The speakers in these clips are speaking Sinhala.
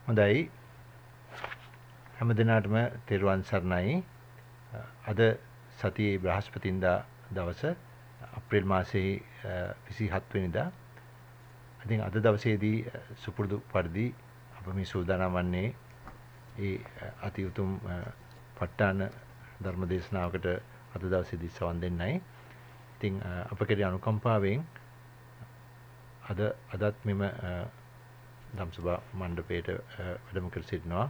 හොඳයි හැම දිනකටම තෙරුවන් සරණයි. අද සතියේ බ්‍රහස්පතින්දා දවස අප්‍රේල් මාසයේ 27 වෙනිදා. ඉතින් අද දවසේදී සුපුරුදු පරිදි අප මේ සූදානම් වන්නේ ඒ අති උතුම් ප ဋ ාණ ධර්ම දේශනාවකට අද දවසේදී සවන් දෙන්නයි. ඉතින් අප කෙරේ අනුකම්පාවෙන් අදත් මෙම ධම්සභා මණ්ඩපයට වැඩම කර සිටිනවා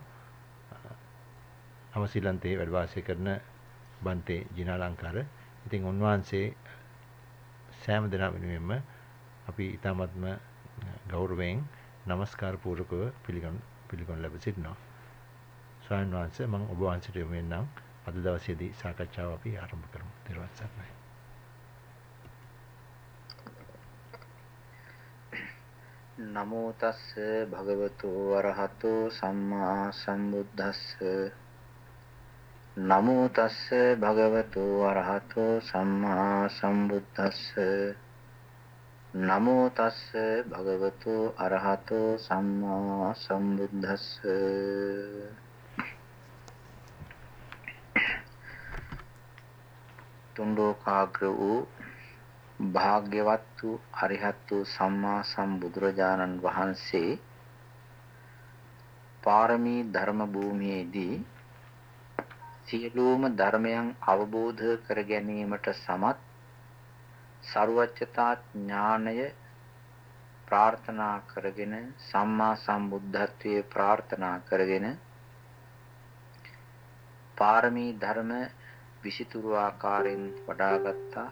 නවසීලන්තයේ වැඩ වාසය කරන බන්තේ ජිනාලංකාර. ඉතින් උන්වහන්සේ සෑම දිනම වෙනුවෙන්ම අපි ඊටමත්ම ගෞරවයෙන් নমස්කාර පූර්වකව පිළිගනු ලැබ සිටිනවා. ස්වාමීන් වහන්සේ මම ඔබ වහන්සේට යොමු වෙන්නම්. අද දවසේදී සාකච්ඡාව අපි ආරම්භ කරමු. ත්‍රිවංශ සරණයි. නමෝ තස්ස භගවතු වරහතෝ සම්මා සම්බුද්දස්ස නමෝ තස්ස භගවතු වරහතෝ සම්මා සම්බුද්දස්ස නමෝ තස්ස භගවතු අරහතෝ සම්මා සම්බුද්දස්ස තුන්ලෝකාග්‍ර වූ භාග්‍යවත් වූ අරිහත් වූ සම්මා සම්බුදුරජාණන් වහන්සේ පාරමී ධර්ම භූමියේදී සියලුම ධර්මයන් අවබෝධ කර ගැනීමට සමත් සර්වඥතා ඥානය ප්‍රාර්ථනා කරගෙන සම්මා සම්බුද්ධත්වයේ ප්‍රාර්ථනා කරගෙන පාරමී ධර්ම විසිතුරු ආකාරයෙන් වඩාගත්තා.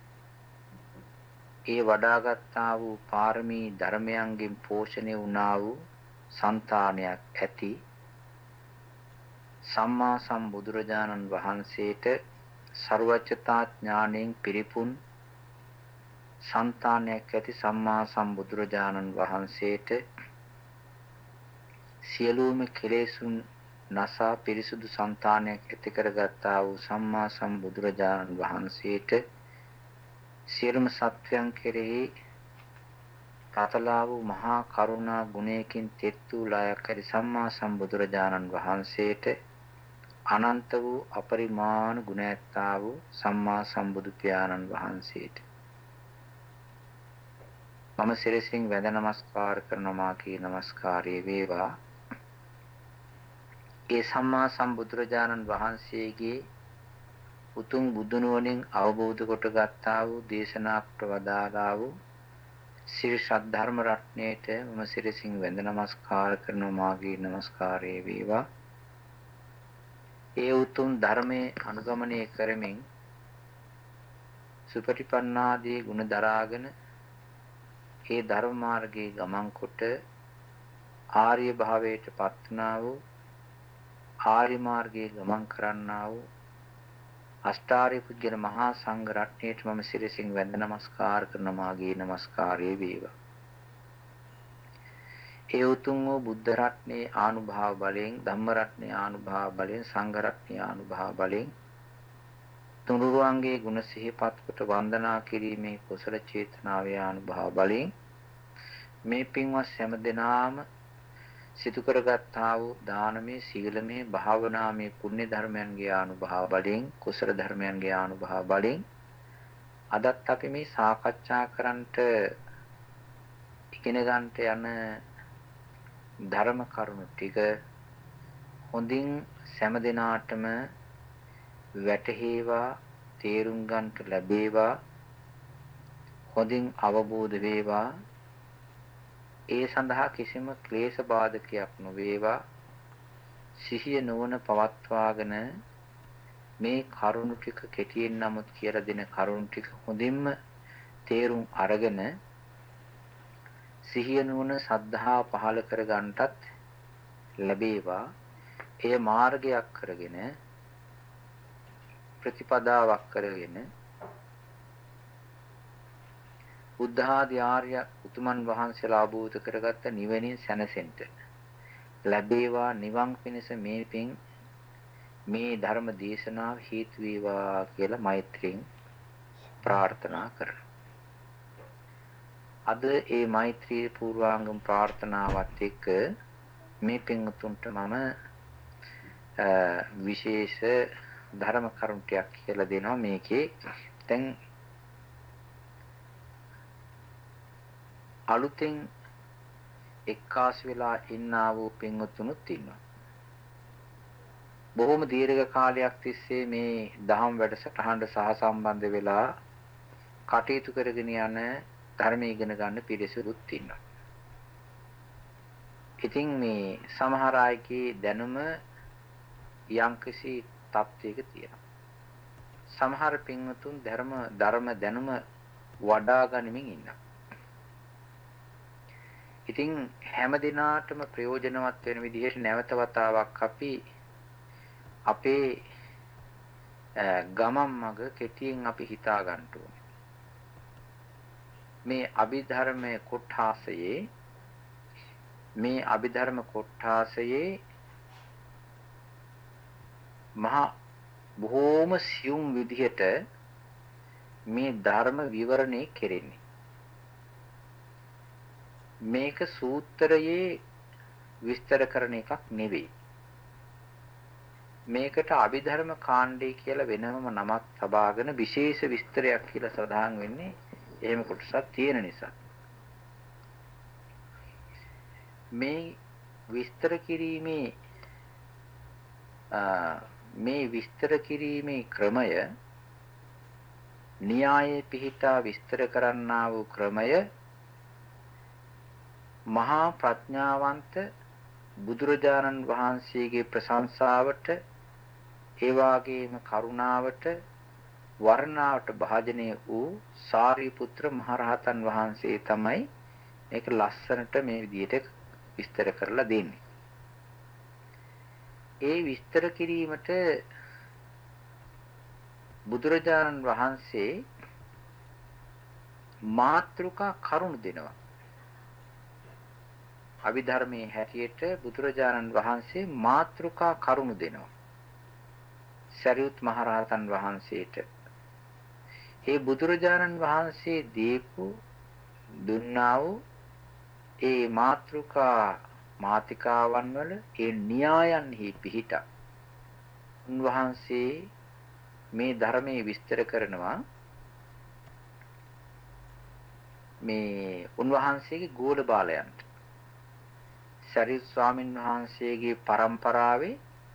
ඒ වඩාගත්තා වූ පාරමී ධර්මයන්ගෙන් පෝෂණය වුණා වූ సంతානයක් ඇති සම්මා සම්බුදුරජාණන් වහන්සේට සර්වඥතා ඥාණයෙන් පිරිපුන් సంతානයක් ඇති සම්මා සම්බුදුරජාණන් වහන්සේට සියලුම කෙලෙසුන් නසා පිරිසුදු సంతානයක් ඇති කරගත්තා වූ සම්මා සම්බුදුරජාණන් වහන්සේට සියලුම සත්වයන් කෙරෙහි පතලා වූ මහා කරුණා ගුණයකින් තෙත් වූ ලයක් ඇති සම්මා සම්බුදුරජාණන් වහන්සේට අනන්ත වූ අපරිමාණ ගුණ ඇත්තා වූ සම්මා සම්බුදු පියාණන් වහන්සේට මම සිරසින් වැඳ නමස්කාර කරනවා කී නමස්කාරයේ වේවා. ඒ සම්මා සම්බුදුරජාණන් වහන්සේගේ උතුම් බුදුනුවණින් අවබෝධ කොට ගත්තා වූ දේශනා කොට වදාළා වූ ශ්‍රී සද්ධර්ම රත්නයේට මම සිරසින් වැඳ නමස්කාර කරනවා මාගේ නමස්කාරයේ වේවා. ඒ උතුම් ධර්මයේ අනුගමනය කරමින් සුපටිපන්නාදී ගුණ දරාගෙන ඒ ධර්ම මාර්ගයේ ගමන් කොට ආර්ය භාවයට පත්වනා වූ ආර්ය මාර්ගයේ ගමන් කරන්නා වූ අෂ්ටාර්ය පුජ්‍යල මහා සංඝ රත්නයට මම සිරසින් වැඳ නමස්කාර කරන මාගේ නමස්කාරයේ වේවා. ඒ උතුම් වූ බුද්ධ රත්නයේ ආනුභාව බලයෙන් ධම්ම රත්නයේ ආනුභාව බලයෙන් සංඝ රත්නයේ ආනුභාව බලයෙන් තුනුරුවන්ගේ ගුණ සිහිපත් කොට වන්දනා කිරීමේ කුසල චේතනාවේ ආනුභාව බලයෙන් මේ පින්වත් හැම දෙනාම සිදු කරගත්තා වූ දානමය සීලමය භාවනාමය පුණ්‍ය ධර්මයන්ගේ ආනුභාව බලයෙන් කුසල ධර්මයන්ගේ ආනුභාව බලයෙන් අදත් අපි මේ සාකච්ඡා කරන්නට ඉගෙන ගන්නට යන ධර්ම කරුණු ටික හොඳින් සෑම දිනාටම වැටහේවා තේරුම් ගන්නට ලැබේවා හොඳින් අවබෝධ වේවා. ඒ සඳහා කිසිම ක්ලේශ බාධකයක් නොවේවා. සිහිය නුවණ පවත්වාගෙන මේ කරුණු ටික කෙටියෙන් නමුත් කියලා දෙන කරුණු ටික හොඳින්ම තේරුම් අරගෙන සිහිය නුවණ සද්ධා පහළ කර ගන්නටත් ලැබේවා. එය මාර්ගයක් කරගෙන ප්‍රතිපදාවක් කරගෙන බුද්ධ ආදී ආර්ය උතුමන් වහන්සේලා අවබෝධ කරගත්ත නිවනින් සැනසෙන්න ලැබේවා. නිවන් පිණිස මේ පින් මේ ධර්ම දේශනාව හේතු වේවා කියලා මෛත්‍රියෙන් ප්‍රාර්ථනා කරනවා. අද ඒ මෛත්‍රී පූර්වාංගම ප්‍රාර්ථනාවත් එක්ක මේ පින්වතුන්ට මම විශේෂ ධර්ම කරුණු ටිකක් කියලා දෙනවා මේකේ. දැන් අලුතෙන් එක්කාසු වෙලා ඉන්නා වූ පින්වතුනුත් ඉන්නවා. බොහොම දීර්ඝ කාලයක් තිස්සේ මේ දහම් වැඩසටහනට සහසම්බන්ධ වෙලා කටයුතු කරගෙන යන ධර්මය ඉගෙන ගන්න පිරිසකුත් ඉන්නවා. ඉතින් මේ සමහර අයගේ දැනුම යම්කිසි තත්ත්වයක තියෙනවා. සමහර පින්වතුන් ධර්ම දැනුම වඩා ගනිමින් ඉන්නවා. ඉතින් හැම දිනාටම ප්‍රයෝජනවත් වෙන විදිහට නැවත වතාවක් අපි අපේ ගමන් මඟ කෙටියෙන් අපි හිතා ගන්න ඕනේ. මේ අභිධර්ම කොට්ඨාසයේ මහා බොහෝම සියුම් විදිහට මේ ධර්ම විවරණය කෙරෙන්නේ. මේක සූත්‍රයේ විස්තර කරන එකක් නෙවෙයි. මේකට අභිධර්ම කාණ්ඩය කියලා වෙනම නමක් තබාගෙන විශේෂ විස්තරයක් කියලා සඳහන් වෙන්නේ එහෙම කොටසක් තියෙන නිසා. මේ විස්තර කිරීමේ ක්‍රමය න්‍යායේ පිහිටා විස්තර කරන්නා වූ ක්‍රමය මහා ප්‍රඥාවන්ත බුදුරජාණන් වහන්සේගේ ප්‍රශංසාවට ඒ වාගේම කරුණාවට වර්ණාවට භාජනය වූ සාරිපුත්‍ර මහරහතන් වහන්සේ තමයි මේක ලස්සනට මේ විදිහට විස්තර කරලා දෙන්නේ. ඒ විස්තර කිරීමට බුදුරජාණන් වහන්සේ මාතෘකා කරුණු දෙනවා. අභිධර්මයේ හැටියට බුදුරජාණන් වහන්සේ මාතෘකා කරුණු දෙනවා. සරියුත් මහරහතන් වහන්සේට ඒ බුදුරජාණන් වහන්සේ දුන්නා වූ ඒ මාතිකාවන් වල ඒ න්‍යායන්හි පිහිටා උන්වහන්සේ මේ ධර්මයේ විස්තර කරනවා. මේ උන්වහන්සේගේ ගෝල බාලයන්ට සරියුත් ස්වාමීන් වහන්සේගේ පරම්පරාවේ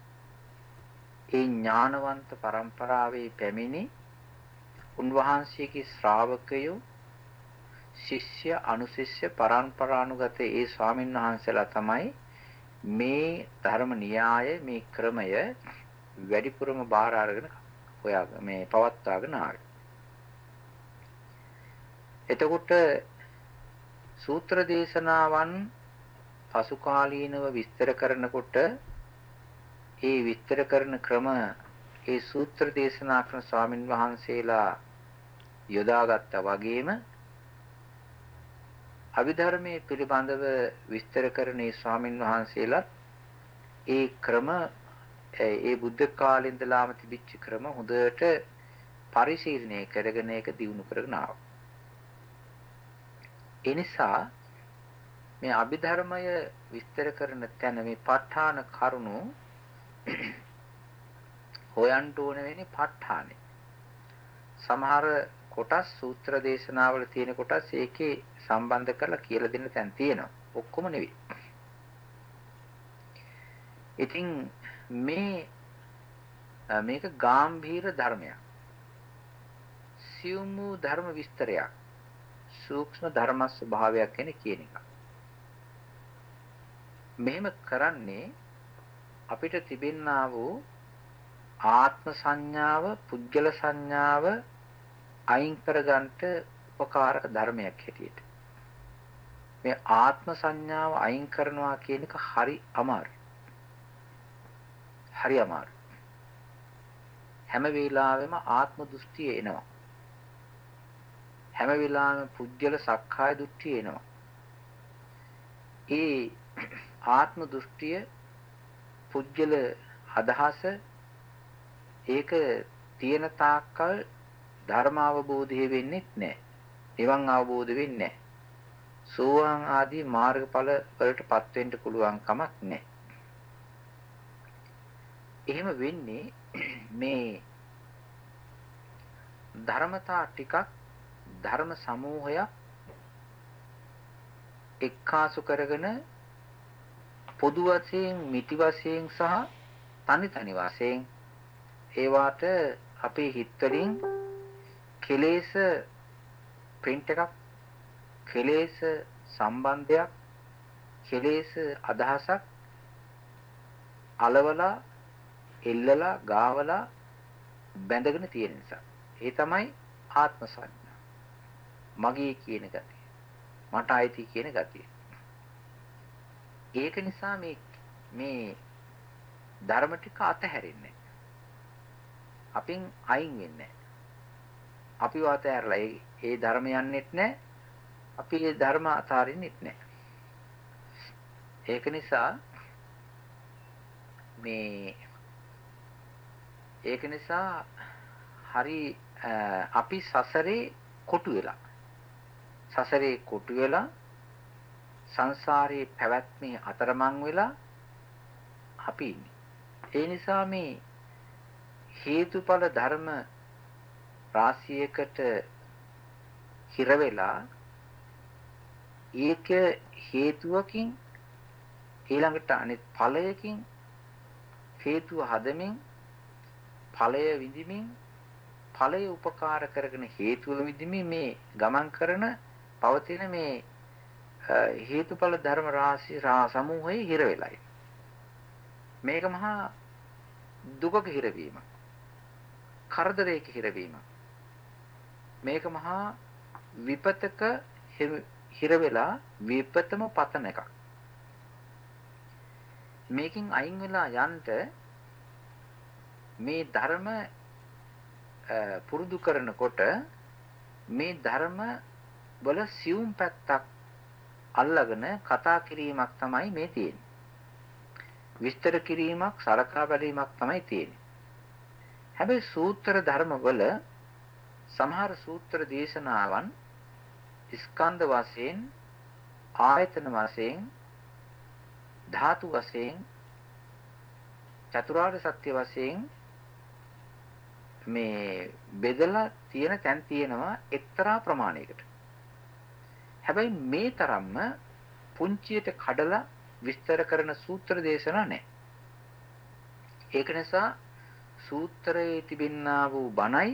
ඒ ඥානවන්ත පරම්පරාවේ පැමිණි උන්වහන්සේගේ ශ්‍රාවකයෝ ශිෂ්‍ය අනුශිෂ්‍ය පරම්පරානුගත ඒ ස්වාමීන් වහන්සේලා තමයි මේ ධර්ම න්‍යාය මේ ක්‍රමය වැඩිපුරම බාර අරගෙන මේ පවත්වාගෙන ආවේ. එතකොට සූත්‍ර දේශනාවන් පසු කාලීනව විස්තර කරනකොට ඒ විස්තර කරන ක්‍රම ඒ සූත්‍ර දේශනා කරන ස්වාමින් වහන්සේලා යොදාගත්තා වගේම අභිධර්මයේ පිළිබඳව විස්තර කරන ඒ ස්වාමින් වහන්සේලා ඒ ක්‍රම ඒ බුද්ධ කාලේ ඉඳලාම තිබිච්ච ක්‍රම හොඳට පරිශීලනය කරගෙන ඒක දියුණු කරගෙන ආවා. ඒ නිසා මේ අභිධර්මය විස්තර කරන තැන මේ ප ဋ ාණ කරුණු හොයන්න ඕන වෙන්නේ ප ဋ ාණේ. සමහර කොටස් සූත්‍ර දේශනාවල තියෙන කොටස් ඒකේ සම්බන්ධ කරලා කියලා දෙන්න තැන් තියෙනවා. ඔක්කොම නෙවෙයි. ඉතින් මේක ගැඹීර ධර්මයක්. සියුම් වූ ධර්ම විස්තරයක්. සූක්ෂම ධර්ම ස්වභාවයක් කියන එක. මෙහෙම කරන්නේ අපිට තිබෙන්නා වූ ආත්ම සංඥාව, පුද්ගල සංඥාව අයින් කරගන්නට උපකාරක ධර්මයක් හැටියට. මේ ආත්ම සංඥාව අයින් කරනවා කියන එක හරි අමාරුයි. හරි අමාරුයි. හැම වෙලාවෙම ආත්ම දෘෂ්ටිය එනවා. හැම වෙලාවෙම පුද්ගල සක්කාය දෘෂ්ටිය එනවා. ඒ ආත්ම දෘෂ්ටිය පුද්ගල අදහස ඒක තියෙන තාක්කල් ධර්ම අවබෝධය වෙන්නේ නැහැ. නිවන් අවබෝධ වෙන්නේ නැහැ. සෝවාන් ආදී මාර්ගඵල වලටපත් වෙන්න පුළුවන් කමක් නැහැ. එහෙම වෙන්නේ මේ ධර්මතා ටිකක් ධර්ම සමූහයක් එක්කාසු කරගෙන පොදු වශයෙන් මිති වශයෙන් සහ තනි තනි වශයෙන් ඒවාට අපේ හිත වලින් කෙලෙස් print එකක් කෙලෙස් සම්බන්ධයක් කෙලෙස් අදහසක් අලවලා එල්ලලා ගාවලා බැඳගෙන තියෙන නිසා ඒ තමයි ආත්ම සංඥා මගේ කියන ගතිය මට අයිති කියන ගතිය ඒක නිසා මේ ධර්ම ටික අතහැරෙන්නේ අපින් අයින් වෙන්නේ අපිව අතහැරලා ඒ ධර්ම යන්නෙත් නැහැ අපි ඒ ධර්ම අතාරින්නෙත් නැහැ ඒක නිසා හරි අපි සසරේ කොටු වෙලා සංසාරේ පැවැත්මේ අතරමං වෙලා අපි ඉන්නේ. ඒ නිසා මේ හේතුඵල ධර්ම රාශියකට හිර වෙලා ඒක හේතුවකින් ඊළඟට අනිත් ඵලයකින් හේතුව හදමින් ඵලය විඳිමින් ඵලය උපකාර කරගෙන හේතුව විඳිමින් මේ ගමන් කරන පවතින මේ හේතුඵල ධර්ම රාශි සමූහයේ හිර වෙලයි. මේක මහා දුකක හිරවීම. කරදරයක හිරවීම. මේක මහා විපතක හිර වෙලා විපතම පතන එකක්. මේකෙන් අයින් වෙලා යන්න මේ ධර්ම පුරුදු කරනකොට මේ ධර්ම වල සියුම් පැත්තක් අල්ලගෙන කතා කිරීමක් තමයි මේ තියෙන්නේ. විස්තර කිරීමක් සලකා බැලීමක් තමයි තියෙන්නේ. හැබැයි සූත්‍ර ධර්ම වල සමහර සූත්‍ර දේශනාවන් ස්කන්ධ වශයෙන් ආයතන වශයෙන් ධාතු වශයෙන් චතුරාර්ය සත්‍ය වශයෙන් මේ බෙදලා තියෙන තැන් තියෙනවා එක්තරා ප්‍රමාණයකට. හැබැයි මේ තරම්ම පුංචියට කඩලා විස්තර කරන සූත්‍ර දේශනා නැහැ. ඒක නිසා සූත්‍රයේ තිබෙනා වූ බණයි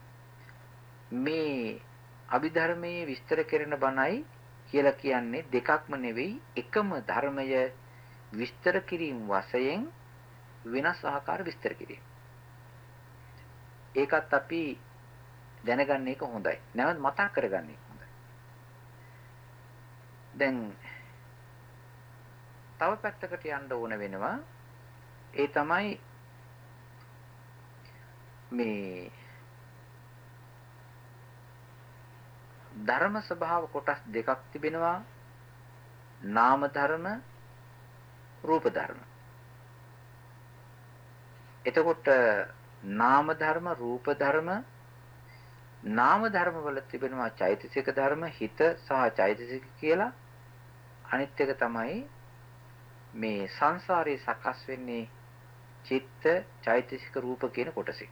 මේ අභිධර්මයේ විස්තර කරන බණයි කියලා කියන්නේ දෙකක්ම නෙවෙයි එකම ධර්මය විස්තර කිරීම වශයෙන් වෙනස් ආකාර විස්තර කිරීම. ඒකත් අපි දැනගන්න එක හොඳයි. නැවත මතක් කරගන්න එක හොඳයි. දැන් තව පැත්තකට යන්න ඕන වෙනවා. ඒ තමයි මේ ධර්ම ස්වභාව කොටස් දෙකක් තිබෙනවා. නාම ධර්ම, රූප ධර්ම. එතකොට නාම ධර්ම, රූප ධර්ම, නාම ධර්ම වල තිබෙනවා චෛතසික ධර්ම, හිත සහ චෛතසික කියලා. අනිත් එක තමයි මේ සංසාරේ සකස් වෙන්නේ චිත්ත, චෛතසික, රූප කියන කොටසේ.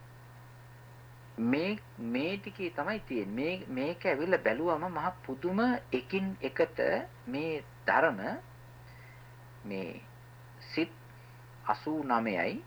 මේ ටිකේ තමයි තියෙන්නේ. මේක ඇවිල්ලා බැලුවම මහ පුදුම එකින් එකට මේ ධර්ම මේ සිත් 89යි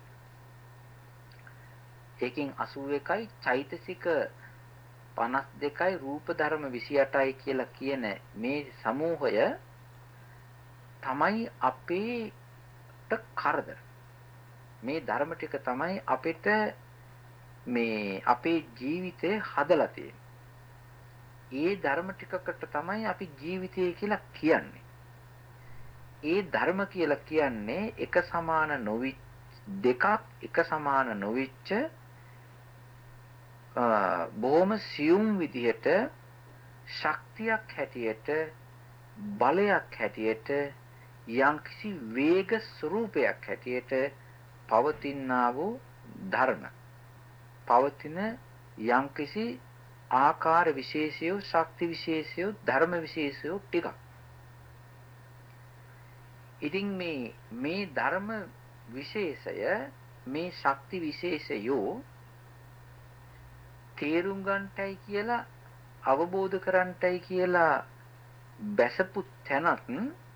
ඒකෙන් 81යි චෛතසික 52යි රූප ධර්ම 28යි කියලා කියන මේ සමූහය තමයි අපේට කරදර. මේ ධර්ම ටික තමයි අපිට මේ අපේ ජීවිතේ හදලා තියෙන්නේ. ඒ ධර්ම ටිකකට තමයි අපි ජීවිතය කියලා කියන්නේ. ඒ ධර්ම කියලා කියන්නේ එක සමාන නොවිච්ච දෙකක් එක සමාන නොවිච්ච බොහොම සියුම් විදිහට ශක්තියක් හැටියට බලයක් හැටියට යම්කිසි වේග ස්වરૂපයක් හැටියට පවතිනා වූ ධර්ම. පවතින යම්කිසි ආකාර විශේෂය, ශක්ති විශේෂය, ධර්ම විශේෂය ටිකක්. ඉතින් මේ ධර්ම විශේෂය, මේ ශක්ති විශේෂය තේරුම් ගන්නටයි කියලා, අවබෝධ කරන්නටයි කියලා බැසපු තැනත්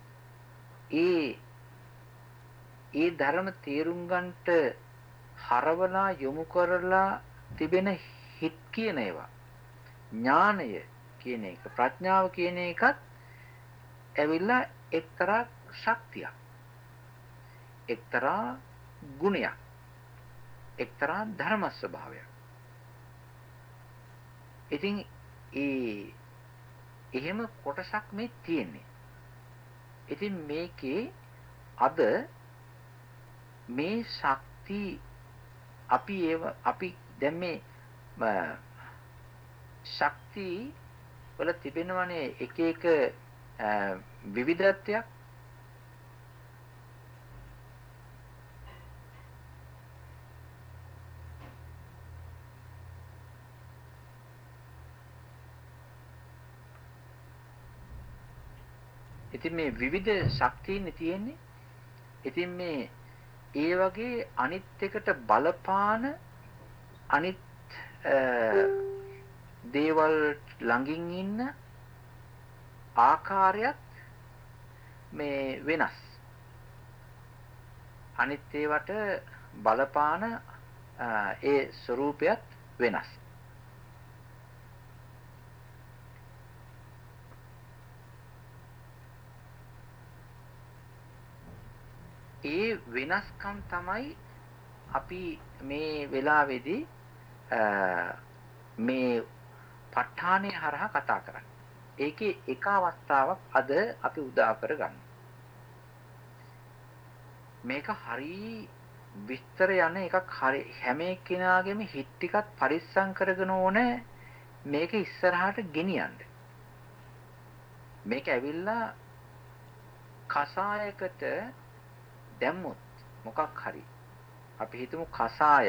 ඒ ධර්ම තේරුම් ගන්නට හරවලා යොමු කරලා තිබෙන හිත් කියන ඒවා, ඥානය කියන එක, ප්‍රඥාව කියන එකත් ඇවිල්ලා එක්තරා ශක්තියක්, එක්තරා ගුණයක්, එක්තරා ධර්ම ස්වභාවයක්. ඉතින් එහෙම කොටසක් මේ තියෙන්නේ. ඉතින් මේකේ අද මේ ශක්ති අපි දැන් මේ ශක්ති වල තිබෙනවනේ එක එක විවිධත්වයක්. ඉතින් මේ විවිධ ශක්තියින් තියෙන්නේ. ඉතින් මේ ඒ වගේ අනිත් එකට බලපාන අනිත් දේවල් ළඟින් ඉන්න ආකාරයත් මේ වෙනස්. අනිත් ඒවට බලපාන ඒ ස්වરૂපයත් වෙනස්. ඒ වෙනස්කම් තමයි අපි මේ වෙලාවේදී මේ ප ဋ ාණය හරහා කතා කරන්නේ. ඒකේ එක අවස්ථාවක් අද අපි උදා කරගන්න. මේක හරි විස්තර යන එකක්. හරි හැම එක්කෙනාගේම හිත ටිකක් පරිස්සම් කරගෙන ඕනේ මේක ඉස්සරහට ගෙනියන්න. මේක ඇවිල්ලා කසායකට දැම්මොත් මොකක් හරි, අපි හිතමු කසාය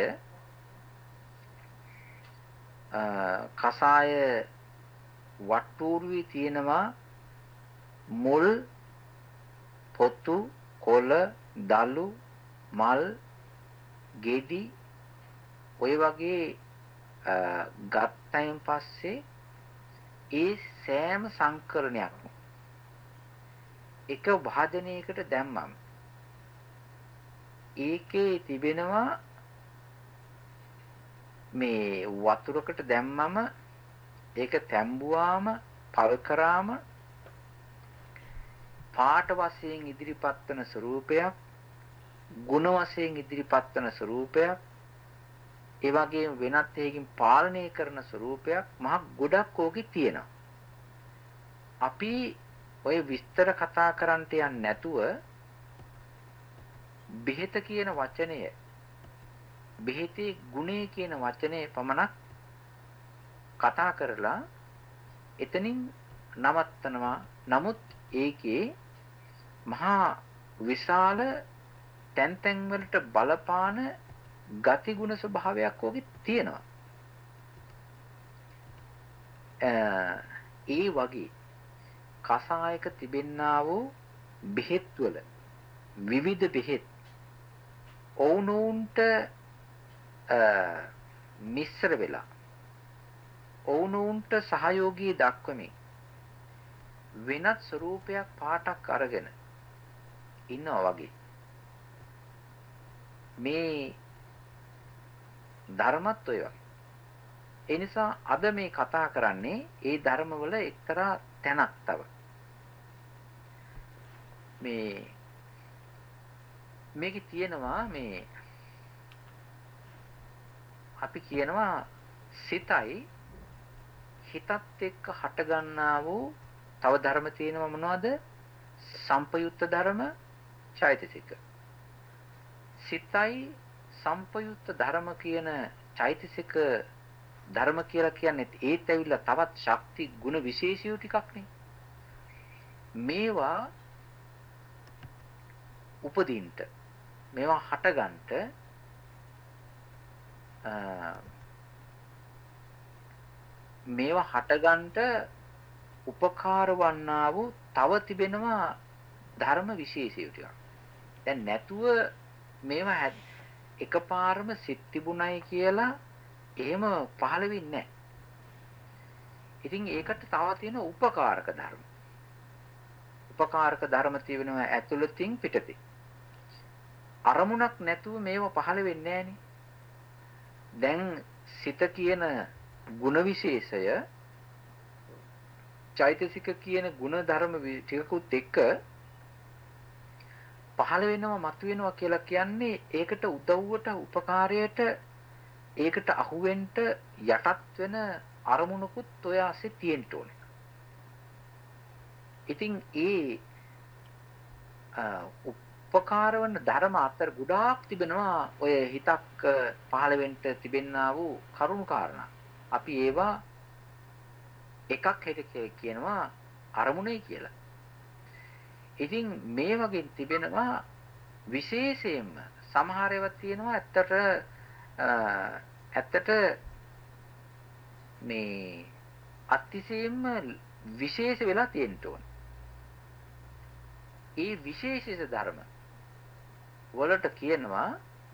වට්ටෝරුවේ තියෙනවා මුල්, පොතු, කොළ, දළු, මල්, ගෙඩි ඔය වගේ ගත්තයින් පස්සේ ඒ සෑම සංකරණයක්ම එක භාජනයකට දැම්මම ඒකේ තිබෙනවා මේ වතුරකට දැම්මම ඒක තැඹුවාම, පල් කරාම පාට වශයෙන් ඉදිරිපත් වන ස්වરૂපයක්, ගුණ වශයෙන් ඉදිරිපත් වන ස්වરૂපයක්, ඒ වගේම වෙනත් එකකින් පාලනය කරන ස්වરૂපයක් මහ ගොඩක් ඕකේ තියෙනවා. අපි ඔය විස්තර කතා කරන්නට යන්නේ නැතුව බෙහෙත කියන වචනය, බෙහෙතේ ගුණය කියන වචනය පමණක් කතා කරලා එතනින් නවත්තනවා. නමුත් ඒකේ මහා විශාල තැන් වලට බලපාන ගති ගුණ ස්වභාවයක් ඔගේ තියෙනවා. ඒ වගේ කසායක තිබෙන්නා වූ බෙහෙත් වල විවිධ බෙහෙත් ඔවුනොවුන්ට මිශ්‍ර වෙලා ඔවුනොවුන්ට සහයෝගී දක්වමින් වෙනත් ස්වરૂපයක් පාටක් අරගෙන ඉන්නවා වගේ මේ ධර්මත් ඔය වගේ. ඒ නිසා අද මේ කතා කරන්නේ ඒ ධර්මවල එක්තරා තැනක් තව. මේකේ තියෙනවා මේ අපි කියනවා සිතයි හිතත් එක්ක හටගන්නා වූ තව ධර්ම තියෙනවා. මොනවද? සම්පයුත්ත ධර්ම, චෛතසික. සිතයි සම්පයුත්ත ධර්ම කියන චෛතසික ධර්ම කියලා කියන්නේ ඒත් ඇවිල්ලා තවත් ශක්ති ගුණ විශේෂිය ටිකක් නේ. මේවා උපදින්ට, මේවා හටගන්ට මේවා හටගන්නට උපකාර වන්නා වූ තව තිබෙනවා ධර්ම විශේෂය ටිකක්. දැන් නැතුව මේවා එකපාරම සිත් තිබුණයි කියලා එහෙම පහළ වෙන්නේ නැහැ. ඉතින් ඒකට තව තියෙන උපකාරක ධර්ම. උපකාරක ධර්ම තියෙනවා ඇතුළතින් පිටතින්. අරමුණක් නැතුව මේව පහළ වෙන්නේ නැහනේ. දැන් සිත කියන ಗುಣ විශේෂය චෛතසික කියන ಗುಣ ධර්ම ටිකකුත් එක්ක පහළ වෙනවා මතුවෙනවා කියලා කියන්නේ ඒකට උදව්වට උපකාරයට ඒකට අහුවෙන්න යටත් වෙන අරමුණකුත් ඔය ASCII තියෙන්න ඕනේ. ඉතින් ඒ උපකාර වන ධර්ම අතර ගොඩාක් තිබෙනවා ඔය හිතක් පහළ වෙන්න තිබෙන්නා වූ කරුණු කාරණා. අපි ඒවා එකක් හැටියට කියනවා අරමුණයි කියලා. ඉතින් මේ වගේ තිබෙනවා විශේෂයෙන්ම සමහර ඒවා තියෙනවා ඇත්තට මේ අතිශයින්ම විශේෂ වෙලා තියෙන්න ඕන. ඒ විශේෂ ධර්ම වලට කියනවා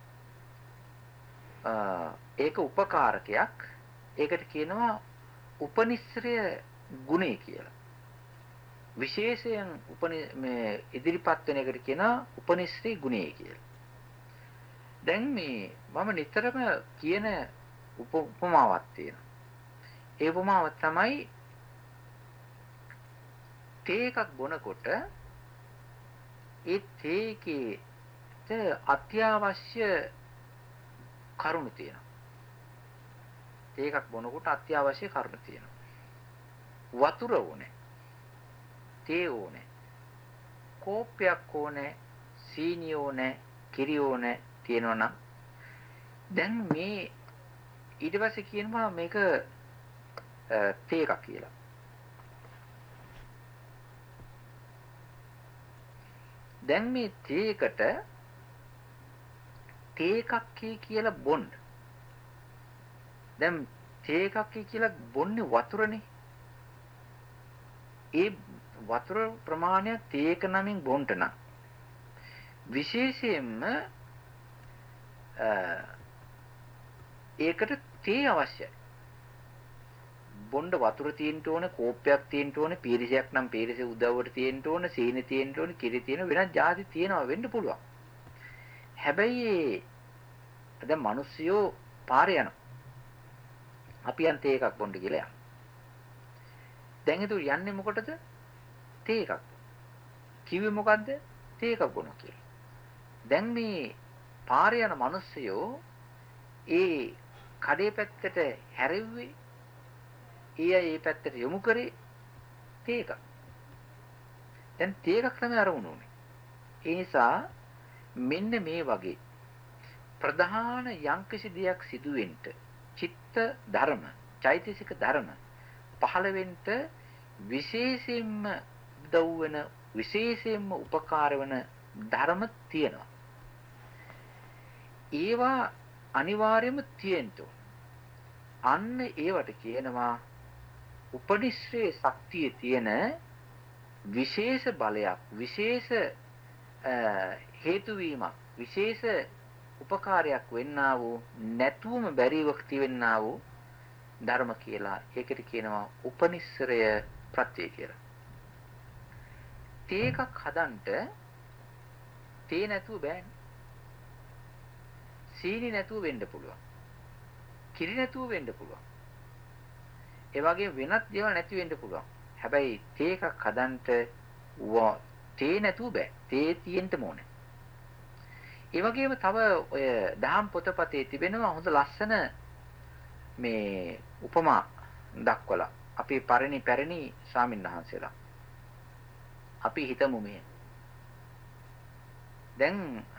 ඒක උපකාරකයක්. ඒකට කියනවා උපනිශ්‍රය ගුණය කියලා. විශේෂයෙන් මේ ඉදිරිපත් වෙන එකට කියනවා උපනිශ්‍රේ ගුණය කියලා. දැන් මේ මම නිතරම කියන උපමාවක් තියෙනවා. ඒ උපමාව තමයි තේ එකක් බොනකොට ඒ තේ එකේ අත්‍යවශ්‍ය කරුණු තියෙනවා. තේ එකක් බොනකොට අත්‍යවශ්‍ය කරුණු තියෙනවා. වතුර ඕනේ. තේ ඕනේ. කෝප්පයක් ඕනේ. සීනි ඕනේ. කිරි ඕනේ තියෙනවනම් දැන් මේ ඊට පස්සේ කියනවා මේක තේ එකක් කියලා. දැන් මේ තේ එකට තේ එකක් කියලා බොන්න. දැන් තේ එකක් කියලා බොන්නේ වතුරනේ. ඒ වතුර ප්‍රමාණය තේ එක නමින් බොන්න නම් විශේෂයෙන්ම ඒකට තේ අවශ්‍යයි. බොණ්ඩ වතුර තියෙන්න ඕන, කෝප්පයක් තියෙන්න ඕන, පීරිසයක් නම් පීරිසේ උදව්වට තියෙන්න ඕන, සීනි තියෙන්න ඕන, කිරි තියෙන වෙනත් ಜಾති තියෙනවා වෙන්න පුළුවන්. හැබැයි දැන් මිනිස්සුયો පාරේ යනවා. අපි යන් තේ එකක් බොන්න කියලා යනවා. දැන් ඒක යන්නේ මොකටද? තේ එකක්. කිව්වේ මොකද්ද? තේ එකක් බොනවා කියලා. දැන් මේ පාරේ යන මිනිස්සුયો ඒ කඩේ පැත්තට හැරෙව්වේ ඒ පැත්තට යොමු කරේ තේ එකක්. දැන් තේ එකක් තමයි අරමුණ උනේ. ඒ නිසා මෙන්න මේ වගේ ප්‍රධාන යම්කිසි දෙයක් සිදුවෙන්න චිත්ත ධර්ම, චෛතසික ධර්ම පහළ වෙන්න විශේෂයෙන්ම උදව් වෙන විශේෂයෙන්ම උපකාර වෙන ධර්ම තියෙනවා. ඒවා අනිවාර්යයෙන්ම තියෙන්න ඕන. අන්න ඒවට කියනවා උපනිශ්‍රේ ශක්තිය තියෙන විශේෂ බලයක්, විශේෂ හේතු වීමක්, විශේෂ උපකාරයක් වෙන්නා වූ නැතුවම බැරිව තිවෙන්නා වූ ධර්ම කියලා. ඒකට කියනවා උපනිශ්‍රය ප්‍රත්‍ය කියලා. තේ එකක් හදන්න තේ නැතුව බෑනේ. සීනි නැතුව වෙන්න පුළුවන්. කිරි නැතුව වෙන්න පුළුවන්. ඒ වගේ වෙනත් දේවල් නැති වෙන්න පුළුවන්. හැබැයි තේ එකක් හදන්න තේ නැතුව බෑ. තේ තියෙන්න ඕනේ. ඒ වගේම තව ඔය දහම් පොතපතේ තිබෙනවා හොඳ ලස්සන මේ උපමා දක්වලා. අපි පැරණි ස්වාමීන් වහන්සේලා. අපි හිතමු මේ. දැන්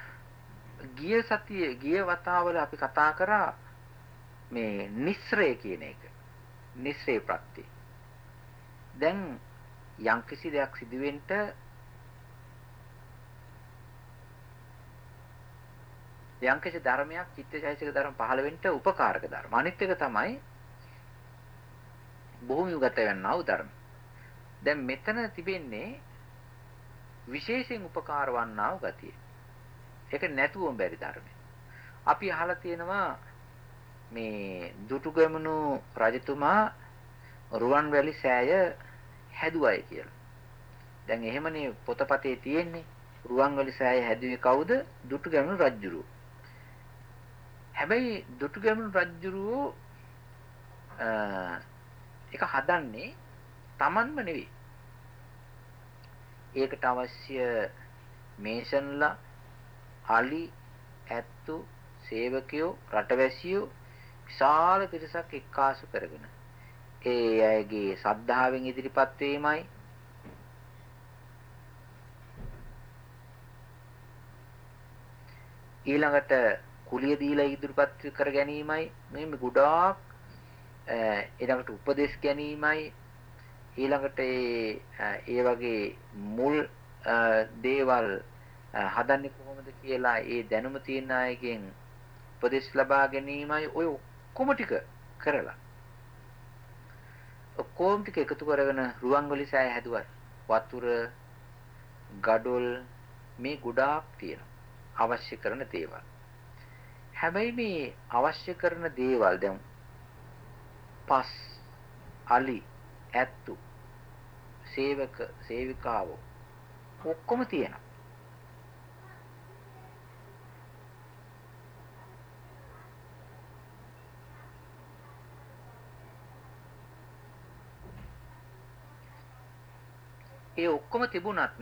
ගිය වතාවල අපි කතා කරා මේ නිස්සරය කියන එක. නිස්සරේ ප්‍රත්‍ය. දැන් යම්කිසි දෙයක් සිදුවෙන්න යම්කිසි ධර්මයක් චිත්තචෛතසික ධර්ම පහළ වෙන්න උපකාරක ධර්ම. අනිත් එක තමයි භූමිගත වෙන්නා වූ ධර්ම. දැන් මෙතන තිබෙන්නේ විශේෂයෙන් උපකාර වන්නා වූ ගතිය. ඒක නැතුවම බැරි ධර්මය. අපි අහලා තියෙනවා මේ දුටුගැමුණු රජතුමා රුවන්වැලි සෑය හැදුවයි කියලා. දැන් එහෙමනේ පොතපතේ තියෙන්නේ. රුවන්වැලි සෑය හැදුවේ කවුද? දුටුගැමුණු රජුරෝ. හැබැයි දුටුගැමුණු රජුරෝ ඒක හදන්නේ Tamanම නෙවෙයි. ඒකට අවශ්‍ය මේෂන්ලා, අලි, ඇත්තු, සේවකයෝ, රටවැසියෝ විශාල පිරිසක් එක්කාසු කරගෙන ඒ අයගේ ශ්‍රද්ධාවෙන් ඉදිරිපත් වීමයි ඊළඟට කුලිය දීලා ඉදිරිපත් කර ගැනීමයි මේ ගොඩාක් ඊළඟට උපදේශ ගැනීමයි ඊළඟට ඒ වගේ මුල් දේවල් හදන්නේ කොහොමද කියලා ඒ දැනුම තියෙන අයගෙන් උපදෙස් ලබා ගැනීමයි ඔය ඔක්කොම ටික කරලා ඔක්කොම ටික එකතු කරගෙන රුවන්වැලි සෑය හැදුවා. වතුර, ගඩොල් මේ ගොඩාක් තියෙනවා. අවශ්‍ය කරන දේවල්. හැබැයි මේ අවශ්‍ය කරන දේවල් දැන් පස්, අලි, ඇත්තු, සේවක, සේවිකාවෝ ඔක්කොම තියෙනවා. ඒ ඔක්කොම තිබුණත්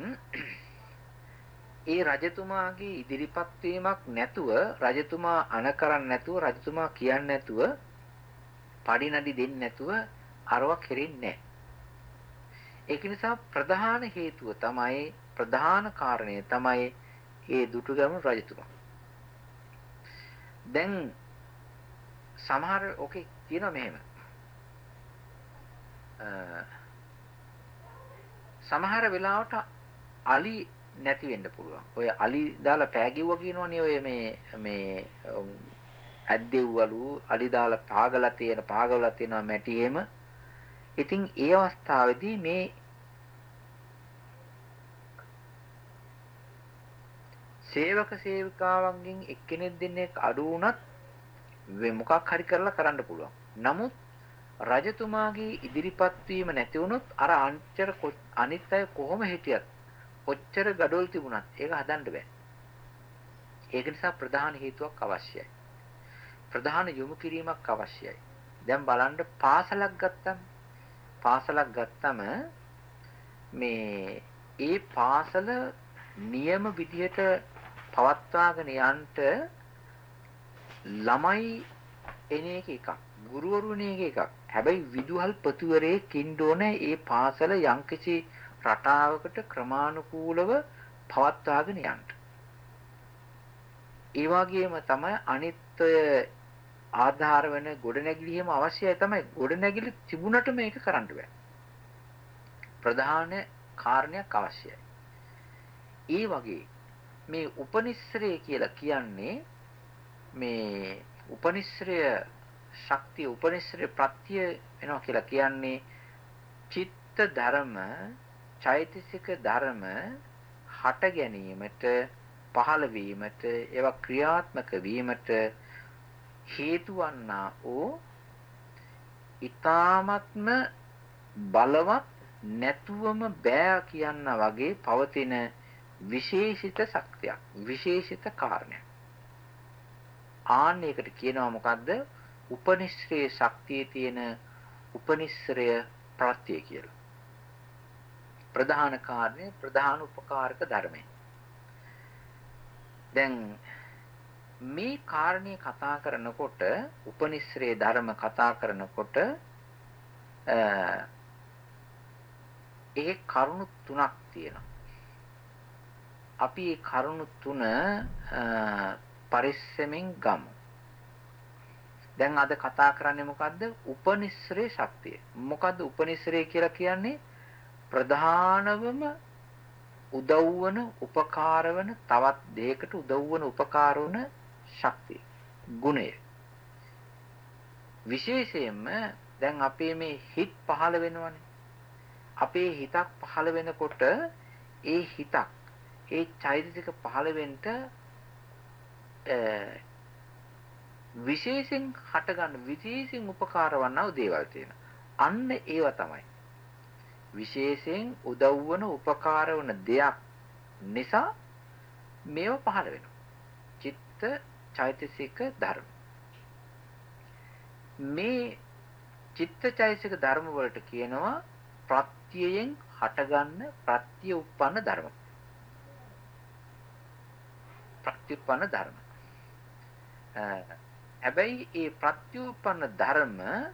ඒ රජතුමාගේ ඉදිරිපත් වීමක් නැතුව රජතුමා අනකරන්න නැතුව රජතුමා කියන්නේ නැතුව පඩිනඩි දෙන්නේ නැතුව අරව කෙරෙන්නේ නැහැ. ඒක නිසා ප්‍රධාන හේතුව තමයි ප්‍රධාන කාරණය තමයි ඒ දුටුගැමුණු රජතුමා. දැන් සමහර ඔකේ කියනවා මෙහෙම. සමහර වෙලාවට අලි නැති වෙන්න පුළුවන්. ඔය අලි දාලා පෑගෙව්වා කියනවනේ ඔය මේ ඇද්දෙව්වලු අලි දාලා පාගලා තියෙනවා මැටි එහෙම. ඉතින් ඒ අවස්ථාවේදී මේ සේවක සේවිකාවන්ගෙන් එක්කෙනෙක් දෙන්නෙක් අඩු වුණත් මොකක් හරි කරලා කරන්න පුළුවන්. නමුත් රජතුමාගේ ඉදිරිපත් වීම නැති වුණොත් අර අනිත් අය කොහොම හිටියත් කොච්චර gadol තිබුණත් ඒක හදන්න බෑ. ඒක නිසා ප්‍රධාන හේතුවක් අවශ්‍යයි. ප්‍රධාන යොමු කිරීමක් අවශ්‍යයි. දැන් බලන්න පාසලක් ගත්තම මේ ඒ පාසල නියම විදිහට පවත්වාගෙන යන්න ළමයි එන එකක් ගුරුවරු එන එකක්. හැබැයි විදුහල් ප්‍රතිවරයෙක් ඉන්න ඕනේ ඒ පාසල යම්කිසි රටාවකට ක්‍රමානුකූලව පවත්වාගෙන යන්න. ඒ වගේම තමයි අනිත් ආධාර වෙන ගොඩනැගිලි එහෙම අවශ්‍යයි තමයි. ගොඩනැගිලි තිබුණට මේක කරන්න බෑ. ප්‍රධාන කාරණයක් අවශ්‍යයි. ඒ වගේ මේ උපනිශ්‍රය කියලා කියන්නේ මේ උපනිශ්‍රය ශක්තිය උපනිශ්‍රය ප්‍රත්‍ය වෙනවා කියලා කියන්නේ චිත්ත ධර්ම චෛතසික ධර්ම හට ගැනීමට පහළ වීමට ඒවා ක්‍රියාත්මක වීමට හේතු වන්නා වූ ඊ타ත්ම බලවත් නැතුවම බෑ කියනා වගේ පවතින විශේෂිත ශක්තියක් විශේෂිත කාරණයක්. ආන්නයකට කියනවා මොකද්ද? උපනිශ්‍රේ ශක්තියේ තියෙන උපනිශ්‍රය ප්‍රත්‍ය කියලා. ප්‍රධාන කාරණය ප්‍රධාන උපකාරක ධර්මයි. දැන් මේ කාරණේ කතා කරනකොට උපනිශ්‍රේ ධර්ම කතා කරනකොට ඒ කරුණු තුනක් තියෙනවා. අපි මේ කරුණු තුන පරිස්සමෙන් ගමු. දැන් අද කතා කරන්නේ මොකද්ද? උපනිශ්‍රේ ශක්තිය. මොකද්ද උපනිශ්‍රේ කියලා කියන්නේ? ප්‍රධානවම උදව් වන, උපකාර වන, තවත් දෙයකට උදව් වන, උපකාර වන ශක්තිය, ගුණය. විශේෂයෙන්ම දැන් අපේ මේ හිත පහළ වෙනවනේ. අපේ හිතක් පහළ වෙනකොට ඒ හිතක් ඒ චෛතසික පහළ වෙන්න විශේෂයෙන් හටගන්න විශේෂයෙන් උපකාර වන්නා දේවල් තියෙනවා. අන්න ඒවා තමයි. විශේෂයෙන් උදව් වන උපකාර වන දෙයක් නිසා මේව පහළ වෙනවා. චිත්ත චෛතසික ධර්ම. මේ චිත්ත චෛතසික ධර්ම වලට කියනවා ප්‍රත්‍යයෙන් හටගන්න ප්‍රත්‍ය උප්පන්න ධර්ම. ප්‍රත්‍යඋප්පන්න ධර්ම. හැබැයි ඒ ප්‍රත්‍යඋප්පන්න ධර්ම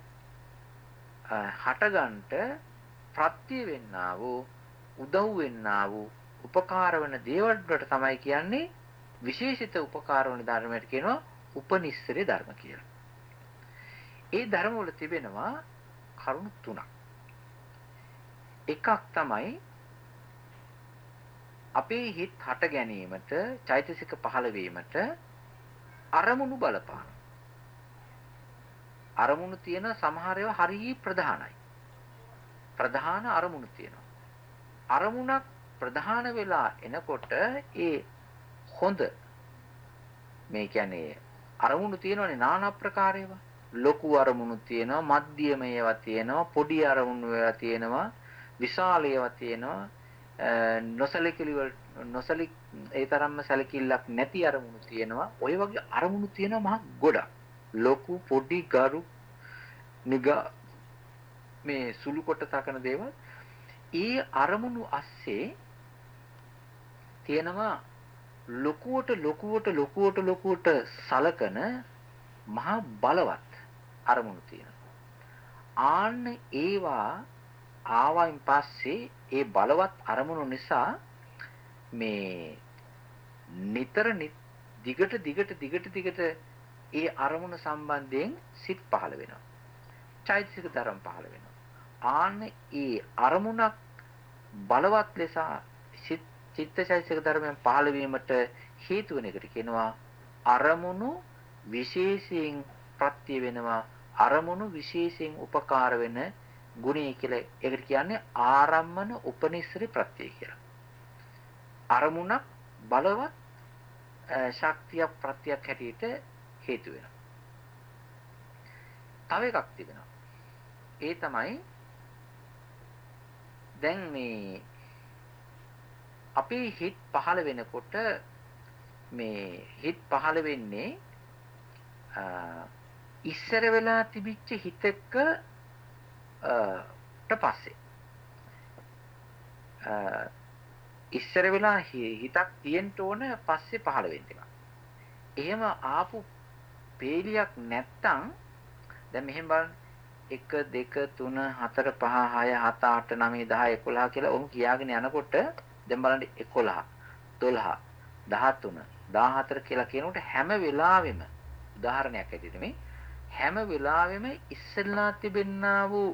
හටගන්නට ප්‍රත්‍ය වෙන්නා වූ උදව් වෙන්නා වූ උපකාර වන දේවල් වලට තමයි කියන්නේ විශේෂිත උපකාර වන ධර්මයට කියනවා උපනිස්සරේ ධර්ම කියලා. ඒ ධර්ම වල තිබෙනවා කරුණු තුනක්. එකක් තමයි අපේ හිත හට ගැනීමට චෛතසික පහළ වීමට අරමුණු බලපාන. අරමුණු තියෙන සමහර ඒවා හරිය ප්‍රධානයි. ප්‍රධාන අරමුණු තියෙනවා. අරමුණක් ප්‍රධාන වෙලා එනකොට ඒ හොඳ මේ කියන්නේ අරමුණු තියෙනවනේ নানা ආකාර ඒවා. ලොකු අරමුණු තියෙනවා, මධ්‍යම ඒවා තියෙනවා, පොඩි අරමුණු ඒවා තියෙනවා, විශාල ඒවා තියෙනවා, ඒ තරම්ම සැලකිල්ලක් නැති අරමුණු තියෙනවා. ඔය වගේ අරමුණු තියෙනවා මහා ගොඩක්. ලොකු පොඩි ගරු නිගා මේ සුළු කොට තකන දේවල්. ඒ අරමුණු ASCII තියෙනවා ලොකුවට සලකන මහා බලවත් අරමුණු තියෙනවා. ආන්න ඒවා ආවයින් පස්සේ ඒ බලවත් අරමුණු නිසා මේ නිතර දිගට ඒ අරමුණ සම්බන්ධයෙන් සිත් පහළ වෙනවා. චෛතසික ධර්ම පහළ වෙනවා. ආන්න ඒ අරමුණක් බලවත් ලෙස චිත්තචෛතසික ධර්මයන් පහළ වීමට හේතු වෙන එකට කියනවා අරමුණු විශේෂයෙන් ප්‍රත්‍ය වෙනවා. අරමුණු විශේෂයෙන් උපකාර වෙන ගුණය කියලා. ඒකට කියන්නේ ආරම්මන උපනිස්සරි ප්‍රත්‍ය කියලා. අරමුණක් බලවත් ශක්තිය ප්‍රත්‍යක් හැටියට හේතු වෙනවා. තව එකක් තිබෙනවා. ඒ තමයි දැන් මේ අපේ හිත පහළ වෙනකොට මේ හිත පහළ වෙන්නේ ඉස්සර වෙලා තිබිච්ච හිතක පස්සේ ඉස්සර වෙලා හිතක් තියෙන්න ඕන පස්සේ පහළ වෙන්න එක. එහෙම ආපු පේලියක් නැත්තම් දැන් මෙහෙම බලන්න 1 2 3 4 5 6 7 8 9 10 11 කියලා ඔහොම කියාගෙන යනකොට දැන් බලන්න 11 12 13 14 කියලා කියනකොට හැම වෙලාවෙම උදාහරණයක් ඇටියෙ මේ හැම වෙලාවෙම ඉස්සෙල්ලා තිබෙන්නා වූ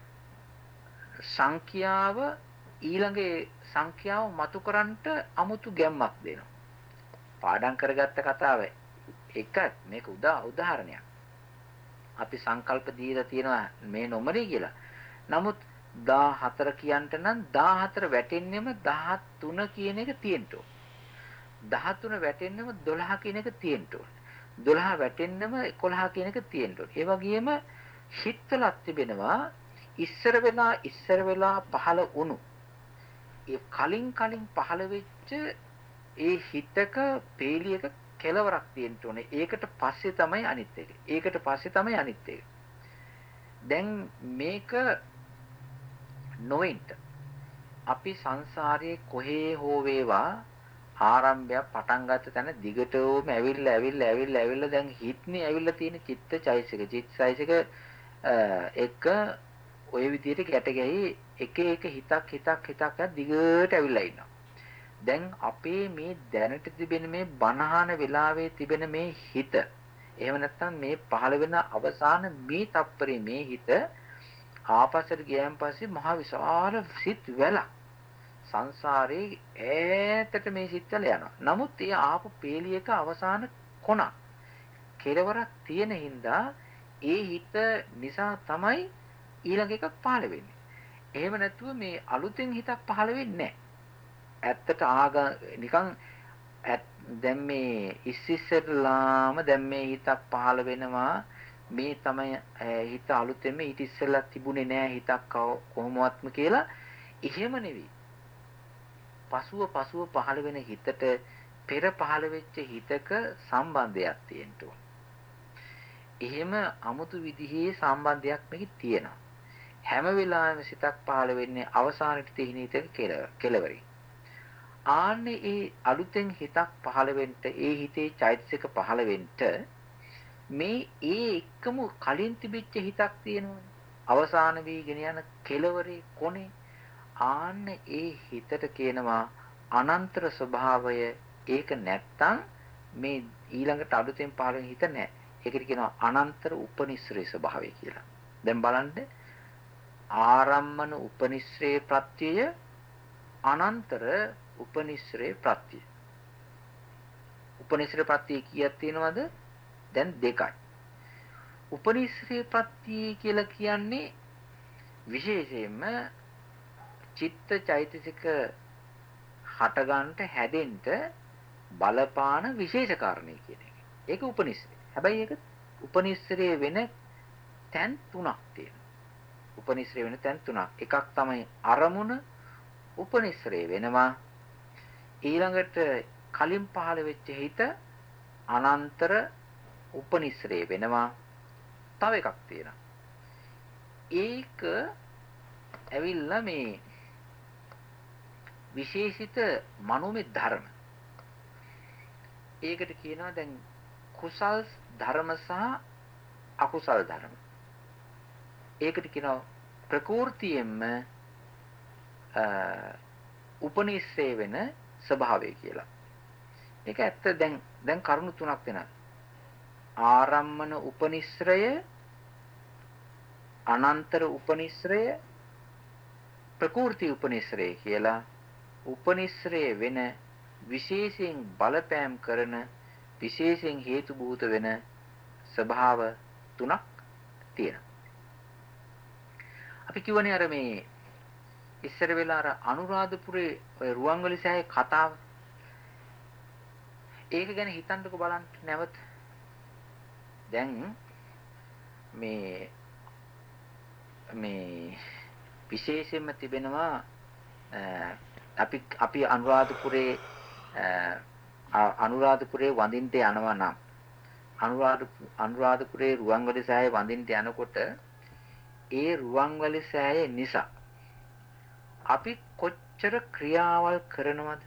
සංඛ්‍යාව ඊළඟේ සංඛ්‍යාව මතු කරන්නට අමුතු ගැම්මක් දෙනවා. පාඩම් කරගත්ත කතාව එක මේක උදාහරණයක්. අපි සංකල්ප දීලා තියෙනවා මේ නොමරේ කියලා. නමුත් 14 කියන්ට නම් 14 වැටෙන්නෙම 13 කියන එක තියෙන්න ඕන. 13 වැටෙන්නෙම 12 කියන එක තියෙන්න ඕන. 12 වැටෙන්නෙම 11 කියන එක තියෙන්න ඕන. ඒ වගේම හිතවලක් තිබෙනවා ඉස්සර වෙලා පහළ වුණු ඒ කලින් පහළ වෙච්ච ඒ හිතක පේලියක කෙලවරක් තියෙන්න ඕනේ. ඒකට පස්සේ තමයි අනිත් එක. දැන් මේක නොවෙන්න අපි සංසාරයේ කොහේ හෝ වේවා ආරම්භය පටන් ගත්ත තැන දිගටම ඇවිල්ලා දැන් හිතනේ ඇවිල්ලා තියෙන චිත්තචෛතසික එක ඔය විදිහට ගැට ගැහි එක හිතක් දිගට ඇවිල්ලා ඉන්නවා. දැන් අපේ මේ දැනට තිබෙන මේ බනහන වෙලාවේ තිබෙන මේ හිත එහෙම නැත්නම් මේ පහළ වෙන අවසාන මේ තප්පරේ මේ හිත ආපස්සට ගියන් පස්සේ මහ විශාල සිත් වැලක් සංසාරේ ඈතට මේ සිත් වැල යනවා. නමුත් ඒ ආපු පේලියක අවසාන කොනක් කෙලවරක් තියෙන හින්දා ඒ හිත නිසා තමයි ඊළඟ එකක් පහළ වෙන්නේ. එහෙම නැතුව මේ අලුතෙන් හිතක් පහළ වෙන්නේ නැහැ. ඇත්තට නිකන් දැන් මේ ඉස්සෙල්ලාම දැන් මේ හිතක් පහළ වෙනවා. මේ තමයි හිත අලුතෙන්ම ඊට ඉස්සෙල්ලා තිබුණේ නෑ හිතක් කොහොමවත්ම කියලා. එහෙම නෙවෙයි. පසුව පහළ වෙන හිතට පෙර පහළ වෙච්ච හිතක සම්බන්ධයක් තියෙන්න ඕන. එහෙම 아무තු විදිහේ සම්බන්ධයක් මේකේ තියෙනවා. හැම වෙලාවෙම සිතක් පහළ වෙන්නේ අවසානයේ තියෙන හිතක කෙලවරින්. ආන්නේ ඒ අලුතෙන් හිතක් පහළ වෙන්න ඒ හිතේ චෛතසික පහළ වෙන්න මේ ඒ එක්කම කලින් තිබිච්ච හිතක් තියෙනවනේ. අවසාන වීගෙන යන කෙලවරේ කොනේ ආන්න ඒ හිතට කියනවා අනන්තර ස්වභාවය. ඒක නැත්තම් මේ ඊළඟට අලුතෙන් පහළ වෙන හිත නැහැ. ඒකට කියනවා අනන්තර උපනිශ්‍රේ ස්වභාවය කියලා. දැන් බලන්න ආරම්මන උපනිශ්‍රේ ප්‍රත්‍යය අනන්තර උපනිශ්‍රේ ප්‍රත්‍යය. උපනිශ්‍රේ ප්‍රත්‍යය කීයක් තියෙනවද? දැන් දෙකයි. උපනිශ්‍රේ ප්‍රත්‍යය කියලා කියන්නේ විශේෂයෙන්ම චිත්ත චෛතසික හට ගන්නට හැදෙන්න බලපාන විශේෂ කාරණේ කියන එක. ඒක උපනිශ්‍රේ. හැබැයි ඒක උපනිශ්‍රේ වෙන තැන් තුනක් තියෙනවා. උපනිශ්‍රේ වෙන තැන් තුනක්. එකක් තමයි අරමුණ උපනිශ්‍රේ වෙනවා. ඊළඟට කලින් පහළ වෙච්ච හිත අනන්තර උපනිශ්‍රේ වෙනවා. තව එකක් තියෙනවා. ඒක ඇවිල්ලා මේ විශේෂිත මනෝමය ධර්ම. ඒකට කියනවා දැන් කුසල් ධර්ම සහ අකුසල් ධර්ම. ඒකට කියනවා ප්‍රකෘතියෙන්ම උපනිශ්‍රේ වෙන ස්වභාවය කියලා. ඒක ඇත්ත දැන් කරුණු තුනක් වෙනවා. ආරම්මන උපනිශ්‍රය, අනන්තර උපනිශ්‍රය, ප්‍රකෘති උපනිශ්‍රය කියලා උපනිශ්‍රය වෙන විශේෂයෙන් බලපෑම් කරන විශේෂයෙන් හේතු භූත වෙන ස්වභාව තුනක් තියෙනවා. අපි කියවනේ අර මේ ඉස්සර වෙලා අර අනුරාධපුරේ ඔය රුවන්වැලි සෑයේ කතාව. ඒක ගැන හිතන්නකෝ බලන්න නැවත. දැන් මේ විශේෂයෙන්ම තිබෙනවා අපි අනුරාධපුරේ වඳින්න යනවා නම් අනුරාධපුරේ රුවන්වැලි සෑයේ වඳින්න යනකොට ඒ රුවන්වැලි සෑය නිසා අපි කොච්චර ක්‍රියාවල් කරනවද?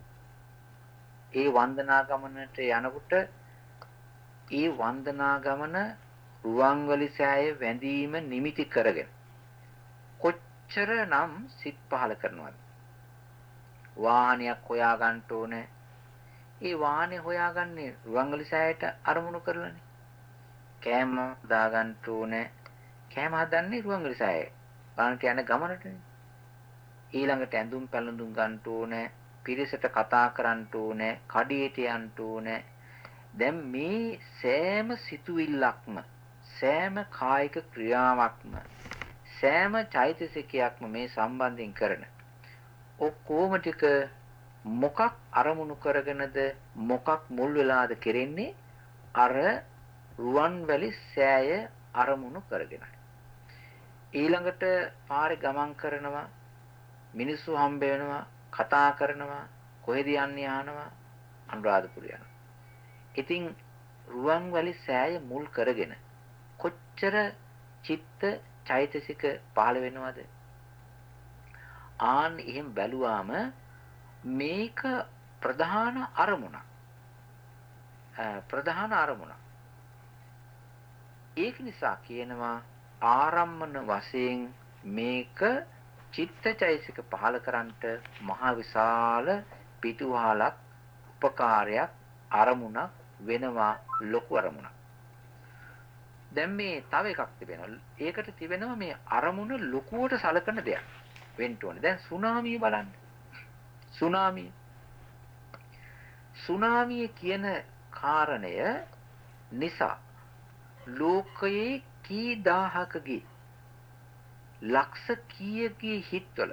ඒ වන්දනා ගමනට යනකොට ඒ වන්දනා ගමන රුවන්වැලි සෑය වැඳීම නිමිති කරගෙන කොච්චරනම් සිත් පහල කරනවද? වාහනයක් හොයා ගන්න ඕනේ. ඒ වාහනේ හොයාගන්නේ රුවන්වැලි සෑයට අරමුණු කරලානේ. කෑම දා ගන්න ඕනේ. කෑම හදන්නේ රුවන්වැලි සෑයේ. බලන්න යන ගමනටනේ. ඊළඟට ඇඳුම් පැළඳුම් ගන්න ඕනේ. පිරිසට කතා කරන්න ඕනේ. කඩේට යන්න ඕනේ. දැන් මේ සෑම සිතුවිල්ලක්ම සෑම කායික ක්‍රියාවක්ම සෑම චෛතසිකයක්ම මේ සම්බන්ධයෙන් කරන ඔක්කොම ටික මොකක් අරමුණු කරගෙනද මොකක් මුල් වෙලාද කෙරෙන්නේ? අර රුවන්වැලි සෑය අරමුණු කරගෙනයි. ඊළඟට පාරේ ගමන් කරනවා, මිනිස්සු හම්බ වෙනවා, කතා කරනවා, කොහෙද යන්නේ අහනවා, අනුරාධපුර යනවා. ඉතින් රුවන්වැලි සෑය මුල් කරගෙන කොච්චර චිත්ත චෛතසික පහළ වෙනවද? ආන් එහෙම බැලුවාම මේක ප්‍රධාන අරමුණක්. ඒක නිසා කියනවා ආරම්මන වශයෙන් මේක චිත්තචෛසික පහල කරන්නට මහ විශාල පිටුවහලක් උපකාරයක් අරමුණක් වෙනවා, ලොකු අරමුණක්. දැන් මේ තව එකක් තිබෙනවා. ඒකට තිබෙනවා මේ අරමුණ ලොකුවට සලකන දෙයක් වෙන්න ඕනේ. දැන් සුනාමිය බලන්න. සුනාමිය කියන කාරණය නිසා ලෝකයේ කී දහහකගේ ලක්ෂ කීයකී හිත්වල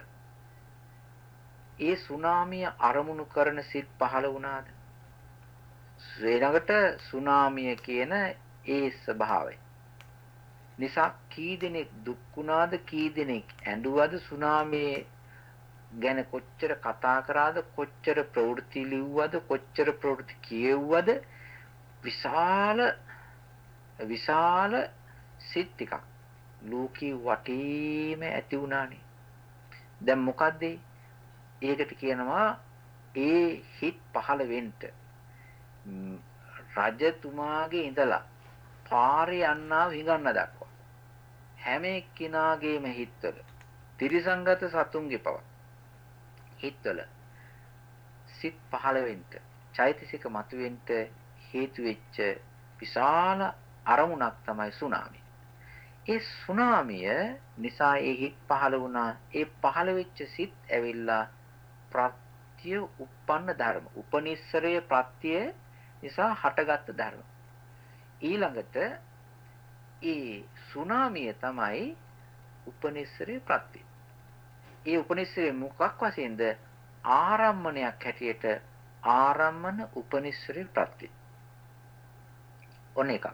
ඒ සුනාමිය අරමුණු කරන සිත් පහළ වුණාද? ශ්‍රේණකට සුනාමිය කියන ඒ ස්වභාවය නිසා කී දෙනෙක් දුක් වුණාද, කී දෙනෙක් ඇඬුවද, සුනාමියේ ගැන කොච්චර කතා කරාද, කොච්චර ප්‍රවෘත්ති ලිව්වද, කොච්චර ප්‍රවෘත්ති කියෙව්වද, විශාල විශාල සිත් ටිකක් ලෝකී වටේම ඇති වුණානේ. දැන් මොකද්ද? ඒකට කියනවා ඒ හිත් පහළ වෙන්න රජතුමාගේ ඉඳලා පාරේ යන්නා හිඟන්න දක්වා හැම එක්කිනාගේම හිත්වල තිරිසංගත සතුන්ගේ පව හිත්වල සිත් පහළ වෙන්න චෛතසික මතුවෙන්න හේතු වෙච්ච විශාල අරමුණක් තමයි සුනාමිය. ඒ සුනාමිය නිසා ඒ හිත් පහළ වුණා. ඒ පහළ වෙච්ච සිත් ඇවිල්ලා ප්‍රත්‍ය උප්පන්න ධර්ම. උපනිස්සරය ප්‍රත්‍ය නිසා හටගත් ධර්ම. ඊළඟට ඒ සුනාමිය තමයි උපනිස්සරේ ප්‍රත්‍ය. ඒ උපනිස්සරේ මොකක් වශයෙන්ද? ආරම්මණයක් හැටියට ආරම්මන උපනිස්සරේ ප්‍රත්‍ය. ඔන්න එකක්.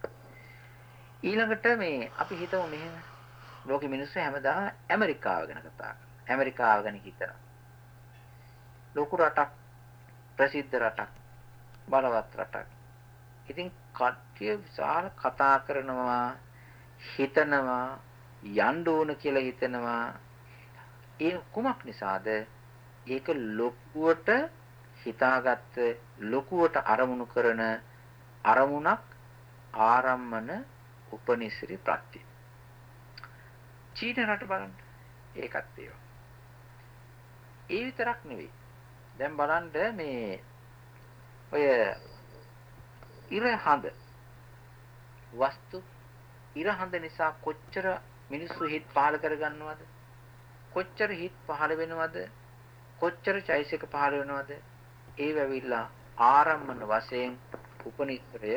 ඊළඟට මේ අපි හිතමු මෙහෙම ලෝකෙ මිනිස්සු හැමදාම ඇමරිකාව ගැන කතා කරනවා. ඇමරිකාව ගැන හිතනවා. ලොකු රටක්, ප්‍රසිද්ධ රටක්, බලවත් රටක්. ඉතින් කට්ටිය විශාල කතා කරනවා, හිතනවා, යන්න ඕන කියලා හිතනවා. ඒ කුමක් නිසාද? ඒක ලොකුවට හිතාගත්ත, ලොකුවට අරමුණු කරන අරමුණක් ආරම්මන උපනිශ්‍රේ ප්‍රත්‍ය. චීන රට බලන්න. ඒකත් ඒවා. ඒ විතරක් නෙවෙයි. දැන් බලන්න මේ ඔය ඉර හඳ වස්තු ඉර හඳ නිසා කොච්චර මිනිස්සු හිත පහල කරගන්නවද? කොච්චර හිත පහල වෙනවද? කොච්චර චෛසික පහල වෙනවද? ඒ වෙවිලා ආරම්මන වශයෙන් උපනිශ්‍රය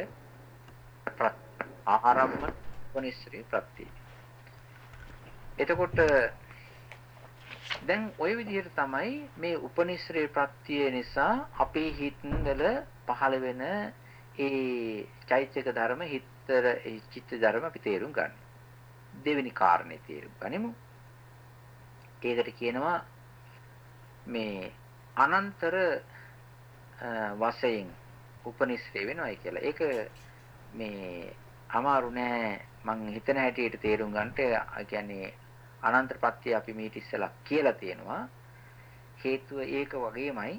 ආරම්මන උපනිශ්‍රේ ප්‍රත්‍ය. එතකොට දැන් ওই විදිහට තමයි මේ උපනිශ්‍රේ ප්‍රත්‍ය නිසා අපේ හිතවල පහළ වෙන ඒ චෛත්‍යක ධර්ම හිතතර චිත්ත ධර්ම අපි තේරුම් ගන්න. දෙවෙනි කාරණේ තේරුම් ගනිමු. ඒකට කියනවා මේ අනන්තර වශයෙන් උපනිශ්‍රේ වෙනවයි කියලා. ඒක මේ අමාරු නෑ. මං හිතන හැටියට තේරුම් ගන්නට කියන්නේ අනන්ත ප්‍රත්‍ය අපි මීට ඉස්සලා කියලා තියෙනවා. හේතුව ඒක වගේමයි.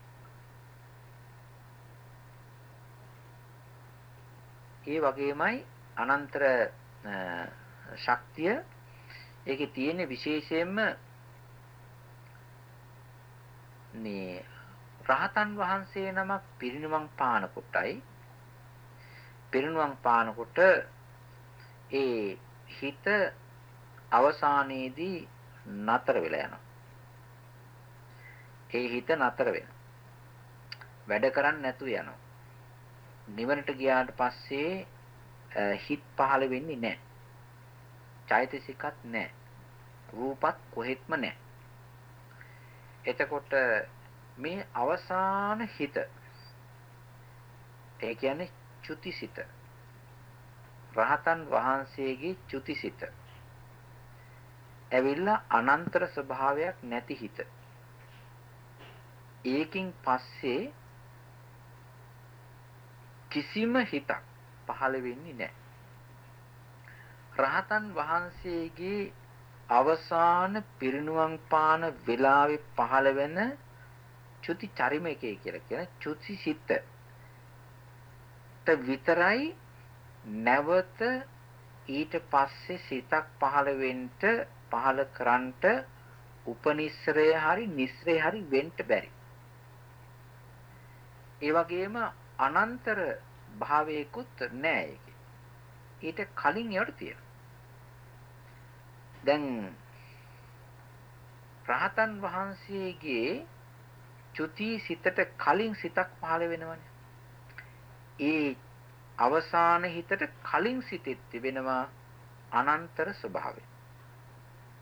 ඒ වගේමයි අනන්තර ශක්තිය ඒකේ තියෙන විශේෂයෙන්ම මේ රහතන් වහන්සේ නමක් පිරිනිවන් පාන කොටයි පිරිනිවන් පානකොට ඒ හිත අවසානයේදී නතර වෙලා යනවා. ඒ හිත නතර වෙනවා. වැඩ කරන්නේ නැතුව යනවා. නිවනට ගියාට පස්සේ හිත පහළ වෙන්නේ නැහැ. චෛතසිකත් නැහැ. රූපත් කොහෙත්ම නැහැ. එතකොට මේ අවසාන හිත ඒ කියන්නේ චුතිසිත රහතන් වහන්සේගේ චුතිසිත ඇවිල්ලා අනන්තර ස්වභාවයක් නැති හිත. ඒකින් පස්සේ කිසිම හිතක් පහළ වෙන්නේ නැහැ. රහතන් වහන්සේගේ අවසාන පිරිනුවම් පාන වෙලාවේ පහළ වෙන චුති චරිමකේ කියලා කියන චුති සිත විතරයි නැවත ඊට පස්සේ සිතක් පහළ වෙන්න පහළ කරන්ට උපනිශ්‍රය හරි නිශ්‍රය හරි වෙන්න බැරි. ඒ වගේම අනන්තර භාවයකුත් නැහැ ඒකේ. ඊට කලින් ඒවට තියෙනවා. දැන් රහතන් වහන්සේගේ චුති සිතට කලින් සිතක් පහළ වෙනවනේ. ඒ අවසාන හිතට කලින් සිතෙත් තිබෙනවා අනන්තර ස්වභාවය.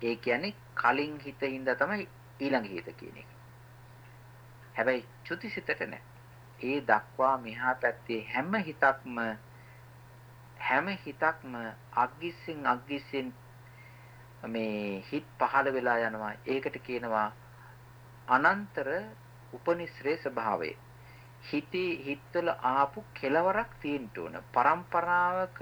ඒ කියන්නේ කලින් හිතින්ද තමයි ඊළඟ හිත කියන එක. හැබැයි චුතිසිතට නෑ. ඒ දක්වා මෙහා පැත්තේ හැම හිතක්ම අග්ගිස්සෙන් මේ හිත පහළ වෙලා යනවා. ඒකට කියනවා අනන්තර උපනිශ්‍රේ ස්වභාවය. හිතවල ආපු කෙලවරක් තියෙන්න ඕන. පරම්පරාවක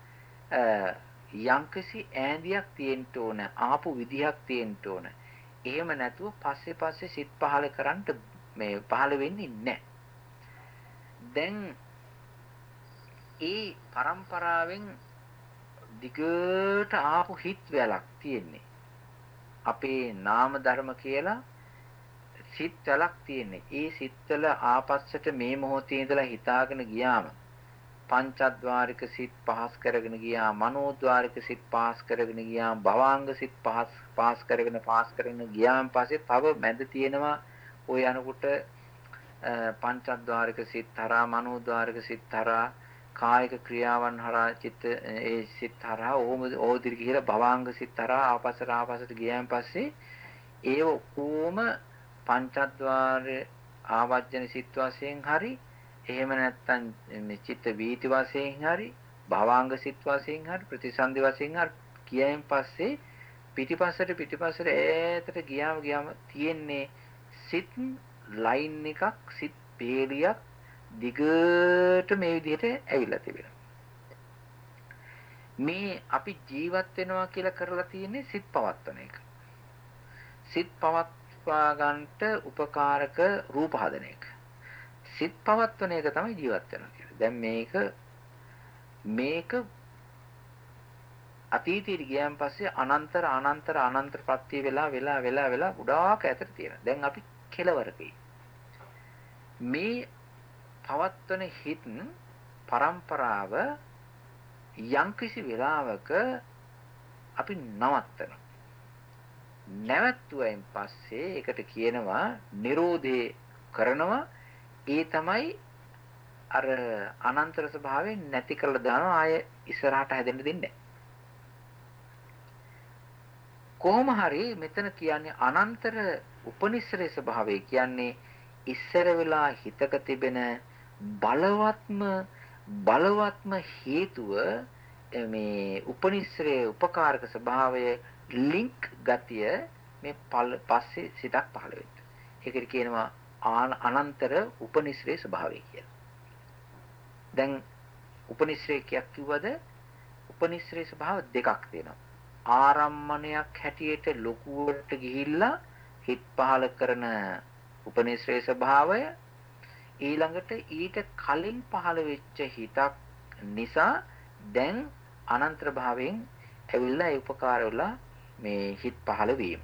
යම්කිසි ඈඳියක් තියෙන්න ඕන. ආපු විදිහක් තියෙන්න ඕන. එහෙම නැතුව පස්සේ සිත් පහළ කරන්න මේ පහළ වෙන්නේ නැහැ. දැන් ඒ පරම්පරාවෙන් දිගට ආපු හිත් වැලක් තියෙන්නේ. අපේ නාම ධර්ම කියලා සිත් වලක් තියෙන්නේ. ඒ සිත්වල ආපස්සට මේ මොහොතේ ඉඳලා හිතාගෙන ගියාම පංචද්වාරික සිත් පහස් කරගෙන ගියා, මනෝද්වාරික සිත් පහස් කරගෙන ගියා, භවාංග සිත් පහස් කරගෙන ගියාන් පස්සේ තව මැද තියෙනවා ওই අනුකට පංචද්වාරික සිත් හරහා, මනෝද්වාරික සිත් හරහා, කායික ක්‍රියාවන් හරහා චිත්ත ඒ සිත් හරහා ඕදිර කියලා භවාංග සිත් හරහා ආපස්සට ගියාන් පස්සේ ඒ ඔක්කොම පංචද්වාර ආවර්ජන සිත් වශයෙන් හරි එහෙම නැත්නම් මේ චිත්ත වීති වශයෙන් හරි භවාංග සිත් වශයෙන් හරි ප්‍රතිසන්දි වශයෙන් හරි කියයින් පස්සේ පිටිපස්සට ඈතට ගියාම තියෙන්නේ සිත් ලයින් එකක් සිත් පේලියක් දිගට මේ විදිහට ඇවිල්ලා තිබෙනවා. මේ අපි ජීවත් වෙනවා කියලා කරලා තියෙන්නේ සිත් පවත්වන එක. සිත් පවත්වා ගන්නට උපකාරක රූප හදන එක. සිත් පවත්වන එක තමයි ජීවත් වෙනවා කියන්නේ. දැන් මේක අතීතයට ගියන් පස්සේ අනන්තර ප්‍රත්‍ය වෙලා ගොඩාක් ඈතට තියෙනවා. දැන් අපි කෙලවරකයි. මේ පවත්වන හිත් පරම්පරාව යම්කිසි වෙලාවක අපි නවත්තනවා. නැවතුවෙන් පස්සේ ඒකට කියනවා නිරෝධේ කරනවා. ඒ තමයි අර අනන්තර ස්වභාවයෙන් නැති කරලා දානවා. ආය ඉස්සරහට හැදෙන්න දෙන්නේ නැහැ. කොහොම හරි මෙතන කියන්නේ අනන්තර උපනිශ්‍රේ ස්වභාවය කියන්නේ ඉස්සර වෙලා හිතක තිබෙන බලවත්ම හේතුව මේ උපනිශ්‍රේ උපකාරක ස්වභාවය ලින්ක් ගතිය මේ පස්සේ සිතක් පහළ වෙනවා. ඒකට කියනවා අනන්තර උපනිශ්‍රේ ස්වභාවය කියලා. දැන් උපනිශ්‍රේ කිව්වද උපනිශ්‍රේ ස්වභාව දෙකක් තියෙනවා. ආරම්මණයක් හැටියට ලොකුවට ගිහිල්ලා හිත පහළ කරන උපනිශ්‍රේ ස්වභාවය ඊළඟට ඊට කලින් පහළ වෙච්ච හිතක් නිසා දැන් අනන්තර භාවයෙන් ඇවිල්ලා ඒ උපකාර වෙලා මේ හිත පහළ වීම.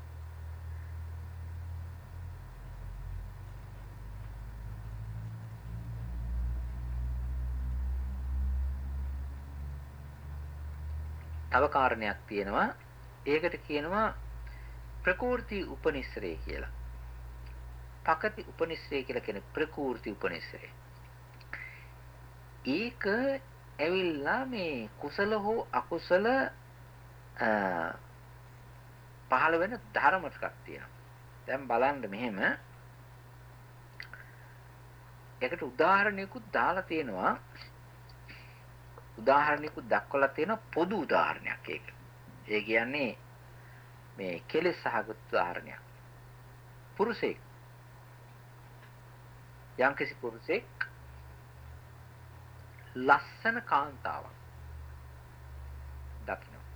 තව කාරණයක් තියෙනවා. ඒකට කියනවා ප්‍රකෘති උපනිශ්‍රේ කියලා. පකති උපනිශ්‍රේ කියලා කියන්නේ ප්‍රකෘති උපනිශ්‍රේ. ඒක ඇවිල්ලා මේ කුසල හෝ අකුසල පහළ වෙන ධර්ම ටිකක් තියෙනවා. දැන් බලන්න මෙහෙම. ඒකට උදාහරණයකුත් දාලා තියෙනවා. උදාහරණයකුත් දක්වලා තියෙනවා පොදු උදාහරණයක් ඒක. ඒ කියන්නේ මේ කෙලෙස් සහගත උදාහරණයක්. පුරුෂයෙක් යම්කිසි පුරුෂයෙක් ලස්සන කාන්තාවක් දකිනවා.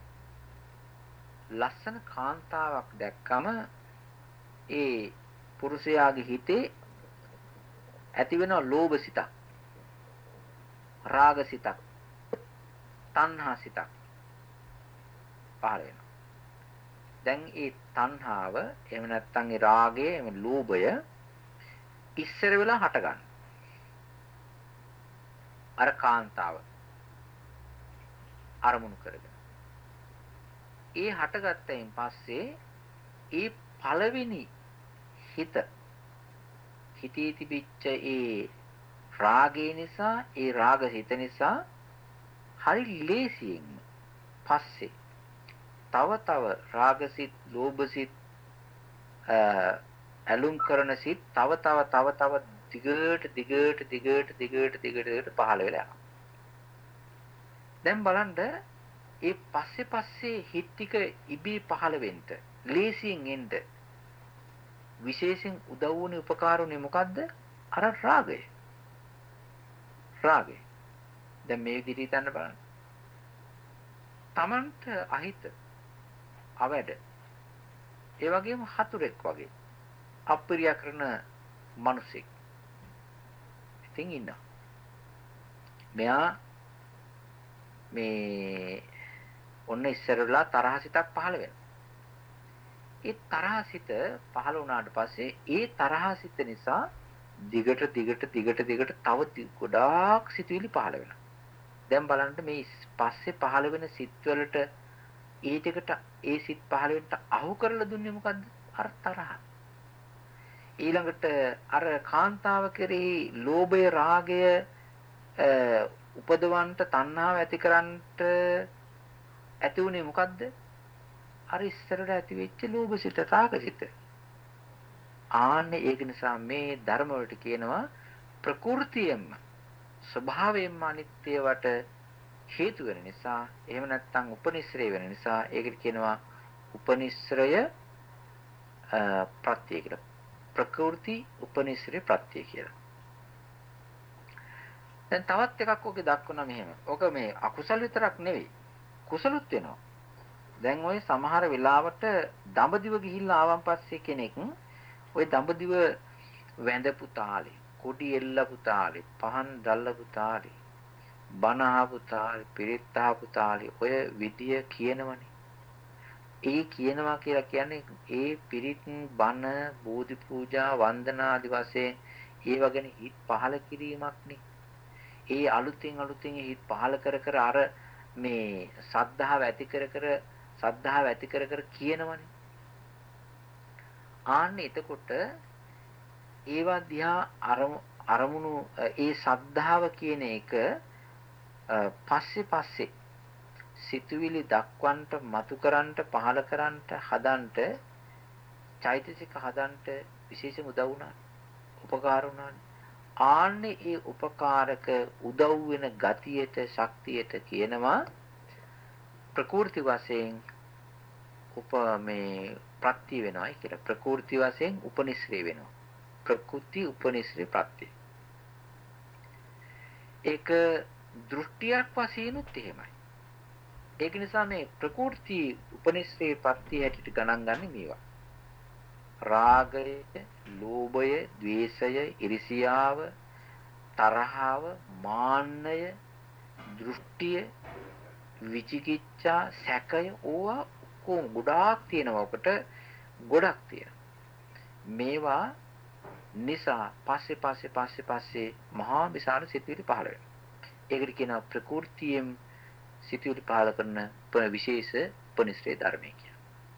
ලස්සන කාන්තාවක් දැක්කම ඒ පුරුෂයාගේ හිතේ ඇති වෙන ලෝභ සිතක්, රාග සිතක්, තණ්හා සිතක් පහළ වෙනවා. දැන් ඒ තණ්හාව එහෙම නැත්නම් ඒ රාගය එහෙම ලෝභය ඉස්සර වෙලා හට ගන්න. අර කාන්තාව අරමුණු කරගෙන. ඒ හටගත්තයින් පස්සේ ඒ පළවෙනි හිතේ තිබිච්ච ඒ රාගය නිසා, ඒ රාග හිත නිසා හරි ලේසියෙන් පස්සේ තව තව රාගසිත, ලෝභසිත, ඇලුම් කරන සිත් තව තව දිගට පහළ වෙලා යනවා. දැන් බලන්න ඒ පස්සේ හිත් ටික ඉබේ පහළ වෙන්න, ලේසියෙන් එන්න විශේෂයෙන් උදව් වුණේ උපකාර වුණේ මොකද්ද? අර රාගය. රාගය. දැන් මේ විදිහට හිතන්න බලන්න. Tamanට අහිත, අවැඩ, ඒ වගේම හතුරෙක් වගේ අප්‍රිය කරන මිනිසෙක් ඉතින් ඉන්නවා. මෙයා මේ ඔන්න ඉස්සරලා තරහසිතක් පහළ වෙනවා. ඒ තරහසිත පහළ වුණාට පස්සේ ඒ තරහසිත නිසා දිගට තව ගොඩාක් සිතුවිලි පහළ වෙනවා. දැන් බලන්න මේ පස්සේ පහළ වෙන සිත්වලට ඒ ටිකට ඒ සිත් පහළ වෙන්න අහු කරලා දුන්නේ මොකද්ද? අර තරහ. ඊළඟට අර කාන්තාව කෙරෙහි ලෝභය, රාගය උපදවන්ට, තණ්හාව ඇතිකරන්ට ඇති උනේ මොකද්ද? අර ඉස්සරට ඇති වෙච්ච ලෝභසිත, රාගසිත. ආන්නේ ඒක නිසා මේ ධර්ම වලට කියනවා ප්‍රകൃතියෙන්ම ස්වභාවයෙන්ම අනිත්‍යවට හේතු වෙන නිසා, එහෙම නැත්නම් උපනිශ්‍රය වෙන නිසා ඒකට කියනවා උපනිශ්‍රය ප්‍රත්‍ය කියලා. ප්‍රകൃති උපනිශ්‍රය ප්‍රත්‍ය කියලා. දැන් තවත් එකක් ඔගේ දක්වනවා මෙහෙම. ඔක මේ අකුසල විතරක් නෙවෙයි, කුසලුත් වෙනවා. දැන් ওই සමහර වෙලාවට දඹදිව ගිහිල්ලා ආවන් පස්සේ කෙනෙක් ওই දඹදිව වැඳපු තාලේ, කොඩි එල්ලපු තාලේ, පහන් දැල්ලපු තාලේ, බණ අහපු තාලේ, පිරිත් අහපු තාලේ ඔය විදිය කියනවනේ. ඒ කියනවා කියලා කියන්නේ ඒ පිරිත්, බණ, බෝධි පූජා, වන්දනා ආදි වශයෙන් ඒව ගැන හිත් පහල කිරීමක් නේ. ඒ අලුතින් හිත් පහල කර අර මේ සද්ධාව ඇති කර කියනවනේ. ආන්නේ එතකොට ඒවා දිහා අරමුණු ඒ සද්ධාව කියන එක පස්සේ සිතුවිලි දක්වන්නට, මතු කරන්නට, පහල කරන්නට, හදන්නට, චෛතසික හදන්නට විශේෂම උදව් වුණා. උපකාර වුණා. ආන්නේ ඒ උපකාරක උදව් වෙන ගතියට, ශක්තියට කියනවා ප්‍රකෘති වශයෙන් ප්‍රත්‍ය වෙනවායි කියලා. ප්‍රකෘති වශයෙන් උපනිශ්‍රේ වෙනවා. ප්‍රකෘති උපනිශ්‍රේ ප්‍රත්‍ය. ඒක දෘෂ්ටියක් වශයෙන්ුත් එහෙමයි. ඒක නිසා මේ ප්‍රකෘති උපනිශ්‍රේ ප්‍රත්‍ය හැටියට ගණන් ගන්න මේවා. රාගය, ලෝභය, ද්වේෂය, ඉරිසියාව, තරහව, මාන්නය, දෘෂ්ටිය, විචිකිච්ඡා, සැකය ඕවා කොහොම ගොඩාක් තියෙනවා. ඔකට ගොඩක් තියෙනවා. මේවා නිසා පස්සේ මහා විශාල සිතුවිලි පහළ වෙනවා. ඒකට කියනවා ප්‍රകൃතියෙන් සිතුවිලි පහළ කරන විශේෂ උපනිශ්‍රේ ධර්මය කියලා.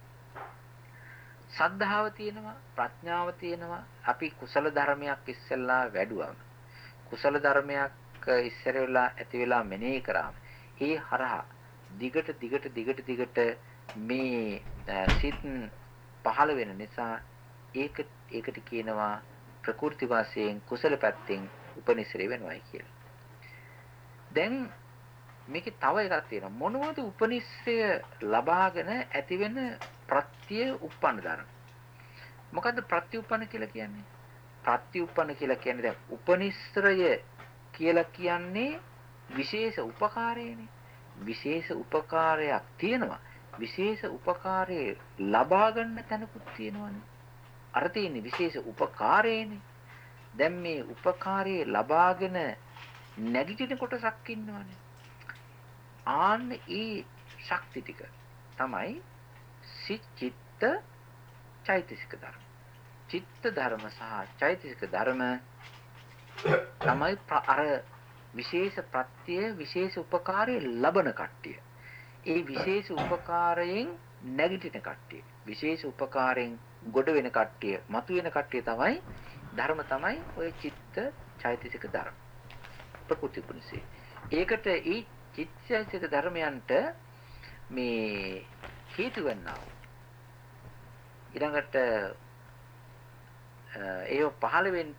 සද්ධාව තියෙනවා, ප්‍රඥාව තියෙනවා. අපි කුසල ධර්මයක් ඉස්සෙල්ලා වැඩුවම, කුසල ධර්මයක් ඉස්සර වෙලා ඇති වෙලා මෙනෙහි කරාම, ඒ හරහා දිගට මේ සිත් පහළ වෙන නිසා ඒකට කියනවා ප්‍රකෘති වාසයෙන් කුසල පැත්තෙන් උපනිශ්‍රේ වෙනවයි කියලා. දැන් මේකේ තව එකක් තියෙනවා. මොනවද උපනිශ්‍රය ලබාගෙන ඇති වෙන ප්‍රත්‍ය උප්පන්න ධර්ම? මොකද්ද ප්‍රත්‍යඋප්පන්න කියලා කියන්නේ? ප්‍රත්‍යඋප්පන්න කියලා කියන්නේ දැන් උපනිශ්‍රය කියලා කියන්නේ විශේෂ උපකාරයනේ. විශේෂ උපකාරයක් තියෙනවා. විශේෂ උපකාරයේ ලබා ගන්න තැනකුත් තියෙනවනේ. අර තියෙන්නේ විශේෂ උපකාරයනේ. දැන් මේ උපකාරයේ ලබාගෙන නැගිටින කොටසක් ඉන්නවනේ. ආන්න ඒ ශක්ති ටික තමයි චිත්ත චෛතසික ධර්ම. චිත්ත ධර්ම සහ චෛතසික ධර්ම තමයි අර විශේෂ ප්‍රත්‍ය, විශේෂ උපකාරයේ ලබන කට්ටිය. ඒ විශේෂ උපකාරයෙන් නැගිටින කට්ටිය, විශේෂ උපකාරයෙන් ගොඩ වෙන කට්ටිය, මතු වෙන කට්ටිය තමයි ධර්ම, තමයි ඔය චිත්ත චෛතසික ධර්ම. ප්‍රකෘති උපනිශ්‍රේ. ඒකට ඒ චිත්ත චෛතසික ධර්මයන්ට මේ හේතු වෙන්නා වූ ඊළඟට ඒව පහළ වෙන්න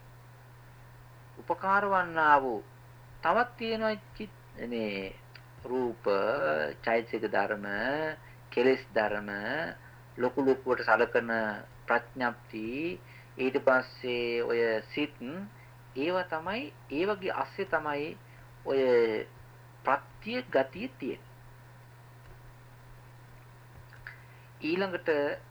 උපකාර වන්නා වූ තවත් තියෙනවා මේ රූප චෛතසික ධර්ම කෙලෙස් ධර්ම ලොකු ලොකුවට සලකන ප්‍රඥප්ති ඊට පස්සේ ඔය සිත් ඒවා තමයි ඒ වගේ ASCII තමයි ඔය ප්‍රත්‍ය ගතිය තියෙන්නේ. ඊළඟට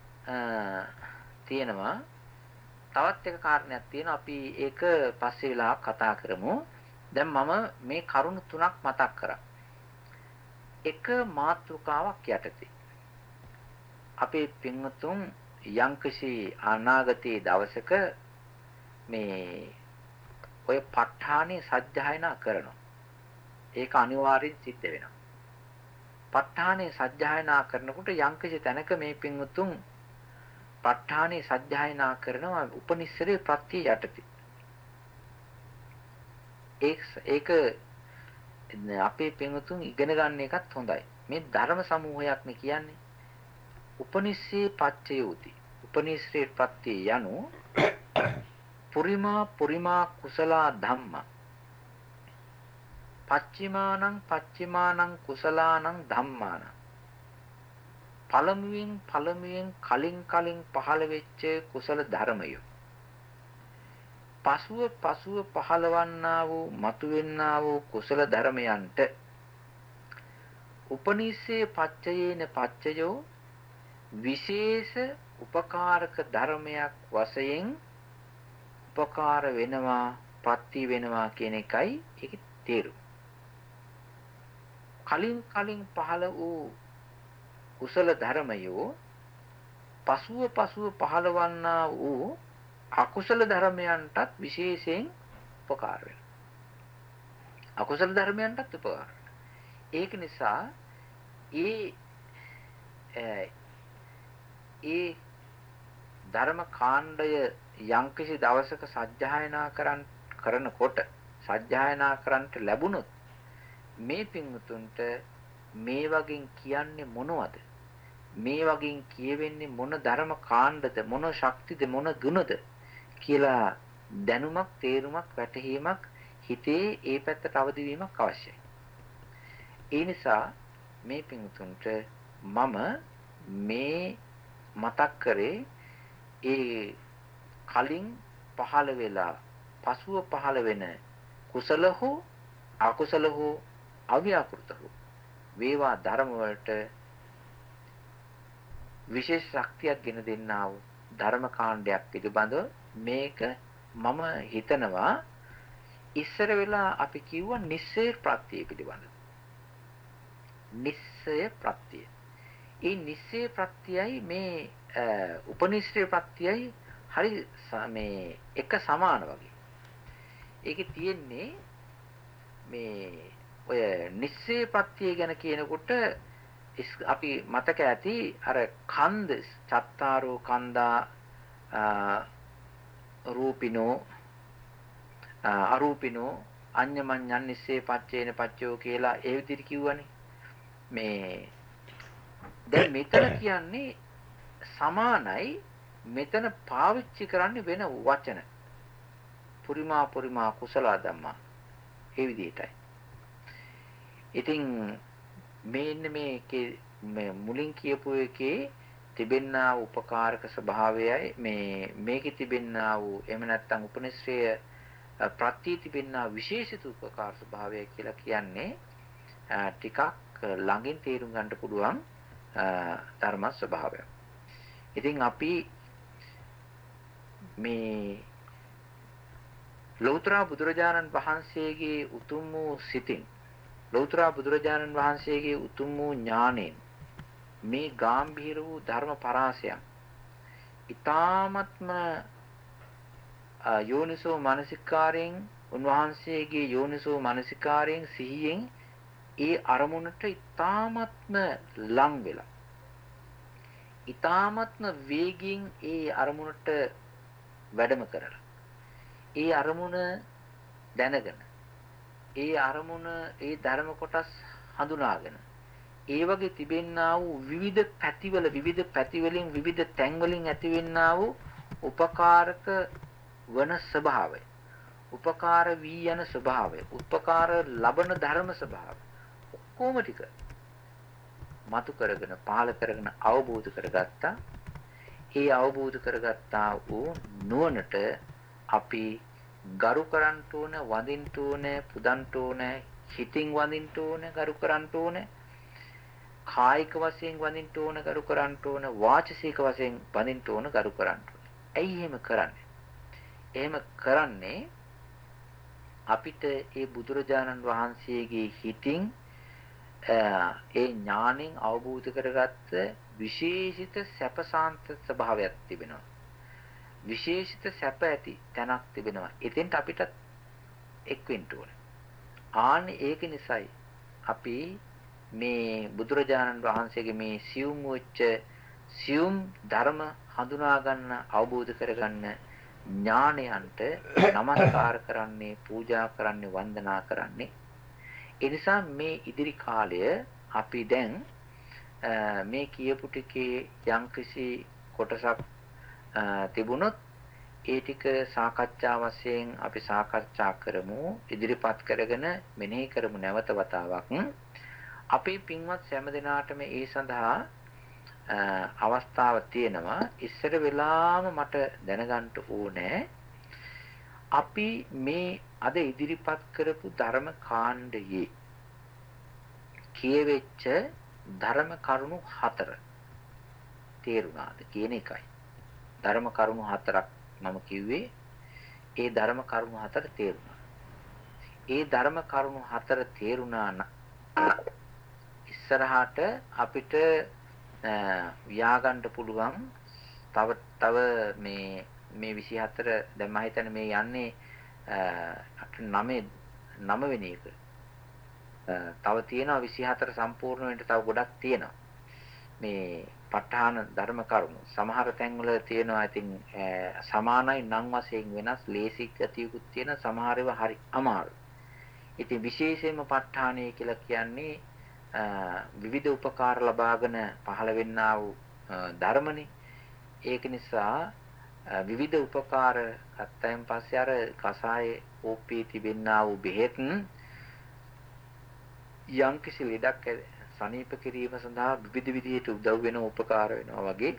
තියෙනවා තවත් එක කාරණයක් තියෙනවා අපි ඒක පස්සේ වෙලාවක් කතා කරමු. දැන් මම මේ කරුණු තුනක් මතක් කරා. එක මාතෘකාවක් යටතේ අපේ පින්වතුන් යම්කිසි අනාගතයේ දවසක මේ ඔය ප ဋ ාණේ සජ්ජායනා කරනවා. ඒක අනිවාර්යෙන් සිද්ධ වෙනවා. ප ဋ ාණේ සජ්ජායනා කරනකොට යම්කිසි තැනක මේ පින්වතුන් ප ဋ ාණේ සජ්ජායනා කරනවා උපනිස්සරේ ප්‍රත්‍ය යටතේ. ඒක අපේ පින්වතුන් ඉගෙන ගන්න එකත් හොඳයි. මේ ධර්ම සමූහයක් නේ කියන්නේ. උපනිස්සේ පච්චයෝති. උපනිස්සේ ප්‍රත්‍ය යනු පුරිමා කුසලා ධම්මා. පච්චිමානං කුසලානං ධම්මානං. පළමුවෙන් කලින් පහළ වෙච්ච කුසල ධර්මය. පසුව පහළවන්නා වූ මතුවෙන්නා වූ කුසල ධර්මයන්ට උපනිස්සේ පච්චයේන පච්චයෝ විශේෂ උපකාරක ධර්මයක් වශයෙන් උපකාර වෙනවා ප්‍රති වෙනවා කියන එකයි ඒකේ තේරුම. කලින් පහළ වූ කුසල ධර්මයෝ පසුව පහළවන්නා වූ අකුසල ධර්මයන්ටත් විශේෂයෙන් උපකාර වෙනවා. අකුසල ධර්මයන්ටත් උපකාර වෙනවා. ඒක නිසා ඒ ධර්ම කාණ්ඩය යම්කිසි දවසක සජ්ජායනා කරනකොට සජ්ජායනා කරන්නට ලැබුණොත් මේ පින්වුතුන්ට මේ වගේ කියන්නේ මොනවද? මේ වගේ කියවෙන්නේ මොන ධර්ම කාණ්ඩද මොන ශක්තිද මොන ගුණද කියලා දැනුමක් තේරුමක් වැටහීමක් හිතේ ඒ පැත්තට අවදි වීමක් අවශ්‍යයි. ඒ නිසා මේ පින්තුන්ට මම මේ මතක් කරේ ඒ කලින් පහළ වෙලා පසුව පහළ වෙන කුසල හෝ අකුසල හෝ අව්‍යාකෘත හෝ වේවා ධර්ම වලට විශේෂ ශක්තියක් ගෙන දෙන්නා වූ ධර්ම කාණ්ඩයක් පිළිබඳව මේක මම හිතනවා ඉස්සර වෙලා අපි කිව්වා නිස්සය ප්‍රත්‍ය පිළිබඳව. නිස්සය ප්‍රත්‍ය. ඒ නිස්සය ප්‍රත්‍යයයි මේ උපනිශ්‍රේ ප්‍රත්‍යයයි හරි මේ එක සමාන වගේ. ඒකේ තියෙන්නේ මේ ඔය නිස්සය ප්‍රත්‍ය ගැන කියනකොට අපි මතක ඇති අර කන්ද චත්තාරෝ කන්දා රූපිනෝ අරූපිනෝ අඤ්ඤමඤ්ඤන් නිස්සේ පච්චේන පච්චයෝ කියලා ඒ විදිහට කිව්වනේ. මේ දැන් මෙතන කියන්නේ සමානයි මෙතන පාවිච්චි කරන්නේ වෙන වචන. පුරිමා කුසල ධම්මා. ඒ විදිහටයි. ඉතින් මේ මුලින් කියපු එකේ තිබෙනා උපකාරක ස්වභාවයයි මේකේ තිබෙනා වූ එහෙම නැත්නම් උපනිශ්‍රය ප්‍රත්‍ය තිබෙනා විශේෂිත උපකාර ස්වභාවය කියලා කියන්නේ ටිකක් ළඟින් තේරුම් ගන්න පුළුවන් ධර්ම ස්වභාවය. ඉතින් අපි මේ ලෞතර බුදුරජාණන් වහන්සේගේ උතුම් වූ සිතින් ලෞතර බුදුරජාණන් වහන්සේගේ උතුම් වූ ඥාණයෙන් මේ ගාම්භීර වූ ධර්ම පරාසයන් ඊ타ත්ම යෝනිසෝ මනසිකාරයෙන් උන්වහන්සේගේ යෝනිසෝ මනසිකාරයෙන් සිහියෙන් ඒ අරමුණට ඊ타ත්ම ලං වෙලා ඊ타ත්ම වේගින් ඒ අරමුණට වැඩම කරලා ඒ අරමුණ දැනගෙන ඒ අරමුණ ඒ ධර්ම කොටස් හඳුනාගෙන ඒ වගේ තිබෙන්නා වූ විවිධ පැතිවලින් විවිධ තැන්වලින් ඇතිවෙන්නා වූ උපකාරක වන ස්වභාවය, උපකාර වී යන ස්වභාවය, උපකාර ලබන ධර්ම ස්වභාවය ඔක්කොම ටික මතු කරගෙන පහළ කරගෙන අවබෝධ කරගත්තා. ඒ අවබෝධ කරගත්තා වූ නුවණට අපි ගරු කරන්න ඕන, වඳින්න ඕන, පුදන්න ඕන, හිතින් වඳින්න ඕන, ගරු කරන්න ඕන, කායික වශයෙන් වඳින්න ඕන, ගරු කරන්න ඕන, වාචසික වශයෙන් වඳින්න ඕන, ගරු කරන්න ඕන. ඇයි එහෙම කරන්නේ? එහෙම කරන්නේ අපිට ඒ බුදුරජාණන් වහන්සේගේ හිතින් ඒ ඥාණයෙන් අවබෝධ කරගත්ත විශේෂිත සැපසාන්ත ස්වභාවයක් තිබෙනවා. විශේෂිත සැප ඇති තැනක් තිබෙනවා. එතෙන්ට අපිට එක් වෙන්න ඕන. ආන්නේ ඒක නිසායි අපි මේ බුදුරජාණන් වහන්සේගේ මේ සියුම් ධර්ම හඳුනා ගන්න, අවබෝධ කරගන්න ඥාණයන්ට নমස්කාර කරන්නේ, පූජා කරන්නේ, වන්දනා කරන්නේ. ඒ නිසා මේ ඉදිරි කාලය අපි දැන් මේ කියපු ටිකේ යම්කිසි කොටසක් තිබුණොත් ඒ ටික සාකච්ඡා වශයෙන් අපි සාකච්ඡා කරමු, ඉදිරිපත් කරගෙන මෙනෙහි කරමු නැවත වතාවක්. අපේ පින්වත් හැම දිනාටම ඒ සඳහා අවස්ථාව තියෙනවා. ඉස්සර වෙලාම මට දැනගන්න ඕනේ අපි මේ අද ඉදිරිපත් කරපු ධර්ම කාණ්ඩයේ කියවෙච්ච ධර්ම කරුණු 4 තේරුණාද කියන එකයි. ධර්ම කරුණු 4ක් මම කිව්වේ. ඒ ධර්ම කරුණු 4 තේරුණා. ඒ ධර්ම කරුණු 4 තේරුණා නම් ඉස්සරහට අපිට ව්‍යාගන්න පුළුවන් තව මේ 24 දැන් මම හිතන්නේ මේ යන්නේ 9 වෙනි එක. තව තියෙනවා 24 සම්පූර්ණ වෙන්න තව ගොඩක් තියෙනවා. මේ ප ဋ ාණ ධර්ම කරුණු සමහර තැන්වල තියෙනවා. ඉතින් සමානයි නම් වශයෙන් වෙනස්, ලේසි ගතියකුත් තියෙන, සමහර ඒවා හරි අමාරු. ඉතින් විශේෂයෙන්ම ප ဋ ාණය කියලා කියන්නේ විවිධ උපකාර ලබාගෙන පහළ වෙන්නා වූ ධර්මනේ. ඒක නිසා විවිධ උපකාර ගත්තයින් පස්සේ අර කසායේ ඕපී තිබෙන්නා වූ බෙහෙත් යම්කිසි ලෙඩක් සනීප කිරීම සඳහා විවිධ විදිහට උදව් වෙන උපකාර වෙනවා වගේ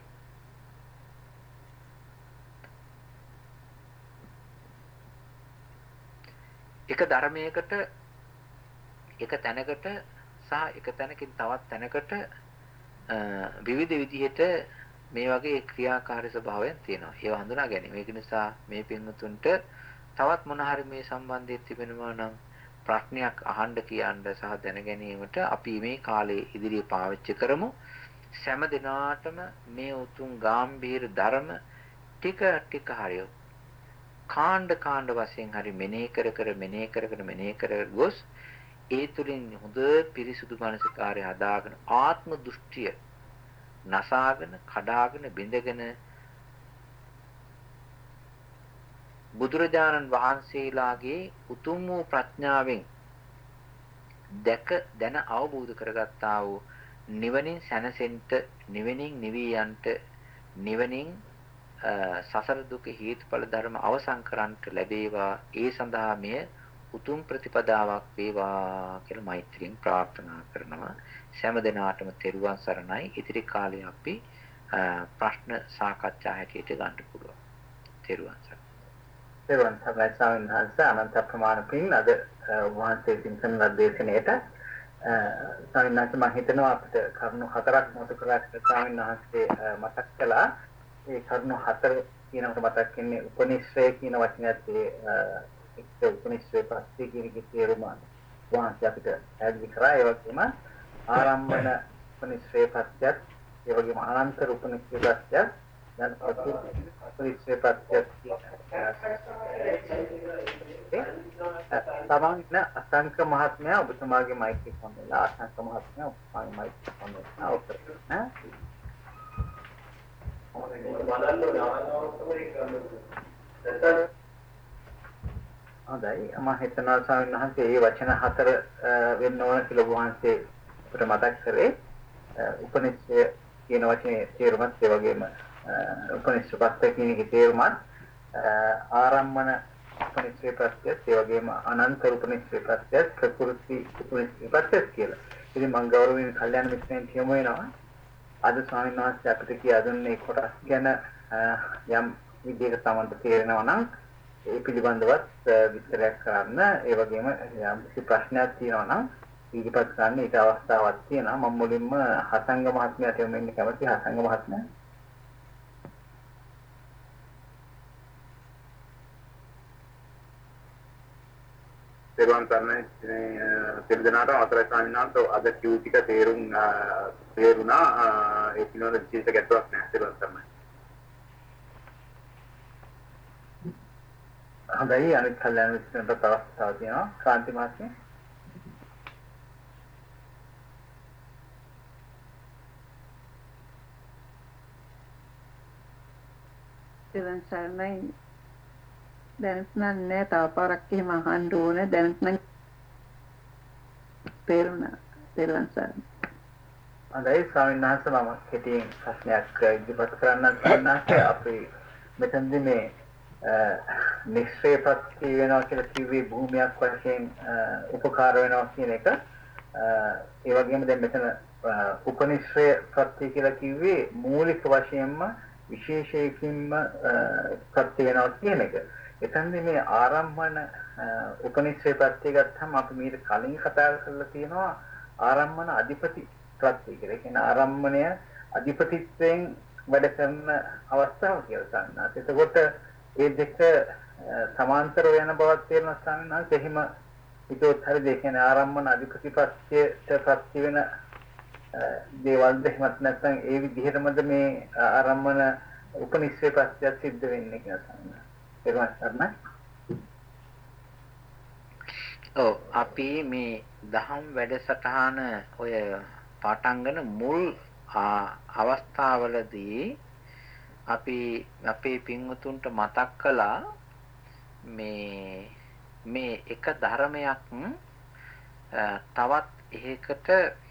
එක ධර්මයකට එක තැනකට සහ එක තැනකින් තවත් තැනකට විවිධ විදිහට මේ වගේ ක්‍රියාකාරී ස්වභාවයන් තියෙනවා. ඒව හඳුනා ගැනීම. ඒක නිසා මේ පින්වතුන්ට තවත් මොන හරි මේ සම්බන්ධයෙන් තිබෙනවා නම් ප්‍රශ්නයක් අහන්න කියන්න සහ දැන ගැනීමට අපි මේ කාලේ ඉදිරියේ පාවිච්චි කරමු. සෑම දිනාටම මේ උතුම් ගාම්භීර ධර්ම ටික ටික හරිය කාණ්ඩ වශයෙන් හරි මෙනෙහි කර ගොස් ඒ තුලින් හොඳ පිරිසුදු මානසිකාරය හදාගෙන ආත්ම දෘෂ්ටිය නසාගෙන කඩාගෙන බිඳගෙන බුදුරජාණන් වහන්සේලාගේ උතුම් වූ ප්‍රඥාවෙන් දැන අවබෝධ කරගත්තා වූ නිවනින් සැනසෙන්න, නිවනින් නිවී යන්ට, නිවනින් සසර දුක හේතුඵල ධර්ම අවසන් කරන්නට ලැබේවා. ඒ සඳහා මෙය උතුම් ප්‍රතිපදාවක් වේවා කියලා මෛත්‍රියෙන් ප්‍රාර්ථනා කරනවා. සෑම දිනාටම තෙරුවන් සරණයි. ඉදිරි කාලේ අපි ප්‍රශ්න සාකච්ඡා හැටියට ගන්න පුළුවන්. තෙරුවන් සරණයි. තෙරුවන් සරණයි ස්වාමීන් වහන්සේ. අනන්ත ප්‍රමාණ පින් අද වහන්සේ සිංහල දේශනාවට ස්වාමීන් වහන්සේ මම හිතනවා අපිට කරුණු 4ක් මතක කරගන්න ස්වාමීන් වහන්සේ මතක් කළා. ඒ කරුණු 4 කියනකොට මතක් වෙන්නේ උපනිශ්‍රය කියන වචනයත් ඒ උපනිශ්‍රය පස්සේ කියන එකේ තේරුම වහන්සේ අපිට පැහැදිලි කරා. ඒ වගේම ආරම්භන උපනිශ්‍රය පස්යත්, ඒ වගේම අනන්තර උපනිශ්‍රය පස්යත්, දැන් උපනිශ්‍රය පස්යත් සමන්න අසංක මහත්මයා ඔබතුමාගේ මයික් එක ඔන්ලා අසංක මහත්මයා ඔබතුමාගේ මයික් එක ඔන්ලා උත්තර නේ හොඳයි. මම හිතනවා ස්වාමීන් වහන්සේ මේ වචන 4 වෙන්න ඕන කියලා වහන්සේ අපිට මතක් කරේ උපනිෂය කියන වචනේ තේරුමත් ඒ වගේම උපනිෂ්ඨපත්ත කියන එකේ තේරුමත් ආරම්මන උපනිෂ්ඨේ ප්‍රත්‍යත් ඒ වගේම අනන්ත උපනිෂ්ඨේ ප්‍රත්‍යත් ප්‍රකෘති උපනිෂ්ඨේ ප්‍රත්‍යත් කියලා. ඉතින් මම ගෞරවයෙන් කල්යාණ මිත්‍රයන් කියමු වෙනවා. අද ස්වාමීන් වහන්සේ අපිට කියා දුන්නේ කොටස් ගැන යම් විදිහකට තමන්ට තේරෙනවා නම් ඒ පිළිබඳවත් විස්තරයක් කරන්න. ඒ වගේම යම් කිසි ප්‍රශ්නයක් තියෙනවා නම් ඉදිරිපත් කරන්න ඊට අවස්ථාවක් තියෙනවා. මම මුලින්ම හසංග මහත්මයාට යොමු වෙන්න කැමතියි. හසංග මහත්මයා. තේරුම් ගන්න පිළිදෙනාට අවසරයි ස්වාමීන් වහන්සේ අද කියු ටික තේරුණා ඒ පිළිබඳ විශේෂ ගැටලුවක් නැහැ තේරුම් ගන්න. හොඳයි අනිත් කල්යාණ මිත්‍රයන්ට අවස්ථාවක් තියෙනවා. ක්‍රාන්ති මහත්මයා. දෙවන් සර්ණයි දැනට නෑ තව පාරක් එහෙම අහන්න ඕනේ දැනට නම් තේරුණා දෙවන් සර්ණයි. හොඳයි ස්වාමීන් වහන්සේ මම කෙටියෙන් ප්‍රශ්නයක් ඉදිරිපත් කරන්න ගන්නාට අපි මෙතනදී මේ නිශ්චයපත් වෙනවා කියලා කිව්වේ භූමියක් වශයෙන් උපකාර වෙනවා කියන එක ඒ වගේම දැන් මෙතන උපනිශ්‍රය ප්‍රත්‍ය කියලා කිව්වේ මූලික වශයෙන්ම විශේෂයකින්ම ප්‍රත්‍ය වෙනවා කියන එක. එතනදී මේ ආරම්භන උපනිශ්‍රය ප්‍රත්‍ය ගත්තම අපි මීට කලින් කතා කරලා තියෙනවා ආරම්භන අධිපති ප්‍රත්‍ය කියලා. ඒ කියන්නේ ආරම්භණය අධිපතිත්වයෙන් වැඩ කරන අවස්ථාව කියලා ගන්නවා. එතකොට ඒ දෙක සමාන්තරව යන බවක් තේරෙනවා ස්වාමීන් වහන්සේ. එහෙම හිතුවොත් හරියද? ඒ කියන්නේ ආරම්භන අධිපති ප්‍රත්‍යයට ප්‍රත්‍ය වෙන දේවල් දෙහිමත් නැත්නම් ඒ විදිහටමද මේ ආරම්භන උපනිශ්‍රේ ප්‍රත්‍යය සිද්ධ වෙන්නේ කියලා ස්වාමීන් වහන්සේ. ඔව් අපි මේ දහම් වැඩසටහන ඔය පාඨංගන මුල් අවස්ථාවලදී අපි අපේ පින්වතුන්ට මතක් කළා මේ එක ධර්මයක් තවත් එකකට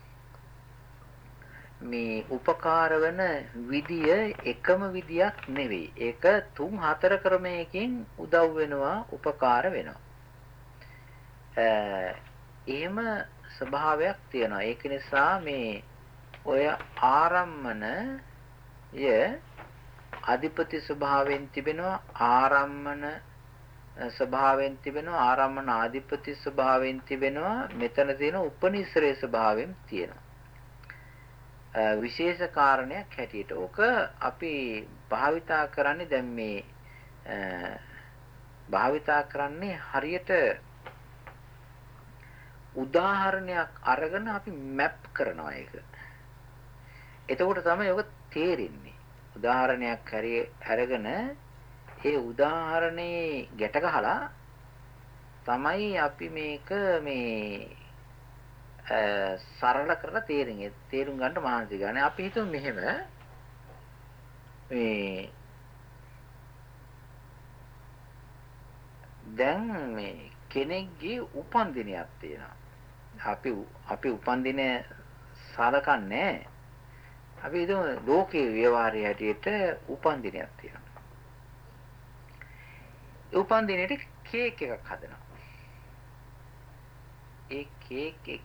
මේ උපකාර වෙන විදිය එකම විදියක් නෙවෙයි. ඒක 3-4 ක්‍රමයකින් උදව් වෙනවා, උපකාර වෙනවා. එහෙම ස්වභාවයක් තියෙනවා. ඒක නිසා මේ ඔය ආරම්මනය අධිපති ස්වභාවයෙන් තිබෙනවා, ආරම්මන ස්වභාවයෙන් තිබෙනවා, ආරම්මන ආධිපති ස්වභාවයෙන් තිබෙනවා. මෙතන තියෙන උපනිශ්‍රේ ස්වභාවයෙන් තියෙනවා. විශේෂ කාරණයක් හැටියට ඕක අපි භාවිතා කරන්නේ දැන් මේ භාවිතා කරන්නේ හරියට උදාහරණයක් අරගෙන අපි මැප් කරනවා ඒක. එතකොට තමයි ඔක තේරෙන්නේ. උදාහරණයක් අරගෙන ඒ උදාහරණේ ගැට ගහලා තමයි අපි මේක මේ සරල කරලා තේරුම් ගන්න මහන්සි ගන්න. අපි හිතමු මෙහෙම මේ දැන් මේ කෙනෙක්ගේ උපන්දිනයක් තියෙනවා. අපි උපන්දිනය සලකන්නේ. අපි හිතමු ලෝකේ ව්‍යවහාරය හැටියට උපන්දිනයක් තියෙනවා. ඒ උපන්දිනේට කේක් එකක් හදනවා. ඒ කේක් එක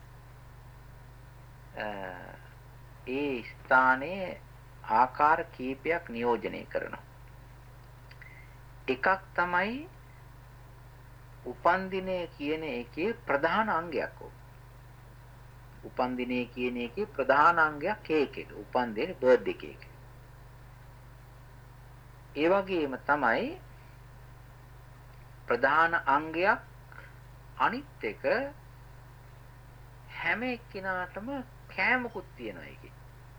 ඒ ස්ථානයේ ආකාර කීපයක් නියෝජනය කරනවා. එකක් තමයි උපන්දිනය කියන එකේ ප්‍රධාන අංගයක්. උපන්දිනය කියන එකේ ප්‍රධාන අංගයක් කේක් එක. උපන්දින බර්ත්ඩේ කේක්. ඒ වගේම තමයි ප්‍රධාන අංගයක් අනිත් එක හැම එක්කිනාටම කෑමකුත් තියෙනවා ඒකේ.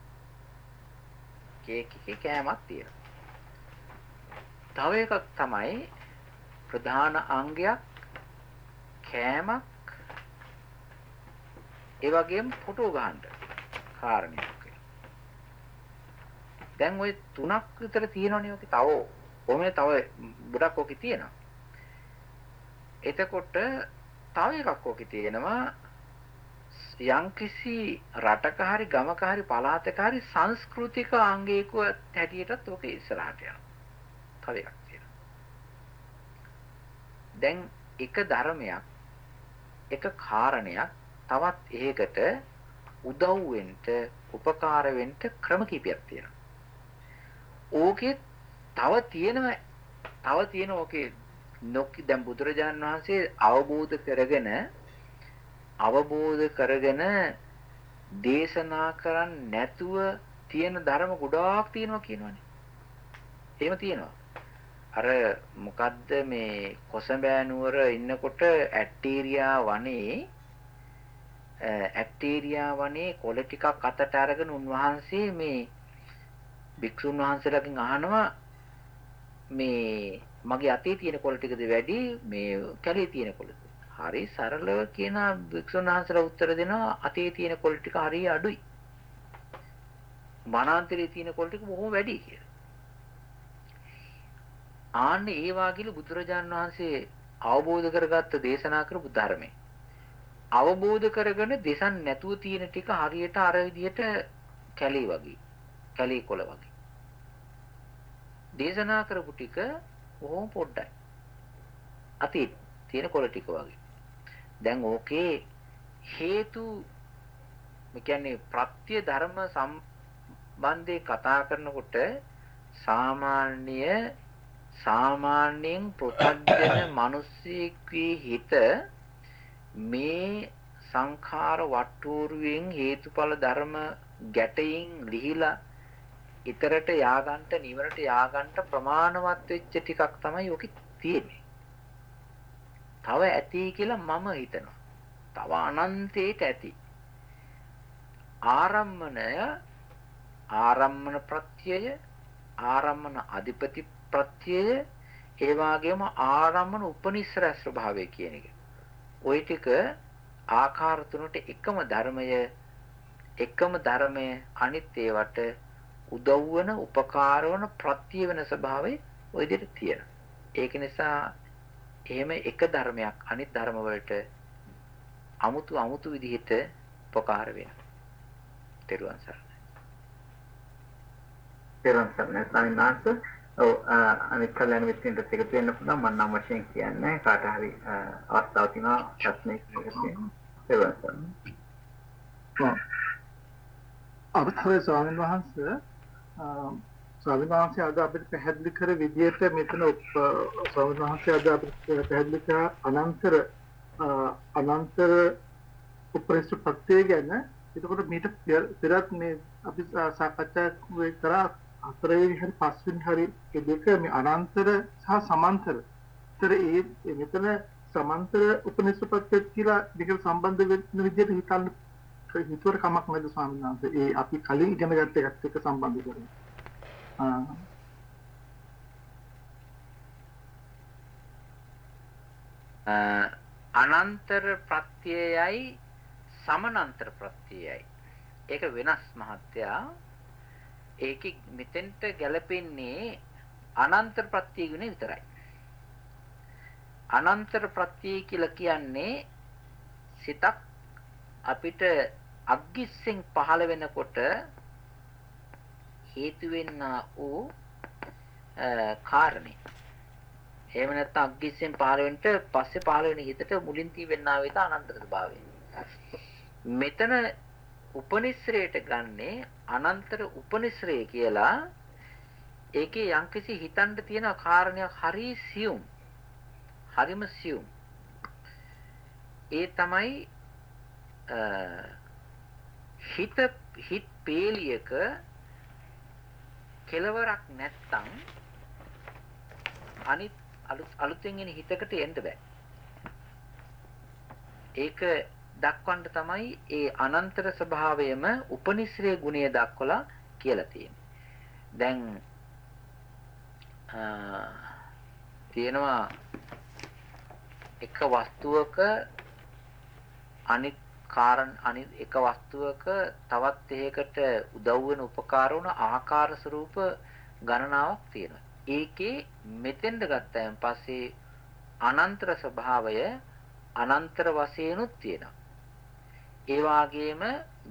කේක් එකේ කෑමක් තියෙනවා. තව එකක් තමයි ප්‍රධාන අංගයක් කෑමක් ඒ වගේම ෆොටෝ ගන්න කාරණයක්. දැන් ওই තුනක් විතර තියෙනවනේ ඔකේ. තව ගොඩක් ඔකේ තියෙනවා. එතකොට තව එකක් ඔකේ තියෙනවා යම්කිසි රටක හරි ගමක හරි පළාතක හරි සංස්කෘතික අංගයක හැටියටත් ඔක ඉස්සරහට යනවා. තව එකක් තියෙනවා. දැන් එක ධර්මයක් එක කාරණයක් තවත් ඒකට උදව් වෙන්න උපකාර වෙන්න ක්‍රම කීපයක් තියෙනවා. ඕකේ තව තියෙන ඕකේ නොකි දැන් බුදුරජාණන් වහන්සේ අවබෝධ කරගෙන දේශනා කරන්නේ නැතුව තියෙන ධර්ම ගොඩාක් තියෙනවා කියනවනේ. එහෙම තියෙනවා. අර මොකද්ද මේ කොසඹෑ නුවර ඉන්නකොට ඇක්ටීරියා වනේ කොළ ටිකක් අතට අරගෙන උන්වහන්සේ මේ භික්ෂුන් වහන්සේලාගෙන් අහනවා මේ මගේ අතේ තියෙන කොළ ටිකද වැඩි මේ කැලේ තියෙන කොළද? හරි සරලව කියන භික්ෂුන් වහන්සේලා උත්තර දෙනවා අතේ තියෙන කොළ ටික හරිය අඩුයි. වනාන්තරයේ තියෙන කොළ ටික බොහොම වැඩි කියලා. ආන්නේ ඒ වාගේලු බුදුරජාණන් වහන්සේ අවබෝධ කරගත්ත දේශනා කරපු ධර්මය. අවබෝධ කරගෙන දේශන් නැතුව තියෙන ටික හරියට අර විදිහට කැලේ වගේ. කැලේ කොළ වගේ. දේශනා කරපු ටික බොහොම පොඩ්ඩයි. අතේ තියෙන කොළ ටික වගේ. දැන් ඕකේ හේතු මේ කියන්නේ ප්‍රත්‍ය ධර්ම සම්බන්ධේ කතා කරනකොට සාමාන්‍යයෙන් පෘථග්ජන මිනිස්සෙක්ගේ හිත මේ සංඛාර වට්ටෝරුවෙන් හේතුඵල ධර්ම ගැටයෙන් ලිහිලා ඊතරට යාගන්ට නිවරට යාගන්ට ප්‍රමාණවත් වෙච්ච ටිකක් තමයි ඔකේ තියෙන්නේ. තව ඇති කියලා මම හිතනවා. තව අනන්තයට ඇති. ආරම්මන ප්‍රත්‍යය, ආරම්මන අධිපති ප්‍රත්‍යය, ඒ වගේම ආරම්මන උපනිශ්‍රය ස්වභාවය කියන එක. ওই ටික ආකාර තුනට එකම ධර්මය අනිත් ඒවට උදව් වෙන, උපකාර වෙන, ප්‍රත්‍ය වෙන ස්වභාවය ওই විදිහට තියෙනවා. ඒක නිසා එහෙම එක ධර්මයක් අනිත් ධර්ම වලට අමුතු විදිහට උපකාර වෙනවා. තෙරුවන් සරණයි. තෙරුවන් සරණයි ස්වාමීන් වහන්සේ. ඔව් අනිත් කල්යනා මිත්‍රෙන්ට එකතු වෙන්න පුළුවන් මම නම් වශයෙන් කියන්නේ කාට හරි අවස්ථාවක් තියෙනවා ප්‍රශ්නයක් තියෙනවා. තෙරුවන් සරණයි. අවසරයි ස්වාමීන් වහන්සේ. ස්වාමීන් වහන්සේ අද අපිට පැහැදිලි කර විදියට මෙතන ස්වාමීන් වහන්සේ අද අපිට පැහැදිලි කර අනන්තර උපරිශ්‍ර ප්‍රත්‍ය ගැන. එතකොට මේක පෙරත් මේ අපි සාකච්ඡා කරා 4 වෙනි හරි 5 වෙනි හරි ඒ දෙක මේ අනන්තර සහ සමාන්තර. ඒතර ඒ මෙතන සමාන්තර උපනිශ්‍ර ප්‍රත්‍ය කියලා දෙක සම්බන්ධ වෙන විදියට හිතුවට කමක් නැද්ද ස්වාමීන් වහන්සේ? ඒ අපි කලින් ඉගෙන ගත්ත එකත් එක්ක සම්බන්ධ කරගෙන. අනන්තර ප්‍රත්‍යයයි සමානන්තර ප්‍රත්‍යයයි ඒක වෙනස් මහත්තයා. ඒකෙ මෙතෙන්ට ගැලපෙන්නේ අනන්තර ප්‍රත්‍යය ගුණේ විතරයි. අනන්තර ප්‍රත්‍යය කියලා කියන්නේ සිතක් අපිට අග්ගිස්සෙන් පහළ වෙනකොට හේතු වෙන්නා වූ කාරණේ. එහෙම නැත්නම් අග්ගිස්සෙන් පහළ වෙන්න පස්සේ පහළ වෙන හිතට මුලින් තියෙන්නා වේත අනන්තර ස්වභාවය. මෙතන උපනිශ්‍රේයට ගන්නේ අනන්තර උපනිශ්‍රය කියලා. ඒකේ යම්කිසි හිතන්න තියෙන කාරණයක් හරිම සියුම්. ඒ තමයි හිත පේලියක කෙලවරක් නැත්තම් අනිත් අලුතෙන් එන හිතකට එන්න බෑ. ඒක දක්වන්න තමයි ඒ අනන්තර ස්වභාවයම උපනිශ්‍රේ ගුණය දක්වලා කියලා තියෙන්නේ. දැන් තියෙනවා එක වස්තුවක අනිත් එක වස්තුවක තවත් එකකට උදව් වෙන උපකාර වන ආකාර ස්වරූප ගණනාවක් තියෙනවා. ඒකේ මෙතෙන්ද ගත්තාන් පස්සේ අනන්තර ස්වභාවය අනන්තර වශයෙන්ුත් තියෙනවා. ඒ වාගේම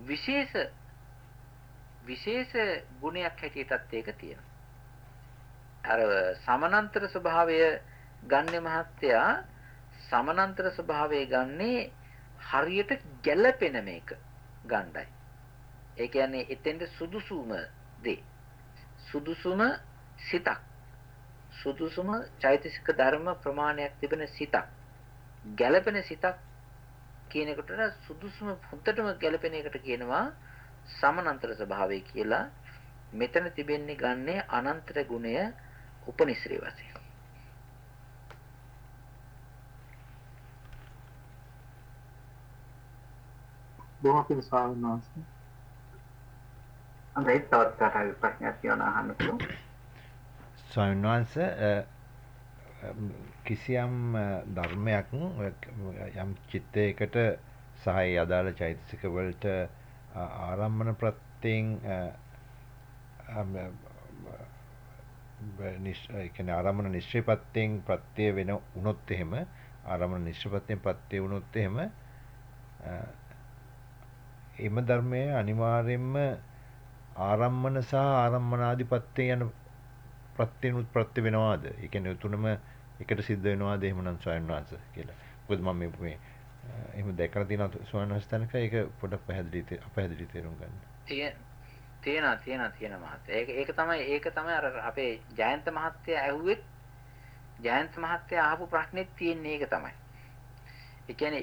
විශේෂ ගුණයක් හැටියටත් ඒක තියෙනවා. අර සමානන්තර ස්වභාවය ගන්නේ මහත්තයා සමානන්තර ස්වභාවය ගන්නේ හරියට ගැළපෙන මේක ගණ්ඩයි. ඒ කියන්නේ එතෙන්ද සුදුසුම දේ. සුදුසුම සිතක්. සුදුසුම චෛතසික ධර්ම ප්‍රමාණයක් තිබෙන සිතක්. ගැළපෙන සිතක් කියන එකට සුදුසුම හොඳටම ගැළපෙන එකට කියනවා සමානන්තර ස්වභාවය කියලා. මෙතන තිබෙන්නේ ගන්නේ අනන්තර ගුණය උපනිශ්‍රේ වශයෙන්. බොහොම පිං ස්වාමීන් වහන්සේ. අන්දයි තවත් ප්‍රශ්නයක් තියෙනවා අහන්න පුළුවන්. ස්වාමීන් වහන්සේ කිසියම් ධර්මයක් යම් චිත්තයකට සහ ඒ අදාළ චෛතසික වලට ආරම්මන ප්‍රත්‍යයෙන් කියන්නේ ආරම්මන නිශ්චයපත්යෙන් ප්‍රත්‍ය වෙන වුණොත් එහෙම ආරම්මන නිශ්චයපත්යෙන් ප්‍රත්‍ය වුණොත් එහෙම එම ධර්මයේ අනිවාර්යයෙන්ම ආරම්මන සහ ආරම්මනාදිපත්‍ය යන ප්‍රත්‍යනුත් ප්‍රත්‍ය වෙනවාද? ඒ කියන්නේ තුනම එකට සිද්ධ වෙනවාද එහෙමනම් ස්වයං වාස කියලා. මොකද මම මේ එහෙම දැකලා තියෙනවා ස්වයං වාස තැනක ඒක පොඩ්ඩක් පැහැදිලි තේරුම් ගන්න. තියෙනවා මහත්තයා. ඒක තමයි අර අපේ ජයන්ත මහත්තයා ඇහුවෙත් ජයන්ත මහත්තයා අහපු ප්‍රශ්නේ තියෙන්නේ ඒක තමයි. ඒ කියන්නේ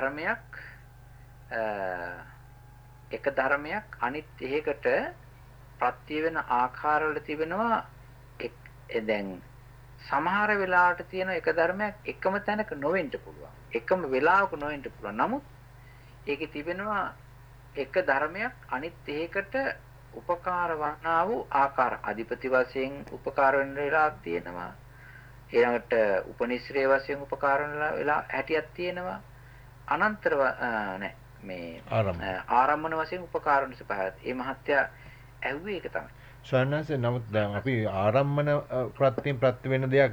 එක ධර්මයක් අනිත් එකකට ප්‍රත්‍ය වෙන ආකාරවල තිබෙනවා. දැන් සමහර වෙලාවට තියෙන එක ධර්මයක් එකම තැනක නොවෙන්න පුළුවන්. එකම වෙලාවක නොවෙන්න පුළුවන්. නමුත් ඒකේ තිබෙනවා එක ධර්මයක් අනිත් එකකට උපකාර වන්නා වූ ආකාර අධිපති වශයෙන් උපකාර වෙන වෙලාවක් තියෙනවා. ඊළඟට උපනිශ්‍රේ වශයෙන් උපකාර වෙන වෙලාව හැටියක් තියෙනවා. අනන්තර මේ ආරම්මන වශයෙන් උපකාර වෙන ස්වභාවයත් ඒ මහත්ය ඇහුවේ ඒක තමයි. ස්වයංනාසේ නමුත් දැන් අපි ආරම්මන ප්‍රත්‍යයෙන් ප්‍රත්‍ය වෙන දෙයක්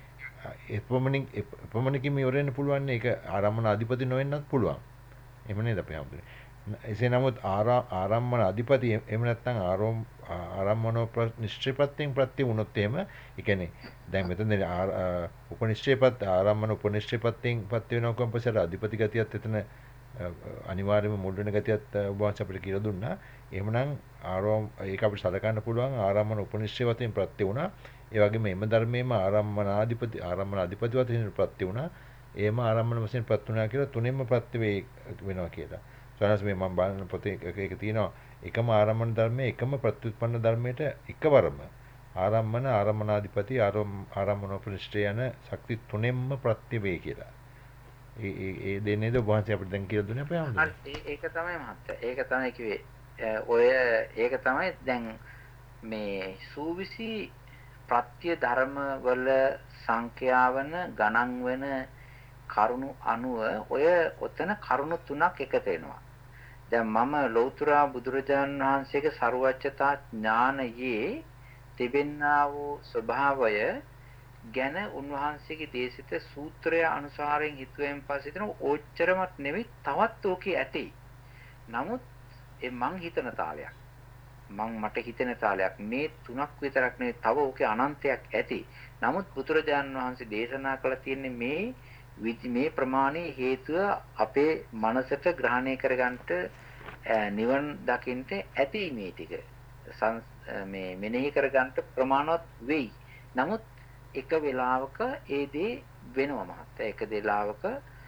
එපමණකින් ඉවරෙන්න පුළුවන් නේ. ඒක ආරම්මන අධිපති නොවෙන්නත් පුළුවන්. එහෙම නේද අපි හම්බුනේ. එසේ නමුත් ආරම්මන අධිපති එහෙම නැත්නම් ආරම්මනෝ නිශ්චයපත්යෙන් ප්‍රත්‍ය වුණොත් එහෙම ඒ කියන්නේ දැන් මෙතන උපනිශ්චයපත් ආරම්මන උපනිශ්චයපත්යෙන් ප්‍රත්‍ය වෙනවා කියනකොට පස්සේ අධිපති ගතියත් එතන අනිවාර්යයෙන්ම මුල් වෙන ගතියත් ඔබ වහන්සේ අපිට කියලා දුන්නා. එහෙමනම් ඒක අපිට සලකන්න පුළුවන් ආරම්මන උපනිශ්චය වශයෙන් ප්‍රත්‍ය වුණා. ඒ වගේම එම ධර්මයේම ආරම්මන අධිපති වශයෙන් ප්‍රත්‍ය වුණා. එහෙම ආරම්මන වශයෙන් ප්‍රත්‍ය වුණා කියලා තුනෙන්ම ප්‍රත්‍ය වෙනවා කියලා. සවනස් මේ මම බලන පොතේ එක තියෙනවා එකම ආරම්මන ධර්මයේ එකම ප්‍රත්‍යুৎপন্ন ධර්මයට එකවරම ආරම්මනාධිපති ආරම්මන උපනිශ්චය යන ශක්ති තුනෙන්ම ප්‍රත්‍ය වේ කියලා. ඒ දෙන්නේද ඔබ වහන්සේ අපිට දැන් කියලා දුන්නේ අපේ ආමද? ඒක තමයි මහත්තයා. ඒක තමයි කිව්වේ. ඒක තමයි දැන් මේ සූවිසි ප්‍රත්‍ය ධර්ම වල සංඛ්‍යාවන ගණන් වෙන කරුණු අනුව ඔතන කරුණු තුනක් එකතු වෙනවා. දැන් මම ලෞතර බුදුරජාණන් වහන්සේගේ ਸਰවඥතා ඥානයේ තිබෙනා වූ ස්වභාවය ගැන උන්වහන්සේගේ දේශිත සූත්‍රය අනුසාරයෙන් හිතුවෙන් පස්සේ දෙන ඕච්චරමත් නෙවෙයි තවත් ඕකේ ඇති. නමුත් මං හිතන තාලයක්. මට හිතෙන තාලයක් මේ තුනක් විතරක් නෙවෙයි තව ඕකේ අනන්තයක් ඇති. නමුත් බුදුරජාණන් වහන්සේ දේශනා කළ තියෙන්නේ මේ ප්‍රමාණයේ හේතුව අපේ මනසට ග්‍රහණය කරගන්නට නිවන් දකින්නට ඇති මේ ටික. මේ මෙනෙහි කරගන්නට ප්‍රමාණවත් වෙයි. නමුත් එක වෙලාවක ඒ දේ වෙනවා මහත්තයා. එක වෙලාවක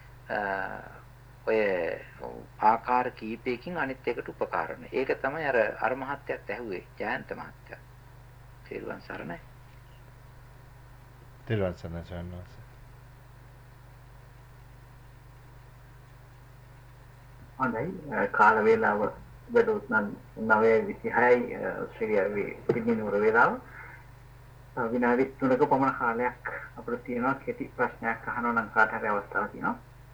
ඔය ආකාර කීපයකින් අනිත් එකට උපකාර වෙන. ඒක තමයි අර මහත්තයත් ඇහුවේ ජයන්ත මහත්තයා. තේරුවන් සරණයි. තේරුවන් සරණයි සන්නස. හොඳයි කාල වේලාව වැඩොත් නම් 9:26යි ශ්‍රීයාවේ පිටිනුවර වේලාව. විනාඩි 3ක පමණ කාලයක් අපිට තියෙනවා කෙටි ප්‍රශ්නයක් අහනවා නම් කාට හරි අවස්ථාවක් තියෙනවා.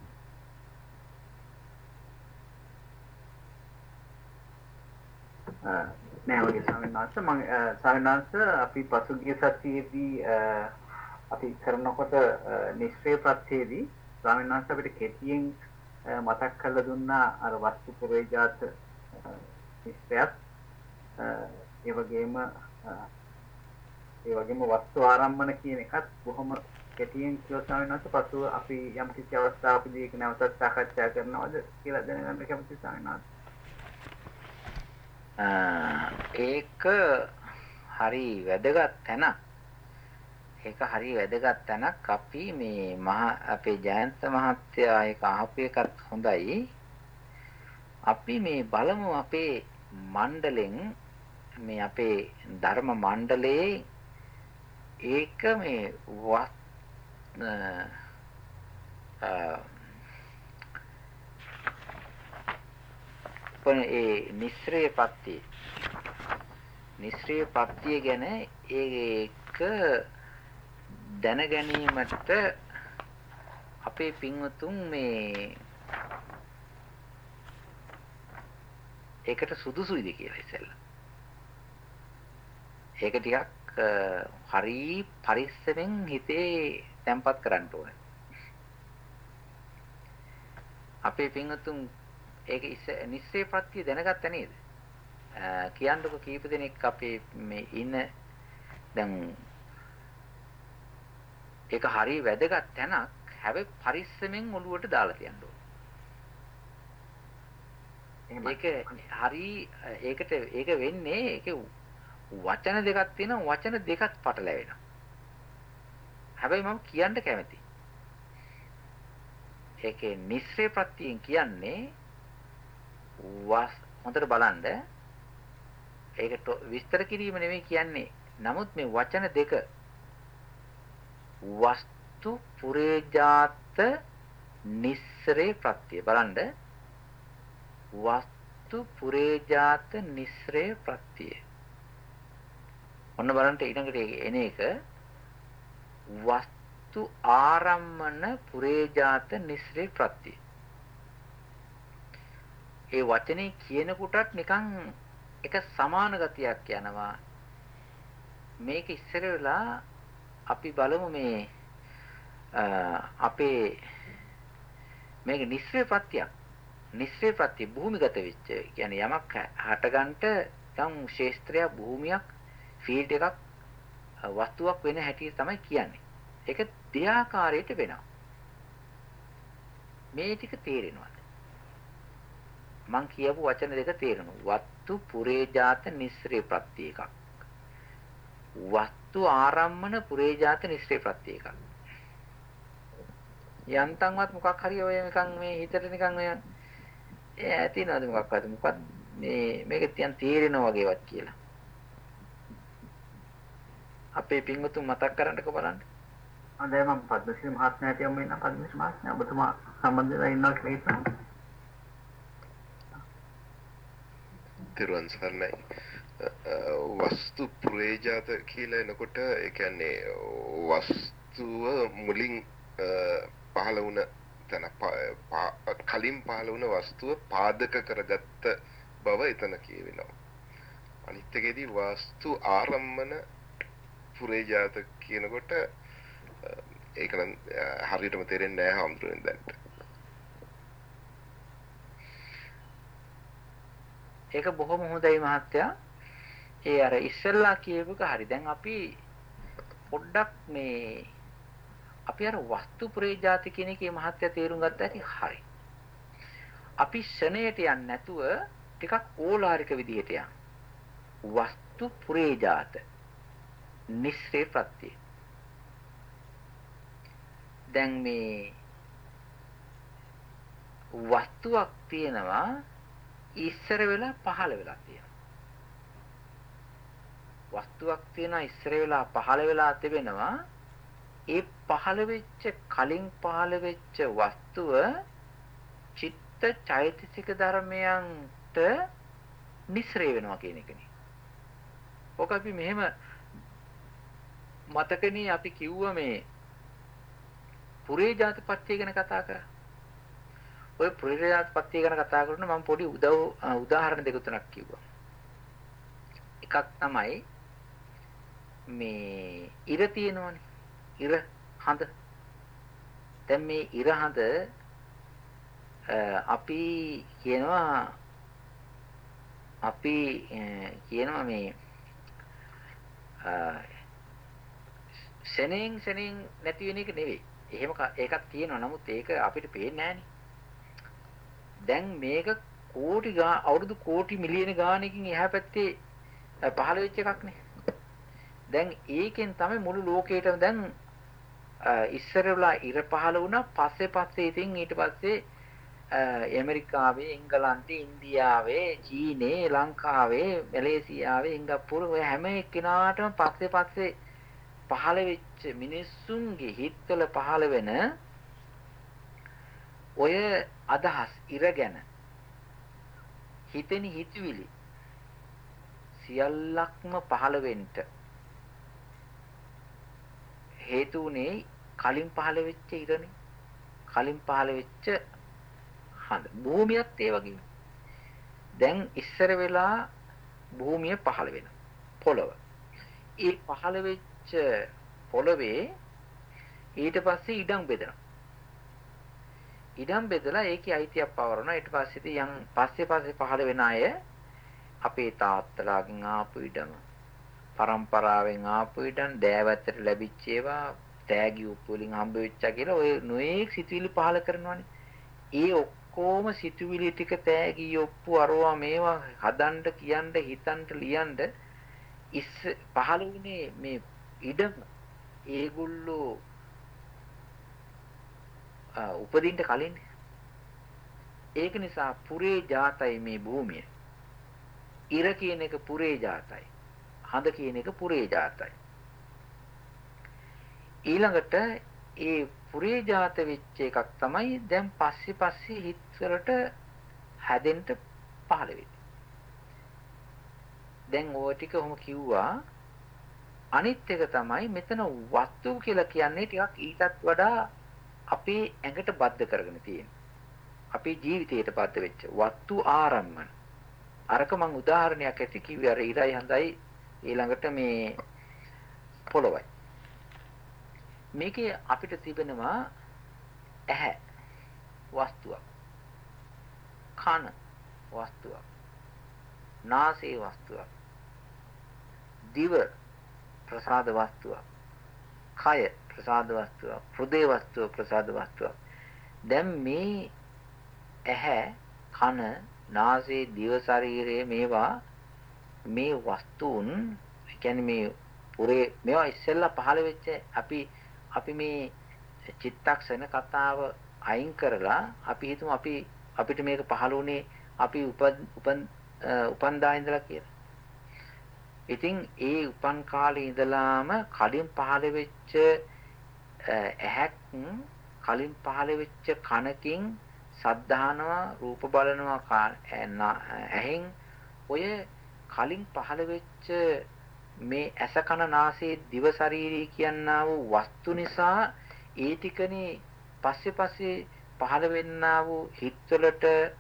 නෑ ඔය ස්වාමීන් වහන්සේ අපි පසුගිය සතියේදී අපි කරනකොට නිශ්චය ප්‍රත්‍යයේදී ස්වාමීන් වහන්සේ අපිට කෙටියෙන් මතක් කරලා දුන්නා අර වස්තු පුරේජාත මිශ්‍රයත් ඒ වගේම වස්තු ආරම්භන කියන එකත් බොහොම කෙටියෙන් කියව ස්වාමීන් වහන්සේ පසුව අපි යම් කිසි අවස්ථාවකදී ඒක නැවතත් සාකච්ඡා කරනවද කියලා දැනගන්න කැමතියි ස්වාමීන් වහන්සේ. ඒක හරි වැදගත් තැනක්. ඒක හරි වැදගත් තැනක්. අපි මේ අපේ ජයන්ත මහත්තයා ඒක අහපු එකත් හොඳයි. අපි මේ බලමු අපේ මණ්ඩලෙන් මේ අපේ ධර්ම මණ්ඩලයේ ඒක මේ නිස්ත්‍රේ පත්‍ය ගැන ඒක දැන ගැනීමට අපේ පින්වතුන් මේ ඒකට සුදුසුයිද කියලා ඉතින්ලා. ඒක ටිකක් හරි පරිස්සමෙන් හිතේ තැම්පත් කරන්න ඕනේ. අපේ පින්වතුන් ඒක නිස්සේ ප්‍රත්‍ය දැනගත්ත නේද? කියන්නකො කීප දෙනෙක් අපේ මේ ඉන්න දැන් ඒක හරි වැදගත් තැනක්. හැබැයි පරිස්සමෙන් ඔළුවට දාලා තියන්න ඕනේ. ඒක හරි ඒක වෙන්නේ ඒක වචන දෙකක් තියෙනවා වචන දෙකක් පටලැවෙනවා. හැබැයි මම කියන්න කැමතියි. ඒකේ නිස්සේ ප්‍රත්‍යයෙන් කියන්නේ හොඳට බලන්න ඒකට විස්තර කිරීම නෙමෙයි කියන්නේ. නමුත් මේ වචන දෙක වස්තු පුරේජාත නිස්රේ ප්‍රත්‍ය බලන්න වස්තු පුරේජාත නිස්රේ ප්‍රත්‍ය ඔන්න බලන්න ඊළඟට එන එක වස්තු ආරම්මන පුරේජාත නිස්රේ ප්‍රත්‍ය. ඒ වචනේ කියනකොටත් නිකන් එක සමාන ගතියක් යනවා. මේක ඉස්සර වෙලා අපි බලමු මේ අපේ මේක නිස්සේ ප්‍රත්‍යක්. නිස්සේ ප්‍රත්‍ය භූමිගත වෙච්ච කියන්නේ යමක් හටගන්නට යම් ශේස්ත්‍රයක් භූමියක් ෆීල්ඩ් එකක් වස්තුවක් වෙන හැටි තමයි කියන්නේ. ඒක දෙආකාරයට වෙනවා. මේ ටික තේරෙනවද? මං කියපු වචන දෙක තේරෙනවා. වස්තු පුරේජාත නිස්සේ ප්‍රත්‍ය එකක්. වස්තු ආරම්මන පුරේජාත නිස්සේ ප්‍රත්‍ය එකක්. යන්තම්වත් මොකක් හරි ඔය නිකන් මේ හිතට නිකන් ඔය ඇතිනවද මොකක්ද මේක තියන් තේරෙනවා වගේවත් කියලා. අපේ පින්වතුන් මතක් කරන්නකෝ බලන්න. අනේ මම පද්මශ්‍රී මහත්මයාට යමු වෙන පද්මශ්‍රී මහත්මයා ඔබතුමා සම්බන්ධ වෙලා ඉන්නවා කියලා හිතනවා. තිරුවන් සරණයි. වස්තු ප්‍රේජාත කියලා එනකොට ඒ කියන්නේ වස්තුව මුලින් පහළ වුණ තැන කලින් පහළ වුණ වස්තුව පාදක කරගත්ත බව එතන කියවෙනවා. අනිත් එකේදී වස්තු ආරම්මන පුරේජාත කියනකොට ඒක නම් හරියටම තේරෙන්නේ නැහැ හම්දුරෙන් දැන්ට. ඒක බොහොම හොඳයි මහත්තයා. ඒ අර ඉස්සෙල්ලා කියවක හරි. දැන් අපි පොඩ්ඩක් මේ අපි අර වස්තු ප්‍රේජාති කියන එකේ මහත්ය තේරුම් ගත්ත හැටි හරි. අපි ශනේට යන්නේ නැතුව ටිකක් ඕලාරික විදිහට යන්න. වස්තු ප්‍රේජාත නිස්සේ ප්‍රත්‍ය. දැන් මේ වස්තුවක් තියෙනවා ඉස්සර වෙලා පහළ වෙලා තියෙනවා. වස්තුවක් තියෙනවා ඉස්සර වෙලා පහළ වෙලා තිබෙනවා. ඒ පහළ වෙච්ච කලින් පහළ වෙච්ච වස්තුව චිත්ත චෛතසික ධර්මයන්ට නිස්රේ වෙනවා කියන එකනේ. ඔක අපි මෙහෙම මතකනේ අපි කිව්වා මේ පුරේජාත පත්‍ය ගැන කතා කරා. ඔය පුරේජාත පත්‍ය ගැන කතා කරනකොට මම පොඩි උදාහරණ දෙක තුනක් කිව්වා. එකක් තමයි මේ ඉර තියෙනවනේ. ඉර හඳ. දැන් මේ ඉර හඳ අපි කියනවා මේ සෙනෙන් නැති වෙන එක නෙවෙයි. එහෙම එකක් තියෙනවා. නමුත් ඒක අපිට පේන්නේ නැහනේ. දැන් මේක අවුරුදු කෝටි මිලියන ගානකින් එහා පැත්තේ පහළ වෙච්ච එකක් නේ. දැන් ඒකෙන් තමයි මුළු ලෝකේටම දැන් ඉස්සරලා ඉර පහළ වුණා. පස්සේ ඉතින් ඊට පස්සේ ඇමරිකාවේ, එංගලන්තේ, ඉන්දියාවේ, චීනේ, ලංකාවේ, මැලේසියාවේ, සිංගප්පූරු ඔය හැම එක්කිනාටම පස්සේ පහළ වෙච්ච මිනිස්සුන්ගේ හිතවල පහළ වෙන ඔය අදහස් ඉර ගැන හිතෙන හිතවිලි සියල්ලක්ම පහළ වෙන්න හේතු උනේ කලින් පහළ වෙච්ච ඉරනේ. කලින් පහළ වෙච්ච හඳ. භූමියත් ඒ වගේ. දැන් ඉස්සර වෙලා භූමිය පහළ වෙනවා. පොළව. ඒ පහළ වෙච්ච පොළවේ ඊට පස්සේ ඉඩම් බෙදනවා. ඉඩම් බෙදලා ඒකේ අයිතියක් පවරනවා. ඊට පස්සේ ඉතින් පස්සේ පහළ වෙන අය අපේ තාත්තලාගෙන් ආපු ඉඩම, පරම්පරාවෙන් ආපු ඉඩම්, දෑවැත්තට ලැබිච්ච ඒවා, තෑගි උප්පු වලින් හම්බ වෙච්චා කියලා ඔය නොඑක් සිතුවිලි පහළ කරනවානේ. ඒ ඔක්කොම සිතුවිලි ටික තෑගි ඔප්පු අරවා මේවා හදන්න, කියන්න, හිතන්න, ලියන්න පහළ වුණේ මේ ඉඩම ඒගොල්ලෝ උපදින්න කලින්. ඒක නිසා පුරේ ජාතයි මේ භූමිය. ඉර කියන එක පුරේ ජාතයි. හඳ කියන එක පුරේ ජාතයි. ඊළඟට ඒ පුරේ ජාත වෙච්ච එකක් තමයි දැන් පස්සේ හිතවලට හැදෙන්න පහළ වෙන්නේ. දැන් ඔය ටික ඔහොම කිව්වා. අනිත් එක තමයි මෙතන වස්තු කියලා කියන්නේ ටිකක් ඊටත් වඩා අපේ ඇඟට බද්ධ කරගෙන තියෙන. අපේ ජීවිතයට බද්ධ වෙච්ච වස්තු ආරම්මන. අරක මම උදාහරණයක් ඇති කිව්වේ අර ඉරයි හඳයි ඊළඟට මේ පොළොවයි. මේකේ අපිට තිබෙනවා ඇහැ වස්තුවක්, කන වස්තුවක්, නාසය වස්තුවක්, දිව ප්‍රසාද වස්තුවක්, කය ප්‍රසාද වස්තුවක්, හෘදේ වස්තුව ප්‍රසාද වස්තුවක්. දැන් මේ ඇහැ, කන, නාසය, දිව, ශරීරය මේවා මේ වස්තුන් කියන්නේ මේ පුරේ මේවා ඉස්සෙල්ලා පහළ වෙච්ච අපි මේ චිත්තක්ෂණ කතාව අයින් කරලා අපි හිතමු අපිට මේක පහළ වුණේ අපි උපන්දා ඉඳලා කියලා. ඉතින් ඒ උපන් කාලේ ඉඳලාම කලින් පහළ වෙච්ච ඇහැක්, කලින් පහළ වෙච්ච කනකින් සද්ධානවා, රූප බලනවා, ඇහෙන් ඔය කලින් පහළ වෙච්ච මේ ඇස, කන, නාසය, දිව, ශරීරය කියනා වූ වස්තු නිසා ඒ ටිකනේ පස්සේ පහළ වෙන්නා වූ හිතවලට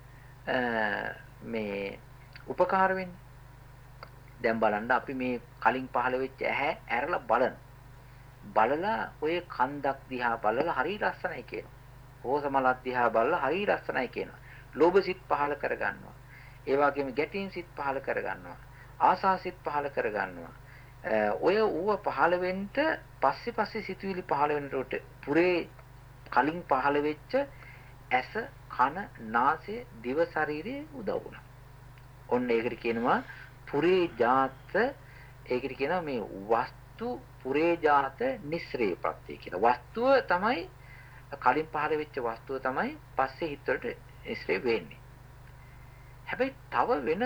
මේ උපකාර වෙන්නේ. දැන් බලන්න අපි මේ කලින් පහළ වෙච්ච ඇහැ ඇරලා බලලා ඔය කන්දක් දිහා බලලා හරි ලස්සනයි කියනවා. රෝසමලක් දිහා බලලා හරි ලස්සනයි කියනවා. ලෝභ සිත් පහළ කරගන්නවා. ඒ වගේම ගැටීම් සිත් පහළ කරගන්නවා. ආසා සිත් පහළ කරගන්නවා. ඔය ඌව පහළ වෙන්න පස්සේ සිතුවිලි පහළ වෙනකොට පුරේ කලින් පහළ වෙච්ච ඇස, කන, නාසය, දිව, ශරීරය උදව් වුණා. ඔන්න ඒකට කියනවා පුරේ ජාත. ඒකට කියනවා මේ වස්තු පුරේ ජාත නිස්සරේ ප්‍රත්‍ය කියලා. වස්තුව තමයි කලින් පහළ වෙච්ච වස්තුව තමයි පස්සේ හිතවලට නිස්සරේ වෙන්නේ. හැබැයි තව වෙන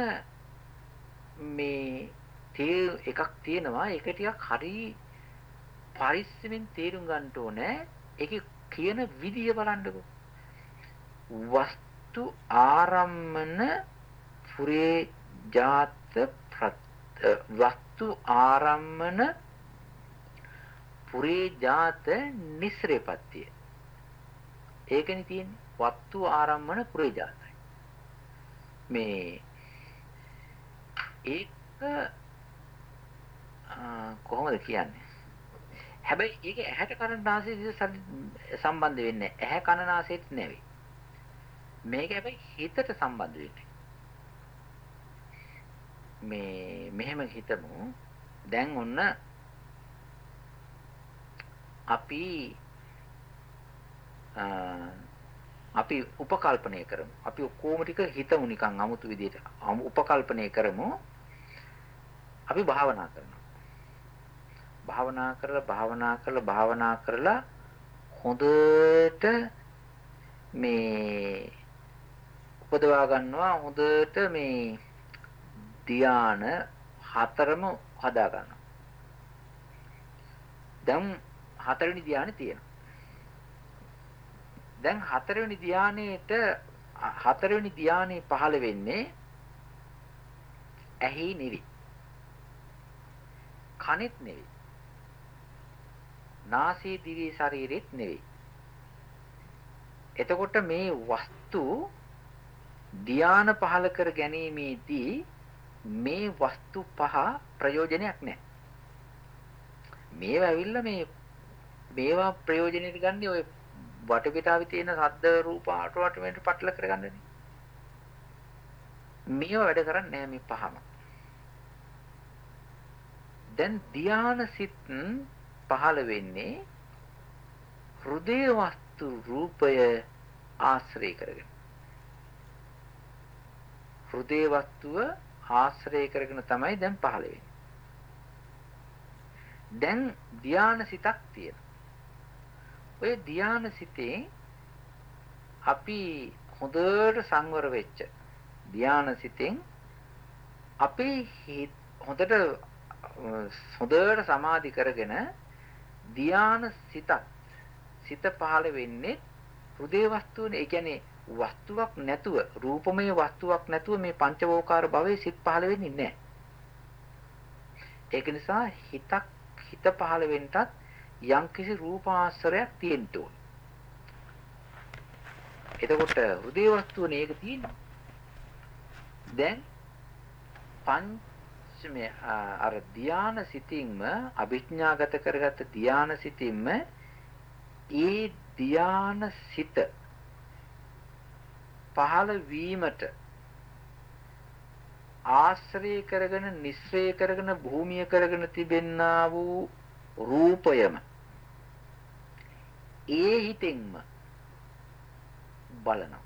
මේ එකක් තියෙනවා. ඒක ටිකක් හරි පරිස්සමෙන් තේරුම් ගන්න ඕනේ. ඒකේ කියන විදිය බලන්නකෝ. වස්තු ආරම්මන පුරේ ජාත වස්තු ආරම්මන පුරේ ජාත නිස්සරේපත්තිය. ඒකනේ තියෙන්නේ. වස්තු ආරම්මන පුරේ ජාතයි. මේ ඒක කොහොමද කියන්නේ? හැබැයි ඒක ඇහැට කන නාසයට සම්බන්ධ වෙන්නේ නැහැ. ඇහැ කන නාසයට නෙවෙයි. මේක හැබැයි හිතට සම්බන්ධ වෙන්නේ. මෙහෙම හිතමු. දැන් ඔන්න අපි උපකල්පනය කරමු. අපි ඔක්කොම ටික හිතමු නිකන් 아무තු විදිහට. උපකල්පනය කරමු. අපි භාවනා කරනවා. භාවනා කරලා හොඳට මේ උපදවා ගන්නවා. හොඳට මේ ධ්‍යාන 4ම හදා ගන්නවා. දැන් 4 වෙනි ධ්‍යානෙ තියෙනවා. දැන් 4 වෙනි ධ්‍යානෙ පහළ වෙන්නේ ඇහි නෙවෙයි. කනෙත් නෙවෙයි. නාසයේ දිවේ ශරීරෙත් නෙවෙයි. එතකොට මේ වස්තු ධ්‍යාන පහළ කර ගැනීමේදී මේ වස්තු පහ ප්‍රයෝජනයක් නැහැ. මේවා ඇවිල්ලා මේවා ප්‍රයෝජනෙට ගන්න ඔය වටපිටාවේ තියෙන ශබ්ද රූප ආට මේට පටල කරගන්නනේ. මේවා වැඩ කරන්නේ නැහැ මේ පහම. දැන් ධ්‍යාන සිත් පහළ වෙන්නේ හෘදේ වස්තු රූපය ආශ්‍රය කරගෙන. හෘදේ වස්තුව ආශ්‍රය කරගෙන තමයි දැන් පහළ වෙන්නේ. දැන් ධ්‍යාන සිතක් තියෙනවා. ඔය ධ්‍යාන සිතේ අපි හොඳට සංවර වෙච්ච ධ්‍යාන සිතෙන් අපේ හොඳට සමාධි කරගෙන ධ්‍යාන සිත පහළ වෙන්නේ හෘදේ වස්තුවනේ. ඒ කියන්නේ වස්තුවක් නැතුව, රූපමය වස්තුවක් නැතුව මේ පංචවෝකාර භවයේ සිත් පහළ වෙන්නේ නැහැ. ඒක නිසා හිත පහළ වෙන්නත් යම්කිසි රූපාශ්‍රයක් තියෙන්න ඕන. එතකොට හෘදේ වස්තුවනේ ඒක තියෙන්නේ. දැන් පංචමය අර ධ්‍යාන සිතින්ම අභිඥාගත කරගත්ත ධ්‍යාන සිතින්ම ඒ ධ්‍යාන සිත පහළ වීමට ආශ්‍රය කරගෙන නිස්සය කරගෙන භූමිය කරගෙන තිබෙන්නා වූ රූපයම ඒ හිතින්ම බලනවා.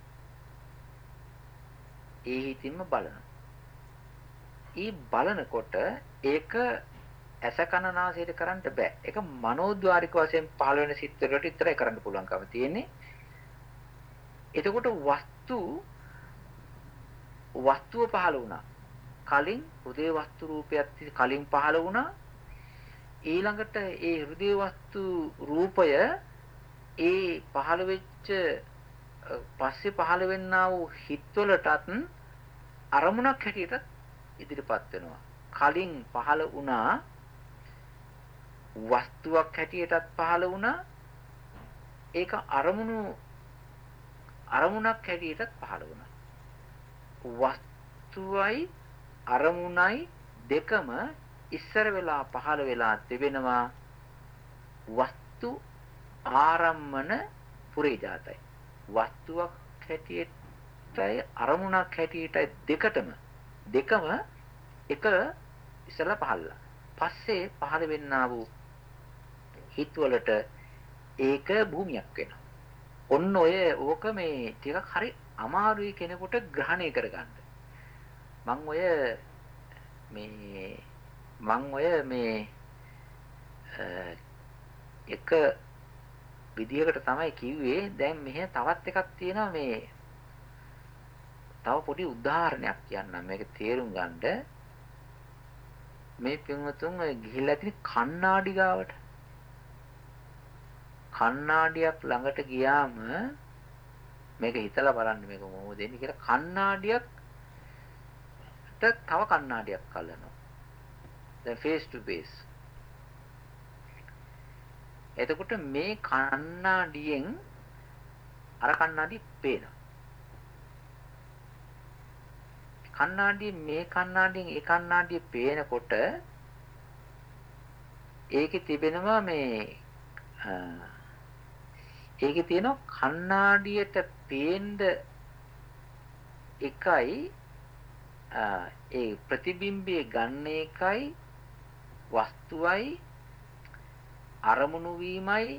ඒ හිතින්ම බලනවා. ඒ බලනකොට ඒක ඇස කන නාසයට කරන්න බෑ. ඒක මනෝද්වාරික වශයෙන් පහළ වෙන සිත් වලට විතරයි කරන්න පුළුවන්කම තියෙන්නේ. එතකොට වස්තුව පහළ වුණා. කලින් හෘදේ වස්තු රූපයක් කලින් පහළ වුණා. ඊළඟට ඒ හෘදේ වස්තු රූපය ඒ පහළ වෙච්ච පස්සේ පහළ වෙන්නා වූ හිත්වලටත් අරමුණක් හැටියට ඉදිරිපත් වෙනවා. කලින් පහළ වුණා වස්තුවක් හැටියටත් පහළ වුණා. ඒක අරමුණක් හැටියටත් පහළ වුණා. වස්තුවයි අරමුණයි දෙකම ඉස්සර වෙලා පහළ වෙලා තිබෙනවා. වස්තු ආරම්මන පුරේජාතයි. වස්තුවක් හැටියටයි අරමුණක් හැටියටයි දෙකම එක ඉස්සලා පහළලා. පස්සේ පහළ වෙන්නා වූ හිතවලට ඒක භූමියක් වෙනවා. ඔන්න ඕක මේ ටිකක් හරි අමාරුයි කෙනෙකුට ග්‍රහණය කරගන්න. මම එක විදියකට තමයි කිව්වේ. දැන් මෙහෙ තවත් එකක් තියෙනවා. මේ තව පොඩි උදාහරණයක් කියන්නම් මේක තේරුම් ගන්න. මේ පින්වතුන් ගිහිල්ලා තියෙන කණ්ණාඩි ගාවට. කණ්ණාඩියක් ළඟට ගියාම මේක හිතලා බලන්න මේක මොකද වෙන්නේ කියලා. කණ්ණාඩියට තව කණ්ණාඩියක් අල්ලනවා. දැන් face to face. එතකොට මේ කණ්ණාඩියෙන් අර කණ්ණාඩිය පේනවා. මේ කණ්ණාඩියෙන් ඒ කණ්ණාඩිය පේනකොට ඒකේ තිබෙනවා ඒකේ තියෙනවා කණ්ණාඩියට පේන්න එකයි ඒ ප්‍රතිබිම්බයේ ගන්න එකයි වස්තුවයි අරමුණු වීමයි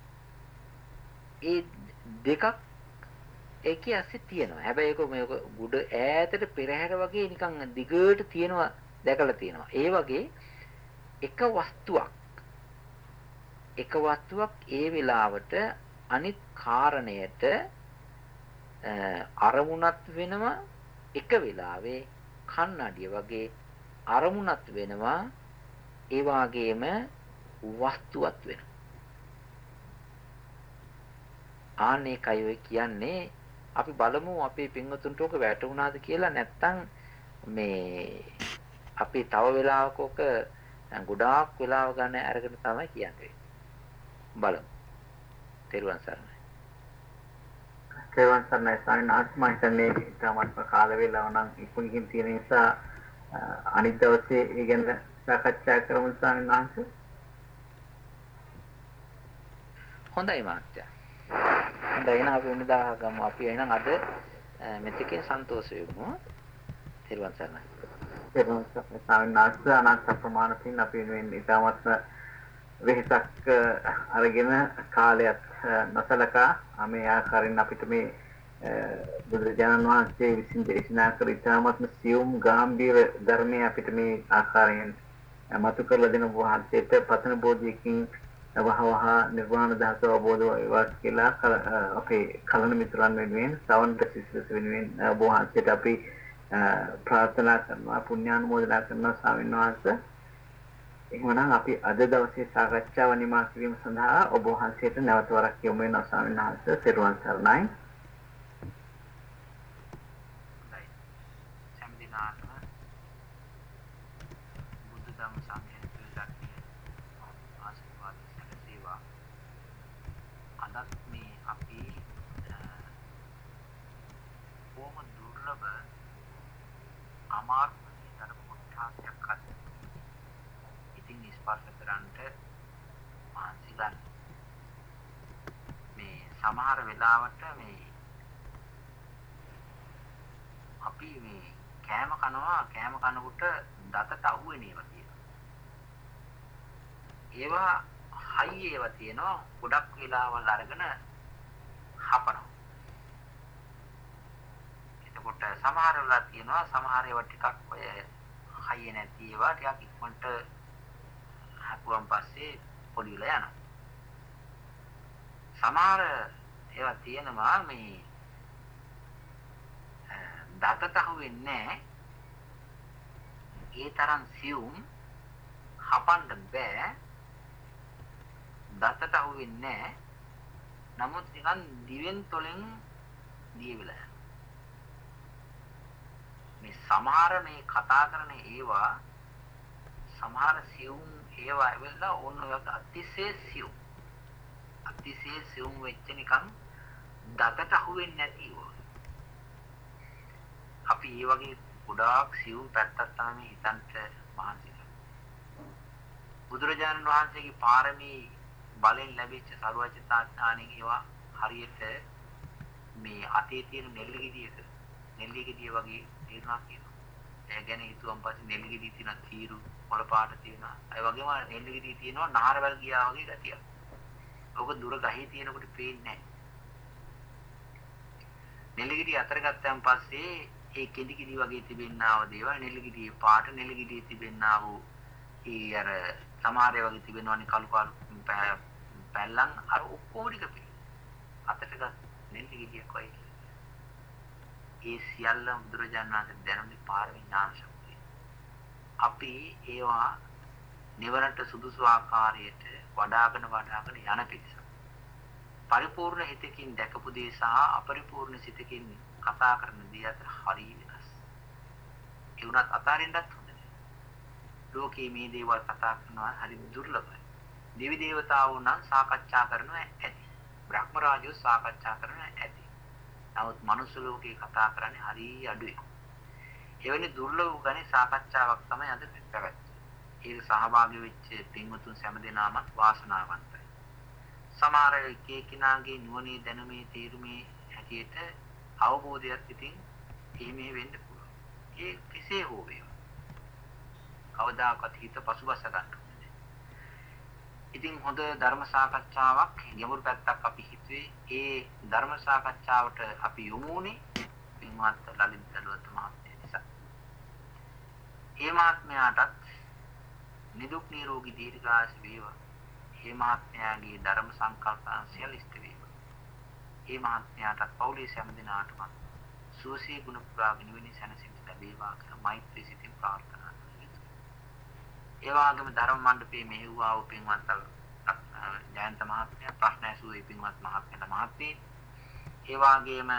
ඒ දෙකක් ඒකේ ඇස්සේ තියෙනවා. හැබැයි ඒක මේක ගුඩ ඈතට පෙරහැර වගේ නිකන් දිගට තියෙනවා දැකලා තියෙනවා. ඒ වගේ එක වස්තුවක් ඒ වෙලාවට අනිත් කාරණයට අරමුණත් වෙනවා එක වෙලාවේ කන්නඩිය වගේ අරමුණත් වෙනවා ඒ වගේම වස්තුවත් වෙනවා. ආනේකයි ඔය කියන්නේ අපි බලමු අපේ පින්වතුන්ට ඔක වැටුණාද කියලා. නැත්තම් මේ අපි තව වෙලාවක ඔක ගොඩාක් වෙලාව ගන්න අරගෙන තමයි කියන්නේ. බලමු. තෙරුවන් සරණයි. තෙරුවන් සරණයි ස්වාමීන් වහන්සේ. මම හිතන්නේ ඊටමත් කාල වේලාව නම් ඉක්මනින් තියෙන නිසා අනිත් දවසේ ඒ ගැන සාකච්ඡා කරමු ස්වාමීන් වහන්සේ. හොඳයි මහත්තයා. හොඳයි එහෙනම් අපි වෙනදා ගමු. අපි එහෙනම් අද මෙතෙකින් සන්තෝෂ වෙමු. තෙරුවන් සරණයි. තෙරුවන් සරණයි ස්වාමීන් වහන්සේ. අනන්ත ප්‍රමාණ පින් අපි වෙනුවෙන් ඊටමත් වෙහසක් අරගෙන කාලයක් නොසලකා මේ ආකාරයෙන් අපිට මේ බුදුරජාණන් වහන්සේ විසින් දේශනා කළ ඊටමත් සියුම් ගාම්භීර ධර්මයේ අපිට මේ ආකාරයෙන් මතු කරලා දෙන වහන්සේට පතන බෝධියකින් වහවහ නිර්වාණ ධාතුව අවබෝධ වේවා කියලා අපේ කලන මිතුරන් වෙනුවෙන් සවන්ත සිසිලස වෙනුවෙන් වහන්සේට අපි ප්‍රාර්ථනා කරනවා පුණ්‍යානුමෝදනා කරනවා ස්වාමීන් වහන්සේ. එහෙනම් අපි අද දවසේ සාකච්ඡාව නිමා කිරීම සඳහා ඔබ වහන්සේට නැවත වරක් යොමු වෙනවා ස්වාමීන් වහන්සේ. තෙරුවන් සරණයි. සම්දිනාත්ම බුද්ධ ධම්ම සංඝ පිළිගන්නේ ආශිර්වාද සැලසේවා. අදත් මේ අපි බොහොම දුර්ලභ අමාරු ධර්ම කොටසක් අද ඉතින් ස්පර්ශ කරන්නට මහන්සි ගන්න. මේ සමහර වෙලාවට මේ අපි මේ කෑම කනකොට දතට අහුවෙන ඒවා තියෙනවා. ඒවා හයි ඒවා තියෙනවා ගොඩක් වෙලාවල් අරගෙන හපනවා. එතකොට සමහර වෙලාව තියෙනවා සමහර ඒවා ටිකක් ඔය හයිය නැති ඒවා ටිකක් ඉක්මනට හපුවම් පස්සේ පොඩි වෙලා යනවා. සමහර ඒවා තියෙනවා මේ දතට අහුවෙන්නේ නැහැ. ඒ තරම් සියුම් හපන්න බෑ. දතට අහුවෙන්නේ නැහැ. නමුත් නිකන් දිවෙන් තොලෙන් දිය වෙලා යනවා. මේ සමහර මේ කතා කරන ඒවා සමහර සියුම් ඒවා වෙලා ඕන අතිශය සියුම් වෙච්ච නිකන් දතට අහුවෙන්නේ නැති ඒවා. අපි මේ වගේ ගොඩාක් සියුම් පැත්තක් තමයි හිතන්ට මහන්සි ගන්න. බුදුරජාණන් වහන්සේගේ පාරමී බලෙන් ලැබිච්ච සරුවචිතා ඥාණයෙන් ඒවා හරියට මේ අතේ තියෙන නෙල්ලි ගෙඩිය වගේ තේරුණා කියනවා. ඒ ගැන හිතුවම් පස්සේ නෙල්ලි ගෙඩිය තියෙන තීරු වල පාට තියෙනවා. ඒ වගේම නෙල්ලි ගෙඩිය තියෙනවා නහරවල් ගියා වගේ ගතියක්. ඔක දුර ගහේ තියෙනකොට පේන්නේ නැහැ. නෙල්ලි ගෙඩිය අතර ගත්තන් පස්සේ ඒ කෙඳි කිඩි වගේ තිබෙන්නා වූ දේවල් නෙල්ලි ගෙඩියේ පාට නෙල්ලි ගෙඩියේ තිබෙන්නා වූ ඒ අර සමහරේ වගේ තිබෙනවනේ කළු පැල්ලන් අර ඔක්කොම ටික පිළි. අතට ගත් නෙල්ලි ගෙඩිය කොයි. ඒ සියල්ලම බුදුරජාණන් වහන්සේ දැනුනේ පාරමී ඥාන ශක්තිය. අපි ඒවා නිවරට සුදුසු ආකාරයට වඩාගෙන යන පිටස. පරිපූර්ණ හිතකින් දැකපු දේ සහ අපරිපූර්ණ සිතකින් කතා කරන දේ අතර හරි වෙනස්. ඒ උනත් අතාරින්නත් හොඳ නැහැ. ලෝකයේ මේ දේවල් කතා කරනවා හරි දුර්ලභයි. දෙවි දේවතාවෝ නම් සාකච්ඡා කරනවා ඇති. බ්‍රහ්ම රාජයෝ සාකච්ඡා කරනවා ඇති. නමුත් මනුස්ස ලෝකේ කතා කරන්නේ හරි අඩුයි. එවැනි දුර්ලභ ගණේ සාකච්ඡාවක් තමයි අද පැවැත්වෙන්නේ. ඒක සහභාගී වෙච්ච පින්වතුන් හැම දෙනාම වාසනාවන්තයි. සමහර එකේකිනාගේ නුවණේ දැනුමේ තීරුමේ හැටියට අවබෝධයක් ඉතින් එහෙම වෙන්න පුළුවන්. ඒ කෙසේ හෝ වේවා. කවදාකවත් හිත පසුබස ගන්න ඕනේ. ඉතින් හොඳ ධර්ම සාකච්ඡාවක් ගැඹුරු පැත්තක් අපි හිතුවේ. ඒ ධර්ම සාකච්ඡාවට අපි යොමුුනේ පින්වත් ලලිත් දලුවත් මහත්මයා නිසා. ඒ මහත්මයාටත් නිදුක් නිරෝගී දීර්ඝායුෂ වේවා. ඒ මහත්මයාගේ ධර්ම සංකල්පයන් සියල්ල ඉෂ්ට වේවා. ඒ මහත්මයාටත් පවුලේ සෑම දිනාටම සුවසේ ගුණ පුරාගෙන නිවන සැනසීම ලැබේවා කියලා මෛත්‍රී සිතින් ප්‍රාර්ථනා කරමි. ඒ වගේම ධර්ම මණ්ඩපයේ මෙහෙව්වා වූ පින්වත් ජයන්ත මහත්මයා ප්‍රශ්න ඇසුවේ පින්වත් මහත්මී. ඒ වගේම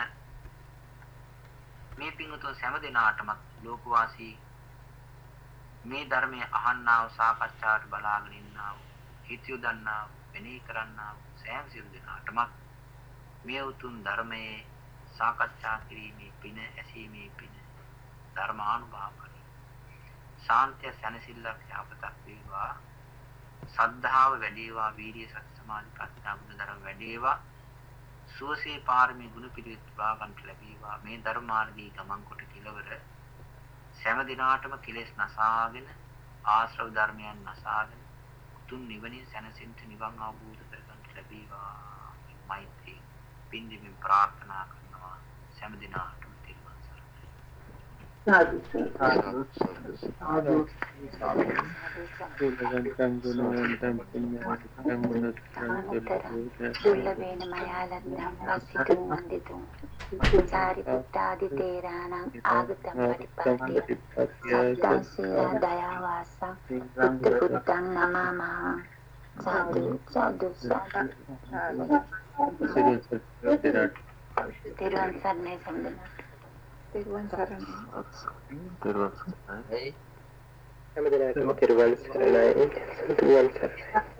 මේ පින්වතුන් සෑම දිනාටම ලෝකවාසී මේ ධර්මයේ අහන්නා වූ සාකච්ඡාවට බලාගෙන ඉන්නා වූ හිත යොදන්නා වූ මෙනෙහි කරන්නා වූ සෑම සියලු දෙනාටම මේ උතුම් ධර්මයේ සාකච්ඡා කිරීමේ පින ඇසීමේ පින ධර්මානුභාවකයි ශාන්තිය සැනසෙල්ලක් යහපතක් වේවා සද්ධාව වැඩිවා වීර්ය සති සමාධි ප්‍රඥා ගුණ ධර්ම වැඩිවා සුවසේ පාරමී ගුණ පිළිවෙත් පුරා ගන්නට ලැබේවා මේ ධර්ම මාර්ගී ගමන් කොට කෙලවර සෑම දිනාටම කෙලෙස් නසාගෙන ආශ්‍රව ධර්මයන් නසාගෙන උතුම් නිවනින් සැනසෙන්න නිවන් අවබෝධ කරගන්න ලැබේවා මෛත්‍රී පින්දිමින් ප්‍රාර්ථනා කරනවා සෑම දිනාටම තිරුවන් සරණයි. දුර්ලභේන මයාලද්දම් වස්සිතුම් වන්දිතුම් චාරි පුත්තාදි තේරාණං ආගතම් පටිපාටි සත්තං සීලා දයාවාසං පුත්ත පුත්තං නමමහා සාදු සාදු සාදු තෙරුවන් සරණයි සම්දෙනා තෙරුවන් සරණයි හැමදෙනාටම තෙරුවන් සරණයි.